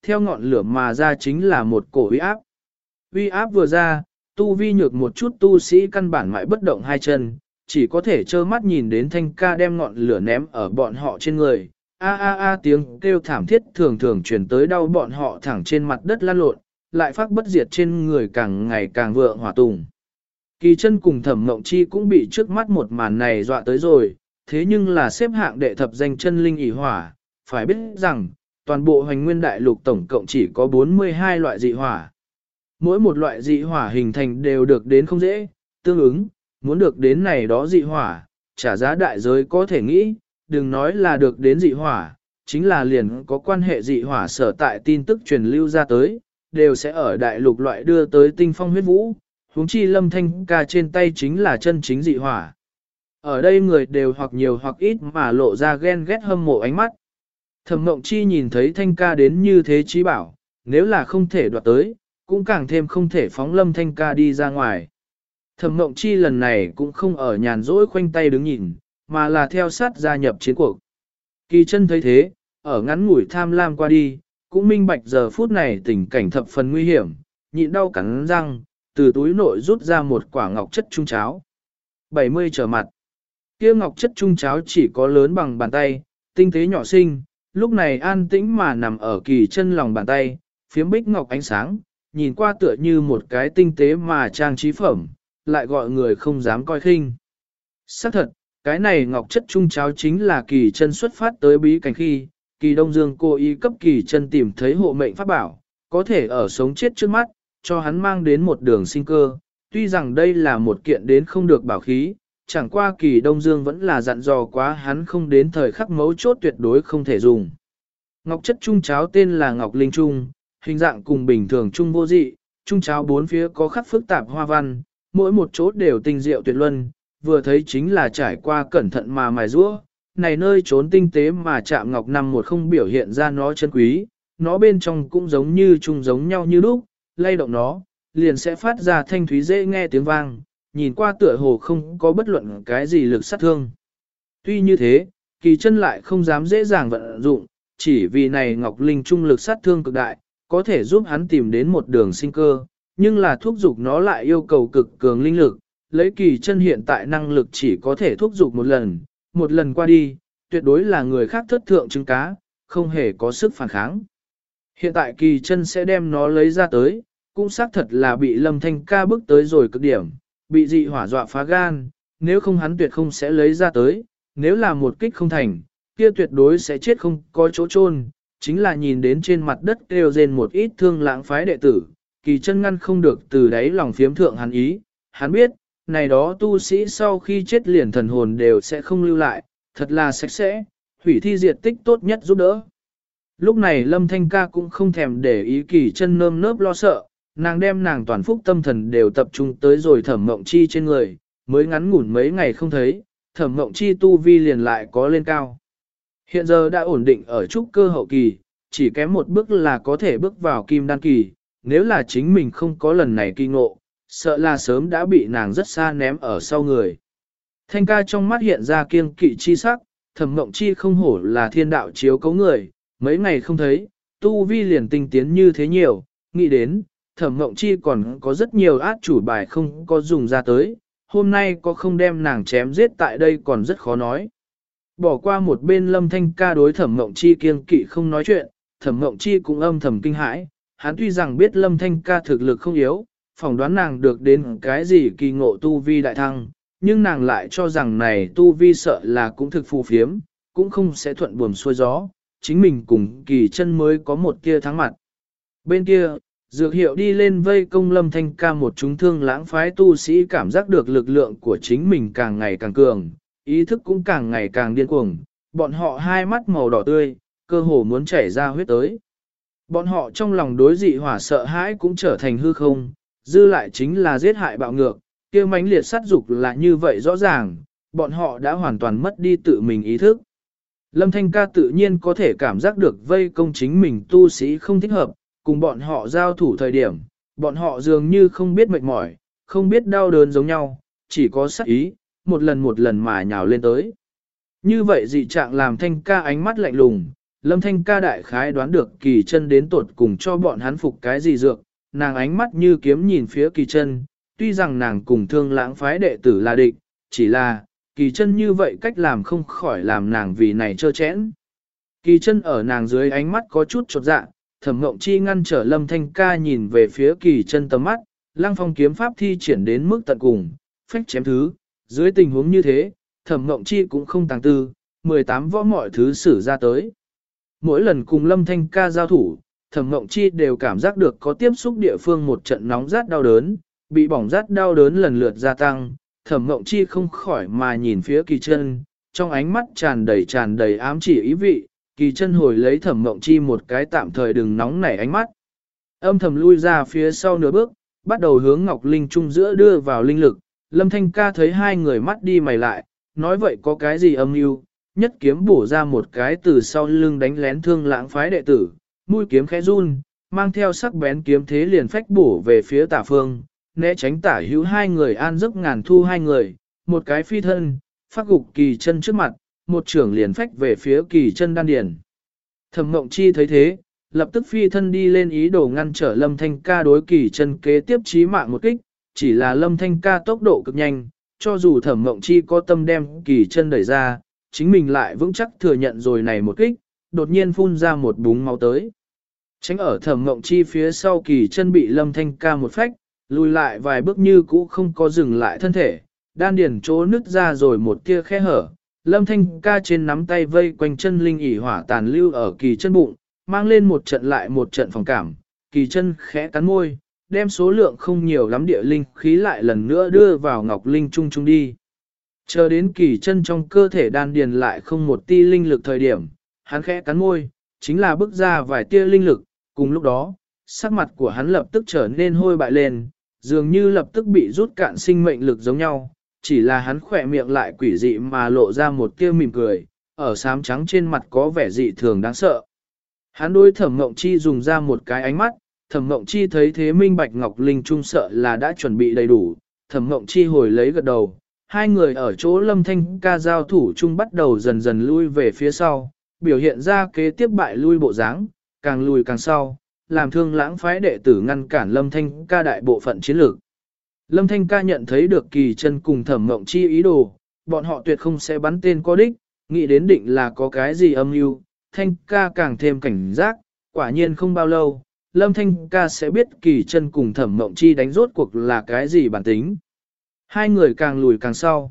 theo ngọn lửa mà ra chính là một cổ uy áp. Uy áp vừa ra, tu vi nhược một chút tu sĩ căn bản mãi bất động hai chân, chỉ có thể trơ mắt nhìn đến Thanh ca đem ngọn lửa ném ở bọn họ trên người. A a a tiếng kêu thảm thiết thường thường truyền tới đau bọn họ thẳng trên mặt đất lăn lộn, lại phát bất diệt trên người càng ngày càng vượng hỏa tùng. Kỳ chân cùng Thẩm Mộng Chi cũng bị trước mắt một màn này dọa tới rồi, thế nhưng là xếp hạng đệ thập danh chân linh ỷ hỏa, phải biết rằng, toàn bộ hoành nguyên đại lục tổng cộng chỉ có 42 loại dị hỏa. Mỗi một loại dị hỏa hình thành đều được đến không dễ, tương ứng, muốn được đến này đó dị hỏa, trả giá đại giới có thể nghĩ, đừng nói là được đến dị hỏa, chính là liền có quan hệ dị hỏa sở tại tin tức truyền lưu ra tới, đều sẽ ở đại lục loại đưa tới tinh phong huyết vũ, huống chi Lâm Thanh ca trên tay chính là chân chính dị hỏa. Ở đây người đều hoặc nhiều hoặc ít mà lộ ra ghen ghét hâm mộ ánh mắt. Thẩm Mộng Chi nhìn thấy Thanh ca đến như thế chí bảo, nếu là không thể đoạt tới, cũng càng thêm không thể phóng Lâm Thanh ca đi ra ngoài. Thẩm Mộng Chi lần này cũng không ở nhàn rỗi khoanh tay đứng nhìn, mà là theo sát gia nhập chiến cuộc. Kỳ chân thấy thế, ở ngắn ngủi tham lam qua đi, cũng minh bạch giờ phút này tình cảnh thập phần nguy hiểm, nhịn đau cắn răng, từ túi nội rút ra một quả ngọc chất trung cháo. 70 trở mặt. Kia ngọc chất trung cháo chỉ có lớn bằng bàn tay, tinh tế nhỏ xinh, lúc này an tĩnh mà nằm ở kỳ chân lòng bàn tay, phiếm bích ngọc ánh sáng, nhìn qua tựa như một cái tinh tế mà trang trí phẩm, lại gọi người không dám coi khinh. Xác thật, cái này ngọc chất trung cháo chính là kỳ chân xuất phát tới bí cảnh khi, kỳ Đông Dương cố ý cấp kỳ chân tìm thấy hộ mệnh pháp bảo, có thể ở sống chết trước mắt, cho hắn mang đến một đường sinh cơ. Tuy rằng đây là một kiện đến không được bảo khí, chẳng qua kỳ Đông Dương vẫn là dặn dò quá hắn không đến thời khắc mấu chốt tuyệt đối không thể dùng. Ngọc chất trung cháo tên là Ngọc Linh Trung, hình dạng cùng bình thường trung vô dị, trung cháo bốn phía có khắc phức tạp hoa văn, mỗi một chỗ đều tinh diệu tuyệt luân, vừa thấy chính là trải qua cẩn thận mà mài rũa. Này nơi trốn tinh tế mà chạm ngọc năm một không biểu hiện ra nó chân quý, nó bên trong cũng giống như chung giống nhau như lúc, lay động nó, liền sẽ phát ra thanh thúy dễ nghe tiếng vang, nhìn qua tựa hồ không có bất luận cái gì lực sát thương. Tuy như thế, kỳ chân lại không dám dễ dàng vận dụng, chỉ vì này ngọc linh trung lực sát thương cực đại, có thể giúp hắn tìm đến một đường sinh cơ, nhưng là thúc dục nó lại yêu cầu cực cường linh lực, lấy kỳ chân hiện tại năng lực chỉ có thể thúc dục một lần qua đi, tuyệt đối là người khác thất thượng trứng cá, không hề có sức phản kháng. Hiện tại kỳ chân sẽ đem nó lấy ra tới, cũng xác thật là bị Lâm Thanh ca bức tới rồi cực điểm, bị dị hỏa dọa phá gan, nếu không hắn tuyệt không sẽ lấy ra tới, nếu là một kích không thành, kia tuyệt đối sẽ chết không có chỗ chôn. Chính là nhìn đến trên mặt đất kêu rên một ít thương lãng phái đệ tử, kỳ chân ngăn không được từ đáy lòng phiếm thượng hắn ý, hắn biết, này đó tu sĩ sau khi chết liền thần hồn đều sẽ không lưu lại, thật là sạch sẽ, hủy thi diệt tích tốt nhất giúp đỡ. Lúc này Lâm Thanh ca cũng không thèm để ý kỳ chân nơm nớp lo sợ, nàng đem nàng toàn phúc tâm thần đều tập trung tới rồi Thẩm Mộng Chi trên người, mới ngắn ngủn mấy ngày không thấy, Thẩm Mộng Chi tu vi liền lại có lên cao. Hiện giờ đã ổn định ở trúc cơ hậu kỳ, chỉ kém một bước là có thể bước vào kim đan kỳ, nếu là chính mình không có lần này kỳ ngộ, sợ là sớm đã bị nàng rất xa ném ở sau người. Thanh ca trong mắt hiện ra kiêng kỵ chi sắc, Thẩm Mộng Chi không hổ là thiên đạo chiếu cấu người, mấy ngày không thấy, tu vi liền tinh tiến như thế nhiều, nghĩ đến, Thẩm Mộng Chi còn có rất nhiều át chủ bài không có dùng ra tới, hôm nay có không đem nàng chém giết tại đây còn rất khó nói. Bỏ qua một bên Lâm Thanh ca đối Thẩm Mộng Chi kiêng kỵ không nói chuyện, Thẩm Mộng Chi cũng âm thầm kinh hãi, hắn tuy rằng biết Lâm Thanh ca thực lực không yếu, phỏng đoán nàng được đến cái gì kỳ ngộ tu vi đại thăng, nhưng nàng lại cho rằng này tu vi sợ là cũng thực phù phiếm, cũng không sẽ thuận buồm xuôi gió, chính mình cùng kỳ chân mới có một kia thắng mặt. Bên kia, dược hiệu đi lên vây công Lâm Thanh ca một chúng thương lãng phái tu sĩ cảm giác được lực lượng của chính mình càng ngày càng cường, ý thức cũng càng ngày càng điên cuồng, bọn họ hai mắt màu đỏ tươi, cơ hồ muốn chảy ra huyết tới. Bọn họ trong lòng đối dị hỏa sợ hãi cũng trở thành hư không, dư lại chính là giết hại bạo ngược, kia mãnh liệt sát dục là như vậy rõ ràng, bọn họ đã hoàn toàn mất đi tự mình ý thức. Lâm Thanh ca tự nhiên có thể cảm giác được vây công chính mình tu sĩ không thích hợp, cùng bọn họ giao thủ thời điểm, bọn họ dường như không biết mệt mỏi, không biết đau đớn giống nhau, chỉ có sát ý, một lần mà nhào lên tới. Như vậy dị trạng làm Thanh ca ánh mắt lạnh lùng, Lâm Thanh ca đại khái đoán được Kỳ Chân đến tột cùng cho bọn hắn phục cái gì dược, nàng ánh mắt như kiếm nhìn phía Kỳ Chân, tuy rằng nàng cùng Thương Lãng phái đệ tử là địch, chỉ là Kỳ Chân như vậy cách làm không khỏi làm nàng vì này trơ chẽn. Kỳ Chân ở nàng dưới ánh mắt có chút chột dạ, Thẩm Mộng Chi ngăn trở Lâm Thanh ca nhìn về phía Kỳ Chân tầm mắt, Lăng Phong kiếm pháp thi triển đến mức tận cùng, phách chém thứ, dưới tình huống như thế, Thẩm Mộng Chi cũng không tàng tư, 18 võ mọi thứ sử ra tới. Mỗi lần cùng Lâm Thanh ca giao thủ, Thẩm Mộng Chi đều cảm giác được có tiếp xúc địa phương một trận nóng rát đau đớn, bị bỏng rát đau đớn lần lượt gia tăng, Thẩm Mộng Chi không khỏi mà nhìn phía Kỳ Chân, trong ánh mắt tràn đầy ám chỉ ý vị, Kỳ Chân hồi lấy Thẩm Mộng Chi một cái tạm thời đừng nóng nảy ánh mắt. Âm thầm lui ra phía sau nửa bước, bắt đầu hướng Ngọc Linh Trung giữa đưa vào linh lực, Lâm Thanh ca thấy hai người mắt đi mày lại, nói vậy có cái gì âm mưu, nhất kiếm bổ ra một cái từ sau lưng đánh lén Thương Lãng phái đệ tử, mũi kiếm khẽ run, mang theo sắc bén kiếm thế liền phách bổ về phía tả phương, né tránh tả hữu hai người an giấc ngàn thu hai người, một cái phi thân, phát gục Kỳ Chân trước mặt, một trưởng liền phách về phía Kỳ Chân đan điền. Thẩm Mộng Chi thấy thế, lập tức phi thân đi lên ý đồ ngăn trở Lâm Thanh ca đối Kỳ Chân kế tiếp chí mạng một kích, chỉ là Lâm Thanh ca tốc độ cực nhanh, cho dù Thẩm Mộng Chi có tâm đem Kỳ Chân đẩy ra, chính mình lại vững chắc thừa nhận rồi này một kích, đột nhiên phun ra một búng máu tới. Tránh ở Thẩm Mộng Chi phía sau Kỳ Chân bị Lâm Thanh ca một phách, lùi lại vài bước như cũ không có dừng lại thân thể, đan điền chỗ nứt ra rồi một tia khe hở. Lâm Thanh ca trên nắm tay vây quanh chân linh ỉ hỏa tàn lưu ở Kỳ Chân bụng, mang lên một trận lại một trận phòng cảm, Kỳ Chân khẽ cắn môi, đem số lượng không nhiều lắm địa linh khí lại lần nữa đưa vào Ngọc Linh Trung Trung đi. Chờ đến Kỳ Chân trong cơ thể đan điền lại không một ti linh lực thời điểm, hắn khẽ cắn môi, chính là bước ra vài tia linh lực, cùng lúc đó, sắc mặt của hắn lập tức trở nên hôi bại lên, dường như lập tức bị rút cạn sinh mệnh lực giống nhau, chỉ là hắn khỏe miệng lại quỷ dị mà lộ ra một tia mỉm cười, ở xám trắng trên mặt có vẻ dị thường đáng sợ. Hắn đối Thẩm Mộng Chi dùng ra một cái ánh mắt, Thẩm Mộng Chi thấy thế minh bạch Ngọc Linh Trung sợ là đã chuẩn bị đầy đủ, Thẩm Mộng Chi hồi lấy gật đầu, hai người ở chỗ Lâm Thanh ca giao thủ chung bắt đầu dần dần lui về phía sau, biểu hiện ra kế tiếp bại lui bộ dáng, càng lùi càng sau, làm Thương Lãng phái đệ tử ngăn cản Lâm Thanh ca đại bộ phận chiến lược. Lâm Thanh ca nhận thấy được Kỳ Chân cùng Thẩm Mộng Chi ý đồ, bọn họ tuyệt không sẽ bắn tên có đích, nghĩ đến định là có cái gì âm mưu. Thanh ca càng thêm cảnh giác, quả nhiên không bao lâu, Lâm Thanh ca sẽ biết Kỳ Chân cùng Thẩm Mộng Chi đánh rốt cuộc là cái gì bản tính. Hai người càng lùi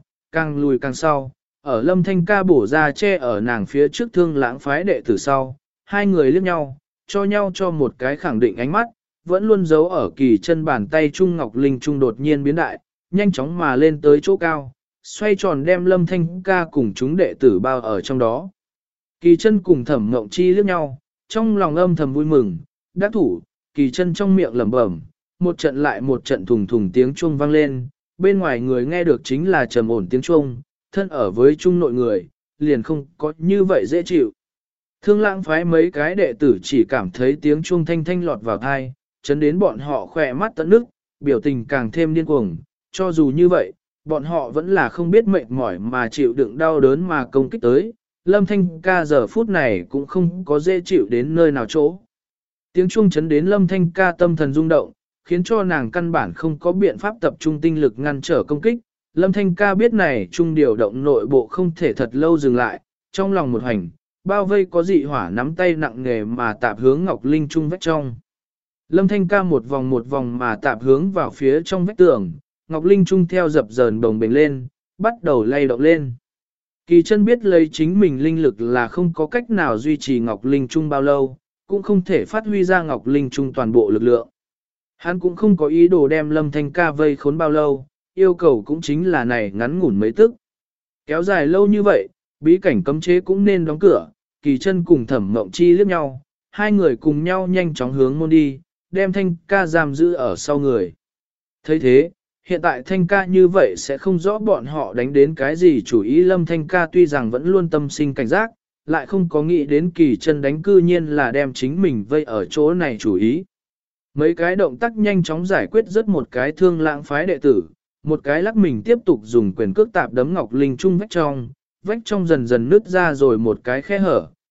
càng sau, ở Lâm Thanh ca bổ ra che ở nàng phía trước Thương Lãng phái đệ tử sau, hai người liếc nhau cho một cái khẳng định ánh mắt, vẫn luôn giấu ở Kỳ Chân bàn tay Trung Ngọc Linh Trung đột nhiên biến đại, nhanh chóng mà lên tới chỗ cao, xoay tròn đem Lâm Thanh ca cùng chúng đệ tử bao ở trong đó. Kỳ Chân cùng Thẩm Mộng Chi liếc nhau, trong lòng âm thầm vui mừng, đắc thủ, Kỳ Chân trong miệng lẩm bẩm, một trận lại một trận thùng thùng tiếng chuông vang lên, bên ngoài người nghe được chính là trầm ổn tiếng chuông, thân ở với trung nội người, liền không có như vậy dễ chịu. Thương Lãng phái mấy cái đệ tử chỉ cảm thấy tiếng chuông thanh thanh lọt vào tai, chấn đến bọn họ khỏe mắt tận nước, biểu tình càng thêm điên cuồng, cho dù như vậy, bọn họ vẫn là không biết mệt mỏi mà chịu đựng đau đớn mà công kích tới. Lâm Thanh ca giờ phút này cũng không có dễ chịu đến nơi nào chỗ. Tiếng chuông chấn đến Lâm Thanh ca tâm thần rung động, khiến cho nàng căn bản không có biện pháp tập trung tinh lực ngăn trở công kích. Lâm Thanh ca biết này trung điều động nội bộ không thể thật lâu dừng lại, trong lòng một hành, bao vây có dị hỏa nắm tay nặng nề mà tạp hướng Ngọc Linh Trung vách trong. Lâm Thanh ca một vòng mà tạp hướng vào phía trong vách tường, Ngọc Linh Trung theo dập dờn bồng bềnh lên, bắt đầu lay động lên. Kỳ Chân biết lấy chính mình linh lực là không có cách nào duy trì Ngọc Linh Trung bao lâu, cũng không thể phát huy ra Ngọc Linh Trung toàn bộ lực lượng. Hắn cũng không có ý đồ đem Lâm Thanh ca vây khốn bao lâu, yêu cầu cũng chính là này ngắn ngủn mấy tức. Kéo dài lâu như vậy, bí cảnh cấm chế cũng nên đóng cửa, Kỳ Chân cùng Thẩm Mộng Chi liếc nhau, hai người cùng nhau nhanh chóng hướng môn đi, đem Thanh ca giam giữ ở sau người. Thấy thế, hiện tại Thanh ca như vậy sẽ không rõ bọn họ đánh đến cái gì chủ ý. Lâm Thanh ca tuy rằng vẫn luôn tâm sinh cảnh giác, lại không có nghĩ đến Kỳ Chân đánh cư nhiên là đem chính mình vây ở chỗ này chủ ý. Mấy cái động tác nhanh chóng giải quyết rất một cái Thương Lãng phái đệ tử, một cái lắc mình tiếp tục dùng quyền cước tạp đấm Ngọc Linh Trung vách trong dần dần nứt ra rồi một cái khe hở,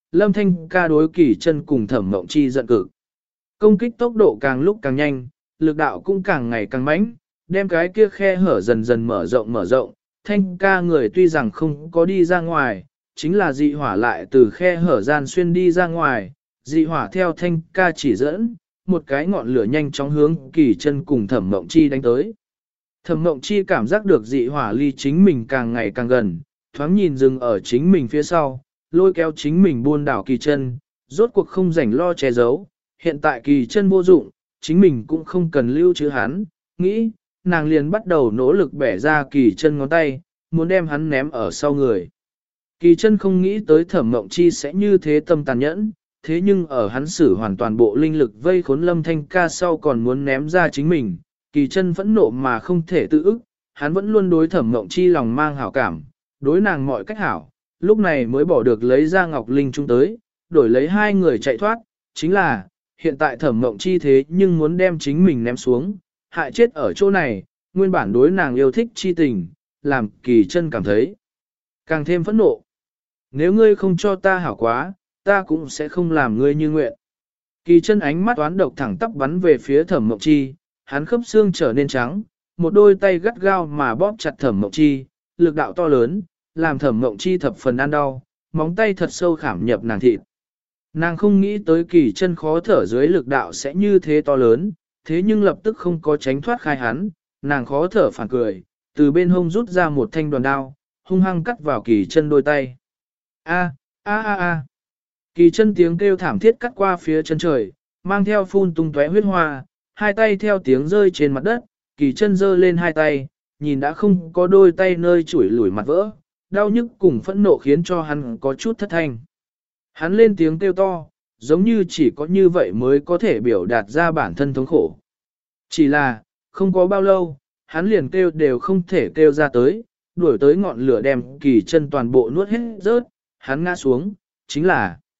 Lâm Thanh ca đối Kỳ Chân cùng Thẩm Mộng Chi giận cực. Công kích tốc độ càng lúc càng nhanh, lực đạo cũng càng ngày càng mãnh, đem cái kia khe hở dần dần mở rộng. Thanh ca người tuy rằng không có đi ra ngoài, chính là dị hỏa lại từ khe hở gian xuyên đi ra ngoài, dị hỏa theo Thanh ca chỉ dẫn, một cái ngọn lửa nhanh chóng hướng Kỳ Chân cùng Thẩm Mộng Chi đánh tới. Thẩm Mộng Chi cảm giác được dị hỏa ly chính mình càng ngày càng gần, thoáng nhìn dừng ở chính mình phía sau, lôi kéo chính mình buôn đảo Kỳ Chân, rốt cuộc không rảnh lo che giấu, hiện tại Kỳ Chân vô dụng, chính mình cũng không cần lưu trữ hắn, nghĩ, nàng liền bắt đầu nỗ lực bẻ ra Kỳ Chân ngón tay, muốn đem hắn ném ở sau người. Kỳ Chân không nghĩ tới Thẩm Mộng Chi sẽ như thế tâm tàn nhẫn, thế nhưng ở hắn sử hoàn toàn bộ linh lực vây khốn Lâm Thanh ca sau còn muốn ném ra chính mình, Kỳ Chân phẫn nộ mà không thể tự ức, hắn vẫn luôn đối Thẩm Mộng Chi lòng mang hảo cảm, đối nàng mọi cách hảo, lúc này mới bỏ được lấy ra Ngọc Linh Trung tới, đổi lấy hai người chạy thoát, chính là, hiện tại Thẩm Mộng Chi thế nhưng muốn đem chính mình ném xuống, hại chết ở chỗ này, nguyên bản đối nàng yêu thích chi tình, làm Kỳ Chân cảm thấy càng thêm phẫn nộ. Nếu ngươi không cho ta hảo quá, ta cũng sẽ không làm ngươi như nguyện. Kỳ Chân ánh mắt toán độc thẳng tắp bắn về phía Thẩm Mộng Chi, hắn khớp xương trở nên trắng, một đôi tay gắt gao mà bóp chặt Thẩm Mộng Chi, lực đạo to lớn, làm Thẩm Mộng Chi thập phần ăn đau, móng tay thật sâu khảm nhập nàng thịt. Nàng không nghĩ tới Kỳ Chân khó thở dưới lực đạo sẽ như thế to lớn, thế nhưng lập tức không có tránh thoát khai hắn, nàng khó thở phản cười, từ bên hông rút ra một thanh đoàn đao, hung hăng cắt vào Kỳ Chân đôi tay. A, a a a. Kỳ Chân tiếng kêu thảm thiết cắt qua phía chân trời, mang theo phun tung tóe huyết hoa, hai tay theo tiếng rơi trên mặt đất, Kỳ Chân giơ lên hai tay, nhìn đã không có đôi tay nơi chủi lủi mặt vỡ, đau nhức cùng phẫn nộ khiến cho hắn có chút thất thanh. Hắn lên tiếng kêu to, giống như chỉ có như vậy mới có thể biểu đạt ra bản thân thống khổ. Chỉ là, không có bao lâu, hắn liền kêu đều không thể kêu ra tới, đuổi tới ngọn lửa đem Kỳ Chân toàn bộ nuốt hết rớt, hắn ngã xuống, chính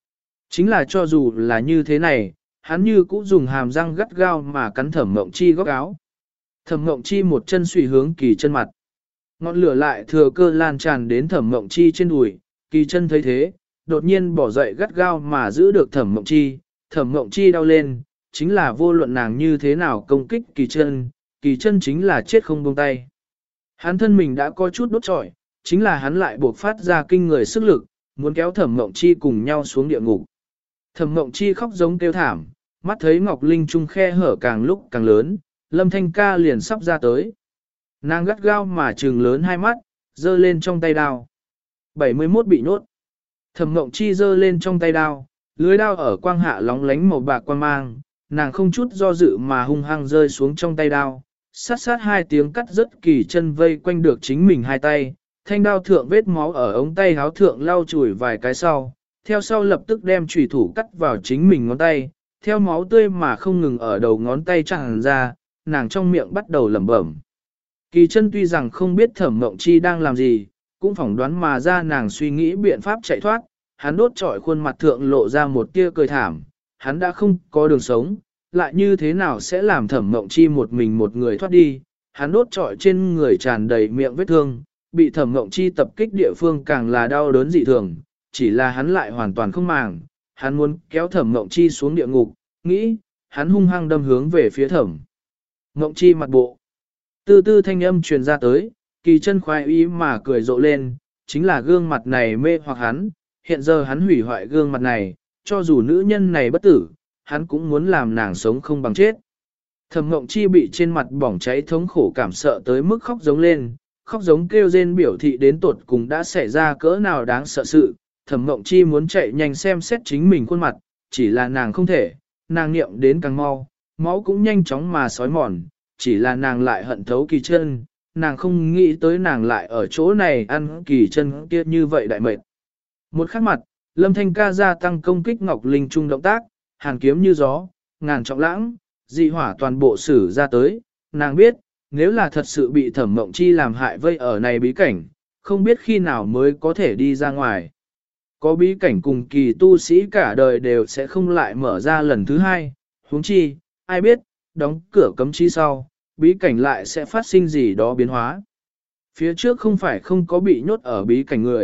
là cho dù là như thế này, hắn như cũ dùng hàm răng gắt gao mà cắn Thẩm Mộng Chi góc áo. Thẩm Mộng Chi một chân xùy hướng Kỳ Chân mặt. Ngọn lửa lại thừa cơ lan tràn đến Thẩm Mộng Chi trên đùi, Kỳ Chân thấy thế, đột nhiên bỏ dậy gắt gao mà giữ được Thẩm Mộng Chi. Thẩm Mộng Chi đau lên, chính là vô luận nàng như thế nào công kích Kỳ Chân chính là chết không buông tay. Hắn thân mình đã có chút đốt trọi, chính là hắn lại buộc phát ra kinh người sức lực, muốn kéo Thẩm Mộng Chi cùng nhau xuống địa ngục. Thẩm Mộng Chi khóc giống kêu thảm, mắt thấy Ngọc Linh Trung khe hở càng lúc càng lớn, Lâm Thanh ca liền sắp ra tới. Nàng gắt gao mà trừng lớn hai mắt, giơ lên trong tay đao. 71 bị nhốt. Thẩm Mộng Chi giơ lên trong tay đao, lưới đao ở quang hạ lóng lánh màu bạc quang mang, nàng không chút do dự mà hung hăng rơi xuống trong tay đao, sát sát hai tiếng cắt rất Kỳ Chân vây quanh được chính mình hai tay, thanh đao thượng vết máu ở ống tay háo thượng lau chùi vài cái sau, theo sau lập tức đem chủy thủ cắt vào chính mình ngón tay, theo máu tươi mà không ngừng ở đầu ngón tay tràn ra, nàng trong miệng bắt đầu lẩm bẩm. Kỳ Chân tuy rằng không biết Thẩm Mộng Chi đang làm gì, cũng phỏng đoán mà ra nàng suy nghĩ biện pháp chạy thoát, hắn đốt trọi khuôn mặt thượng lộ ra một tia cười thảm, hắn đã không có đường sống, lại như thế nào sẽ làm Thẩm Mộng Chi một mình một người thoát đi, hắn đốt trọi trên người tràn đầy miệng vết thương, bị Thẩm Mộng Chi tập kích địa phương càng là đau đớn dị thường, chỉ là hắn lại hoàn toàn không màng, hắn muốn kéo Thẩm Mộng Chi xuống địa ngục, nghĩ, hắn hung hăng đâm hướng về phía Thẩm Mộng Chi mặt bộ. Tư tư thanh âm truyền ra tới, Kỳ Chân khoái ý mà cười rộ lên, chính là gương mặt này mê hoặc hắn, hiện giờ hắn hủy hoại gương mặt này, cho dù nữ nhân này bất tử, hắn cũng muốn làm nàng sống không bằng chết. Thẩm Mộng Chi bị trên mặt bỏng cháy thống khổ cảm sợ tới mức khóc giống lên, khóc giống kêu rên biểu thị đến tột cùng đã xảy ra cỡ nào đáng sợ sự. Thẩm Mộng Chi muốn chạy nhanh xem xét chính mình khuôn mặt, chỉ là nàng không thể, nàng niệm đến càng mau, máu cũng nhanh chóng mà sói mòn, chỉ là nàng lại hận thấu Kỳ Chân, nàng không nghĩ tới nàng lại ở chỗ này ăn Kỳ Chân kia như vậy đại mệt. Một khắc mặt, Lâm Thanh ca gia tăng công kích Ngọc Linh Trung động tác, hàn kiếm như gió, ngàn trọng lãng, dị hỏa toàn bộ sử ra tới, nàng biết, nếu là thật sự bị Thẩm Mộng Chi làm hại vây ở này bí cảnh, không biết khi nào mới có thể đi ra ngoài. Có bí cảnh cùng kỳ tu sĩ cả đời đều sẽ không lại mở ra lần thứ hai, huống chi, ai biết, đóng cửa cấm chi sau, bí cảnh lại sẽ phát sinh gì đó biến hóa. Phía trước không phải không có bị nhốt ở bí cảnh người,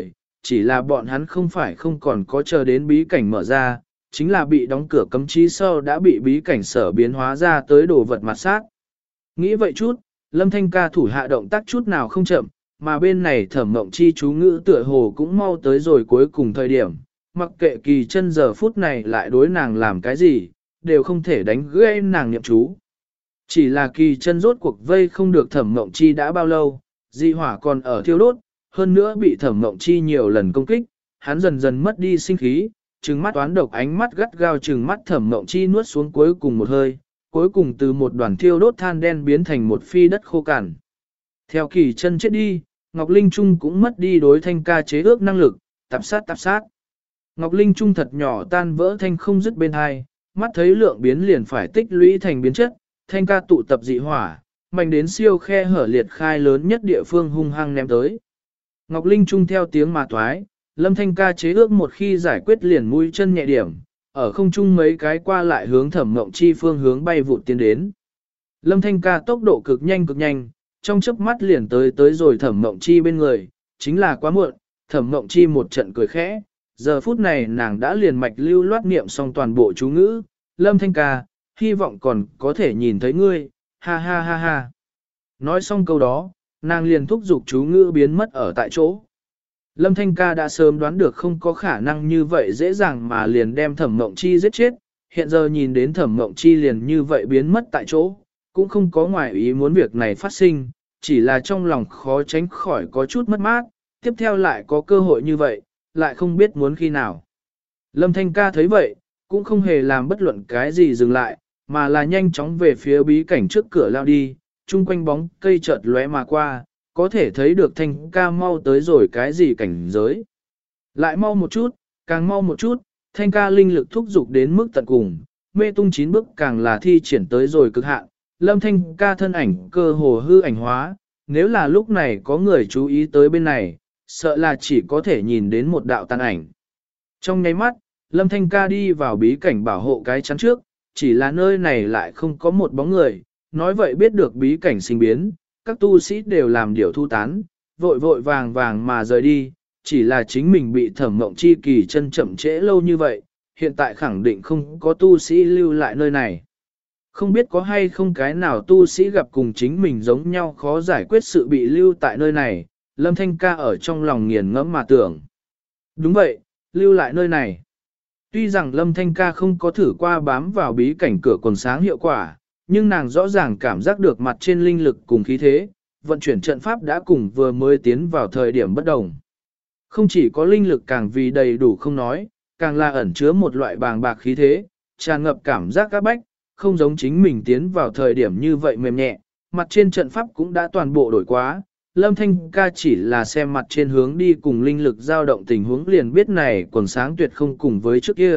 chỉ là bọn hắn không phải không còn có chờ đến bí cảnh mở ra, chính là bị đóng cửa cấm chí sau đã bị bí cảnh sở biến hóa ra tới đồ vật mặt sát. Nghĩ vậy chút, Lâm Thanh Ca thủ hạ động tác chút nào không chậm, mà bên này Thẩm Mộng Chi chú ngữ tựa hồ cũng mau tới rồi cuối cùng thời điểm, mặc kệ Kỳ Chân giờ phút này lại đối nàng làm cái gì, đều không thể đánh gây nàng niệm chú. Chỉ là Kỳ Chân rốt cuộc vây không được Thẩm Mộng Chi đã bao lâu, dị hỏa còn ở thiêu đốt, hơn nữa bị Thẩm Mộng Chi nhiều lần công kích, hắn dần dần mất đi sinh khí, trừng mắt toán độc ánh mắt gắt gao trừng mắt Thẩm Mộng Chi nuốt xuống cuối cùng một hơi, cuối cùng từ một đoàn thiêu đốt than đen biến thành một phi đất khô cằn. Theo Kỳ Chân chết đi, Ngọc Linh Trung cũng mất đi đối Thanh Ca chế ước năng lực, tạp sát. Ngọc Linh Trung thật nhỏ tan vỡ thanh không dứt bên hai, mắt thấy lượng biến liền phải tích lũy thành biến chất, Thanh Ca tụ tập dị hỏa, mạnh đến siêu khe hở liệt khai lớn nhất địa phương hung hăng ném tới. Ngọc Linh Trung theo tiếng mà toái, Lâm Thanh Ca chế ước một khi giải quyết liền mũi chân nhẹ điểm, ở không trung mấy cái qua lại hướng Thẩm Mộng Chi phương hướng bay vụt tiến đến. Lâm Thanh Ca tốc độ cực nhanh, trong chớp mắt liền tới rồi Thẩm Mộng Chi bên người, chính là quá muộn, Thẩm Mộng Chi một trận cười khẽ, giờ phút này nàng đã liền mạch lưu loát niệm xong toàn bộ chú ngữ, Lâm Thanh Ca, hy vọng còn có thể nhìn thấy ngươi, ha ha ha ha. Nói xong câu đó, nàng liền thúc giục chú ngữ biến mất ở tại chỗ. Lâm Thanh Ca đã sớm đoán được không có khả năng như vậy dễ dàng mà liền đem Thẩm Mộng Chi giết chết, hiện giờ nhìn đến Thẩm Mộng Chi liền như vậy biến mất tại chỗ, cũng không có ngoài ý muốn việc này phát sinh, chỉ là trong lòng khó tránh khỏi có chút mất mát, tiếp theo lại có cơ hội như vậy, lại không biết muốn khi nào. Lâm Thanh Ca thấy vậy, cũng không hề làm bất luận cái gì dừng lại, mà là nhanh chóng về phía bí cảnh trước cửa lao đi, chung quanh bóng cây chợt lóe mà qua, có thể thấy được Thanh Ca mau tới rồi cái gì cảnh giới. Lại mau một chút, càng mau một chút, Thanh Ca linh lực thúc dục đến mức tận cùng, mê tung 9 bước càng là thi triển tới rồi cực hạn. Lâm Thanh Ca thân ảnh cơ hồ hư ảnh hóa, nếu là lúc này có người chú ý tới bên này, sợ là chỉ có thể nhìn đến một đạo tàn ảnh. Trong nháy mắt, Lâm Thanh Ca đi vào bí cảnh bảo hộ cái chắn trước, chỉ là nơi này lại không có một bóng người, nói vậy biết được bí cảnh sinh biến, các tu sĩ đều làm điều thu tán, vội vàng mà rời đi, chỉ là chính mình bị Thẩm Mộng Chi Kỳ chân chậm trễ lâu như vậy, hiện tại khẳng định không có tu sĩ lưu lại nơi này. Không biết có hay không cái nào tu sĩ gặp cùng chính mình giống nhau khó giải quyết sự bị lưu tại nơi này, Lâm Thanh Ca ở trong lòng nghiền ngẫm mà tưởng. Đúng vậy, lưu lại nơi này. Tuy rằng Lâm Thanh Ca không có thử qua bám vào bí cảnh cửa quần sáng hiệu quả, nhưng nàng rõ ràng cảm giác được mặt trên linh lực cùng khí thế, vận chuyển trận pháp đã cùng vừa mới tiến vào thời điểm bất đồng. Không chỉ có linh lực càng vì đầy đủ không nói, càng là ẩn chứa một loại bàng bạc khí thế, tràn ngập cảm giác các bách, không giống chính mình tiến vào thời điểm như vậy mềm nhẹ, mặt trên trận pháp cũng đã toàn bộ đổi quá. Lâm Thanh Ca chỉ là xem mặt trên hướng đi cùng linh lực dao động tình huống liền biết này quần sáng tuyệt không cùng với trước kia.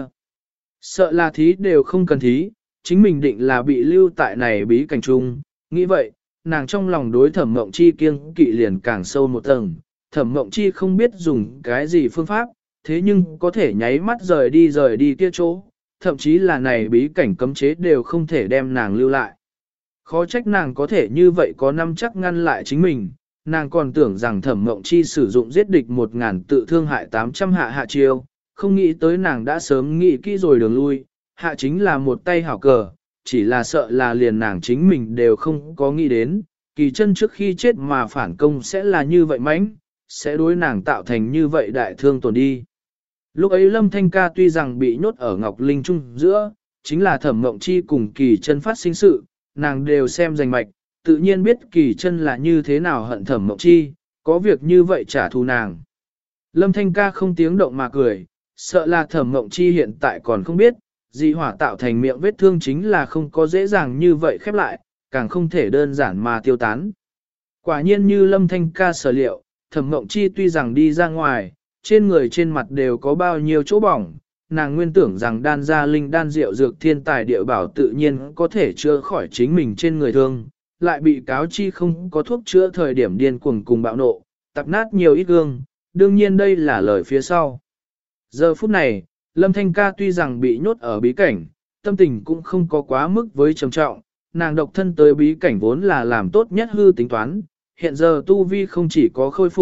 Sợ là thí đều không cần thí, chính mình định là bị lưu tại này bí cảnh chung, nghĩ vậy, nàng trong lòng đối Thẩm Mộng Chi kiêng kỵ liền càng sâu một tầng. Thẩm Mộng Chi không biết dùng cái gì phương pháp, thế nhưng có thể nháy mắt rời đi kia chỗ, thậm chí là này bí cảnh cấm chế đều không thể đem nàng lưu lại. Khó trách nàng có thể như vậy có năm chắc ngăn lại chính mình, nàng còn tưởng rằng Thẩm Mộng Chi sử dụng giết địch 1000 tự thương hại 800 hạ chiêu, không nghĩ tới nàng đã sớm nghĩ kỹ rồi đường lui, hạ chính là một tay hảo cờ, chỉ là sợ là liền nàng chính mình đều không có nghĩ đến, Kỳ chân trước khi chết mà phản công sẽ là như vậy mãnh, sẽ đối nàng tạo thành như vậy đại thương tổn đi. Lúc ấy Lâm Thanh Ca tuy rằng bị nhốt ở Ngọc Linh Trung giữa, chính là Thẩm Mộng Chi cùng Kỳ chân phát sinh sự, nàng đều xem rành mạch, tự nhiên biết Kỳ chân là như thế nào hận Thẩm Mộng Chi, có việc như vậy trả thù nàng. Lâm Thanh Ca không tiếng động mà cười, sợ là Thẩm Mộng Chi hiện tại còn không biết, dị hỏa tạo thành miệng vết thương chính là không có dễ dàng như vậy khép lại, càng không thể đơn giản mà tiêu tán. Quả nhiên như Lâm Thanh Ca sở liệu, Thẩm Mộng Chi tuy rằng đi ra ngoài, trên người trên mặt đều có bao nhiêu chỗ bỏng, nàng nguyên tưởng rằng đan gia linh đan rượu dược thiên tài địa bảo tự nhiên có thể chữa khỏi chính mình trên người thương, lại bị cáo chi không có thuốc chữa thời điểm điên cuồng cùng bạo nộ, tạp nát nhiều ít gương, đương nhiên đây là lời phía sau. Giờ phút này, Lâm Thanh Ca tuy rằng bị nhốt ở bí cảnh, tâm tình cũng không có quá mức với trầm trọng, nàng độc thân tới bí cảnh vốn là làm tốt nhất hư tính toán, hiện giờ tu vi không chỉ có khôi phục,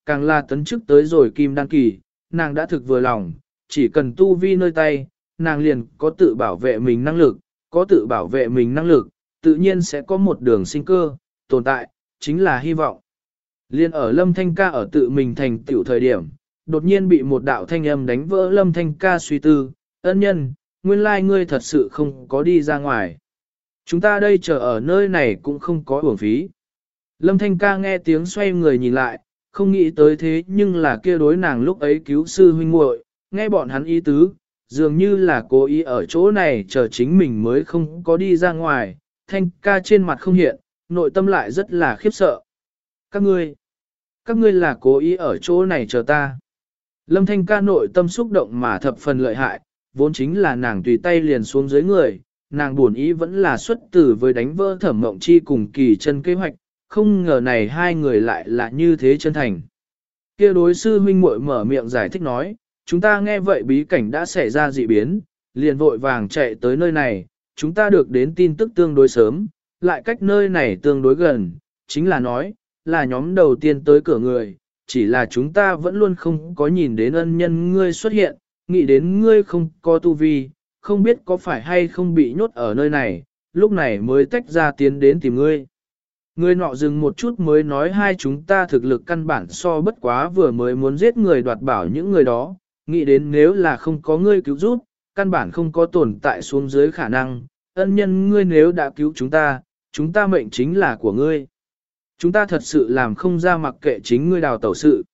càng là tấn chức tới rồi kim đăng kỳ, nàng đã thực vừa lòng, chỉ cần tu vi nơi tay, nàng liền có tự bảo vệ mình năng lực, có tự bảo vệ mình năng lực, tự nhiên sẽ có một đường sinh cơ, tồn tại, chính là hy vọng. Liên ở Lâm Thanh Ca ở tự mình thành tiểu thời điểm, đột nhiên bị một đạo thanh âm đánh vỡ Lâm Thanh Ca suy tư, ân nhân, nguyên lai ngươi thật sự không có đi ra ngoài. Chúng ta đây chờ ở nơi này cũng không có uổng phí. Lâm Thanh Ca nghe tiếng xoay người nhìn lại, không nghĩ tới thế nhưng là kia đối nàng lúc ấy cứu sư huynh muội, nghe bọn hắn ý tứ, dường như là cố ý ở chỗ này chờ chính mình mới không có đi ra ngoài, Thanh Ca trên mặt không hiện, nội tâm lại rất là khiếp sợ. Các ngươi là cố ý ở chỗ này chờ ta. Lâm Thanh Ca nội tâm xúc động mà thập phần lợi hại, vốn chính là nàng tùy tay liền xuống dưới người, nàng buồn ý vẫn là xuất tử với đánh vỡ Thẩm Mộng Chi cùng Kỳ Chân kế hoạch, không ngờ này hai người lại là như thế chân thành. Kia đối sư huynh muội mở miệng giải thích nói, chúng ta nghe vậy bí cảnh đã xảy ra dị biến, liền vội vàng chạy tới nơi này, chúng ta được đến tin tức tương đối sớm, lại cách nơi này tương đối gần, chính là nói, là nhóm đầu tiên tới cửa người, chỉ là chúng ta vẫn luôn không có nhìn đến ân nhân ngươi xuất hiện, nghĩ đến ngươi không có tu vi, không biết có phải hay không bị nhốt ở nơi này, lúc này mới tách ra tiến đến tìm ngươi. Người nọ dừng một chút mới nói hai chúng ta thực lực căn bản so bất quá vừa mới muốn giết người đoạt bảo những người đó, nghĩ đến nếu là không có ngươi cứu giúp, căn bản không có tồn tại xuống dưới khả năng, ân nhân ngươi nếu đã cứu chúng ta mệnh chính là của ngươi. Chúng ta thật sự làm không ra mặc kệ chính ngươi đào tẩu sự.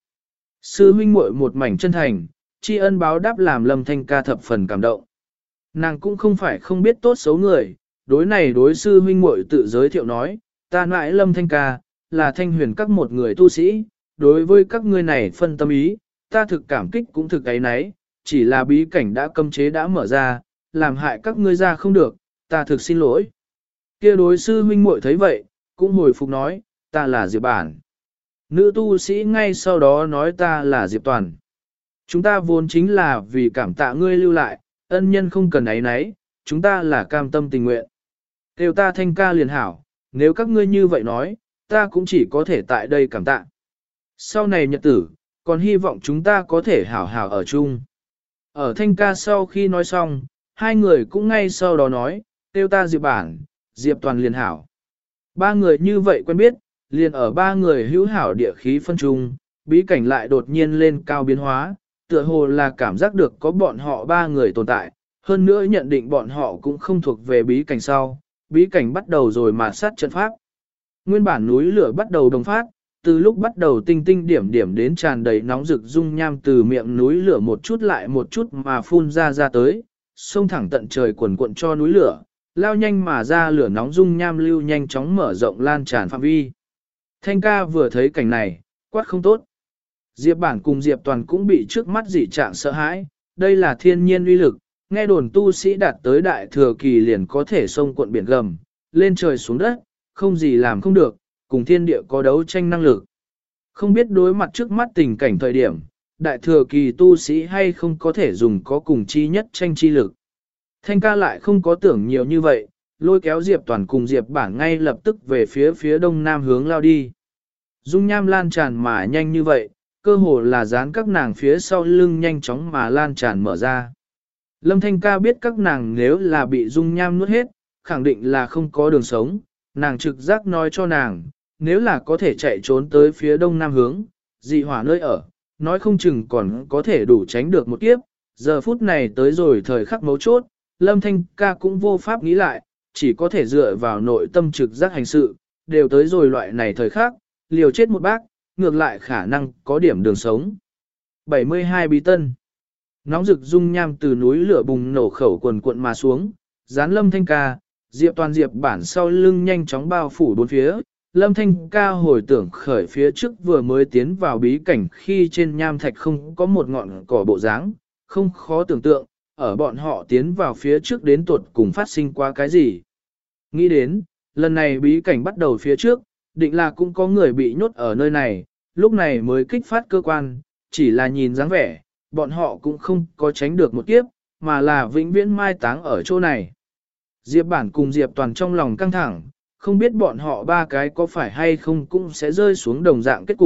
Sư huynh muội một mảnh chân thành, tri ân báo đáp làm Lâm Thanh Ca thập phần cảm động. Nàng cũng không phải không biết tốt xấu người, đối này đối sư huynh muội tự giới thiệu nói, ta nãi Lâm Thanh Ca, là thanh huyền các một người tu sĩ, đối với các ngươi này phân tâm ý, ta thực cảm kích cũng thực ấy nấy, chỉ là bí cảnh đã cấm chế đã mở ra, làm hại các ngươi ra không được, ta thực xin lỗi. Kia đối sư huynh muội thấy vậy, cũng hồi phục nói, ta là Diệp Bản. Nữ tu sĩ ngay sau đó nói ta là Diệp Toàn. Chúng ta vốn chính là vì cảm tạ ngươi lưu lại, ân nhân không cần ấy nấy, chúng ta là cam tâm tình nguyện. Kêu ta Thanh Ca liền hảo, nếu các ngươi như vậy nói, ta cũng chỉ có thể tại đây cảm tạ. Sau này nhật tử, còn hy vọng chúng ta có thể hảo hảo ở chung. Ở Thanh Ca sau khi nói xong, hai người cũng ngay sau đó nói, kêu ta Diệp Bản, Diệp Toàn liền hảo. Ba người như vậy quen biết, liền ở ba người hữu hảo địa khí phân chung, bí cảnh lại đột nhiên lên cao biến hóa, tựa hồ là cảm giác được có bọn họ ba người tồn tại, hơn nữa nhận định bọn họ cũng không thuộc về bí cảnh sau, bí cảnh bắt đầu rồi mà sát trận pháp. Nguyên bản núi lửa bắt đầu đồng phát, từ lúc bắt đầu tinh tinh điểm điểm đến tràn đầy nóng rực dung nham từ miệng núi lửa một chút lại một chút mà phun ra tới, xông thẳng tận trời quần cuộn cho núi lửa, lao nhanh mà ra lửa nóng dung nham lưu nhanh chóng mở rộng lan tràn phạm vi. Thanh Ca vừa thấy cảnh này, quát không tốt. Diệp Bản cùng Diệp Toàn cũng bị trước mắt dị trạng sợ hãi, đây là thiên nhiên uy lực, nghe đồn tu sĩ đạt tới đại thừa kỳ liền có thể xông cuộn biển gầm, lên trời xuống đất, không gì làm không được, cùng thiên địa có đấu tranh năng lực. Không biết đối mặt trước mắt tình cảnh thời điểm, đại thừa kỳ tu sĩ hay không có thể dùng có cùng chi nhất tranh chi lực. Thanh Ca lại không có tưởng nhiều như vậy, lôi kéo Diệp Toàn cùng Diệp Bản ngay lập tức về phía đông nam hướng lao đi. Dung nham lan tràn mà nhanh như vậy, cơ hồ là dán các nàng phía sau lưng nhanh chóng mà lan tràn mở ra. Lâm Thanh Ca biết các nàng nếu là bị dung nham nuốt hết, khẳng định là không có đường sống, nàng trực giác nói cho nàng, nếu là có thể chạy trốn tới phía đông nam hướng, dị hỏa nơi ở, nói không chừng còn có thể đủ tránh được một kiếp, giờ phút này tới rồi thời khắc mấu chốt, Lâm Thanh Ca cũng vô pháp nghĩ lại, chỉ có thể dựa vào nội tâm trực giác hành sự, đều tới rồi loại này thời khắc, liều chết một bác, ngược lại khả năng có điểm đường sống. 72 bí tân. Nóng rực dung nham từ núi lửa bùng nổ khẩu quần cuộn mà xuống, dán Lâm Thanh Ca, Diệp Toàn Diệp Bản sau lưng nhanh chóng bao phủ bốn phía. Lâm Thanh Ca hồi tưởng khởi phía trước vừa mới tiến vào bí cảnh khi trên nham thạch không có một ngọn cỏ bộ dáng, không khó tưởng tượng, ở bọn họ tiến vào phía trước đến tuột cùng phát sinh qua cái gì. Nghĩ đến, lần này bí cảnh bắt đầu phía trước, định là cũng có người bị nhốt ở nơi này, lúc này mới kích phát cơ quan, chỉ là nhìn dáng vẻ, bọn họ cũng không có tránh được một kiếp, mà là vĩnh viễn mai táng ở chỗ này. Diệp Bản cùng Diệp Toàn trong lòng căng thẳng, không biết bọn họ ba cái có phải hay không cũng sẽ rơi xuống đồng dạng kết cục,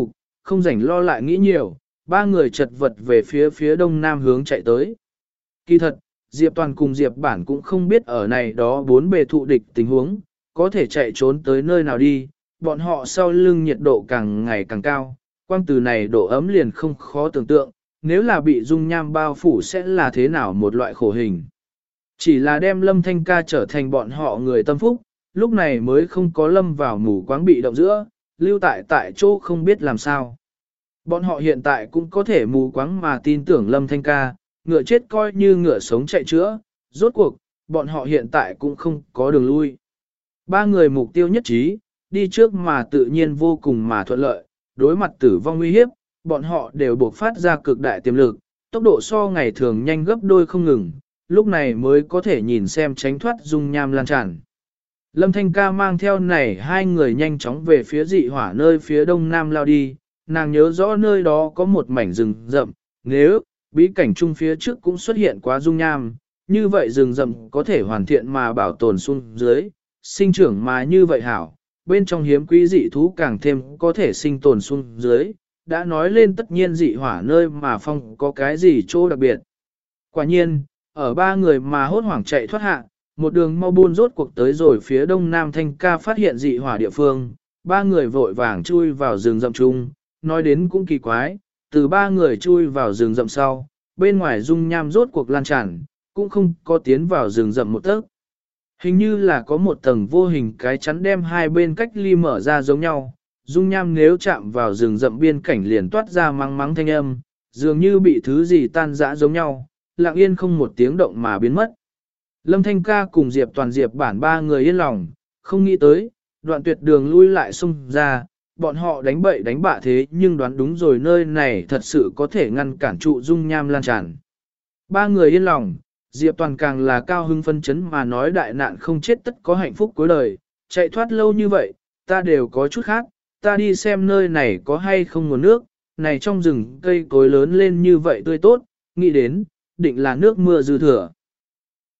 không rảnh lo lại nghĩ nhiều, ba người chật vật về phía đông nam hướng chạy tới. Kỳ thật, Diệp Toàn cùng Diệp Bản cũng không biết ở này đó bốn bề thụ địch tình huống, có thể chạy trốn tới nơi nào đi, bọn họ sau lưng nhiệt độ càng ngày càng cao, quang từ này độ ấm liền không khó tưởng tượng, nếu là bị dung nham bao phủ sẽ là thế nào một loại khổ hình. Chỉ là đem Lâm Thanh Ca trở thành bọn họ người tâm phúc, lúc này mới không có lâm vào mù quáng bị động giữa, lưu tại chỗ không biết làm sao. Bọn họ hiện tại cũng có thể mù quáng mà tin tưởng Lâm Thanh Ca, ngựa chết coi như ngựa sống chạy chữa, rốt cuộc, bọn họ hiện tại cũng không có đường lui. Ba người mục tiêu nhất trí, đi trước mà tự nhiên vô cùng mà thuận lợi, đối mặt tử vong nguy hiếp, bọn họ đều buộc phát ra cực đại tiềm lực, tốc độ so ngày thường nhanh gấp đôi không ngừng, lúc này mới có thể nhìn xem tránh thoát dung nham lan tràn. Lâm Thanh Ca mang theo này hai người nhanh chóng về phía dị hỏa nơi phía đông nam lao đi, nàng nhớ rõ nơi đó có một mảnh rừng rậm, nếu bí cảnh chung phía trước cũng xuất hiện quá dung nham, như vậy rừng rậm có thể hoàn thiện mà bảo tồn xuống dưới, sinh trưởng mà như vậy hảo, bên trong hiếm quý dị thú càng thêm có thể sinh tồn xuống dưới, đã nói lên tất nhiên dị hỏa nơi mà phong có cái gì chỗ đặc biệt. Quả nhiên, ở ba người mà hốt hoảng chạy thoát hạ, một đường mau buôn rốt cuộc tới rồi phía đông nam Thanh Ca phát hiện dị hỏa địa phương, ba người vội vàng chui vào rừng rậm chung, nói đến cũng kỳ quái, từ ba người chui vào rừng rậm sau, bên ngoài dung nham rốt cuộc lan tràn, cũng không có tiến vào rừng rậm một tấc. Hình như là có một tầng vô hình cái chắn đem hai bên cách ly mở ra giống nhau, dung nham nếu chạm vào rừng rậm biên cảnh liền toát ra mắng mắng thanh âm, dường như bị thứ gì tan rã giống nhau, lặng yên không một tiếng động mà biến mất. Lâm Thanh Ca cùng Diệp Toàn Diệp Bản ba người yên lòng, không nghĩ tới, đoạn tuyệt đường lui lại xông ra, bọn họ đánh bậy đánh bạ thế nhưng đoán đúng rồi nơi này thật sự có thể ngăn cản trụ dung nham lan tràn. Ba người yên lòng, Diệp Toàn càng là cao hưng phân chấn mà nói đại nạn không chết tất có hạnh phúc cuối đời, chạy thoát lâu như vậy, ta đều có chút khác, ta đi xem nơi này có hay không nguồn nước, này trong rừng cây cối lớn lên như vậy tươi tốt, nghĩ đến, định là nước mưa dư thừa.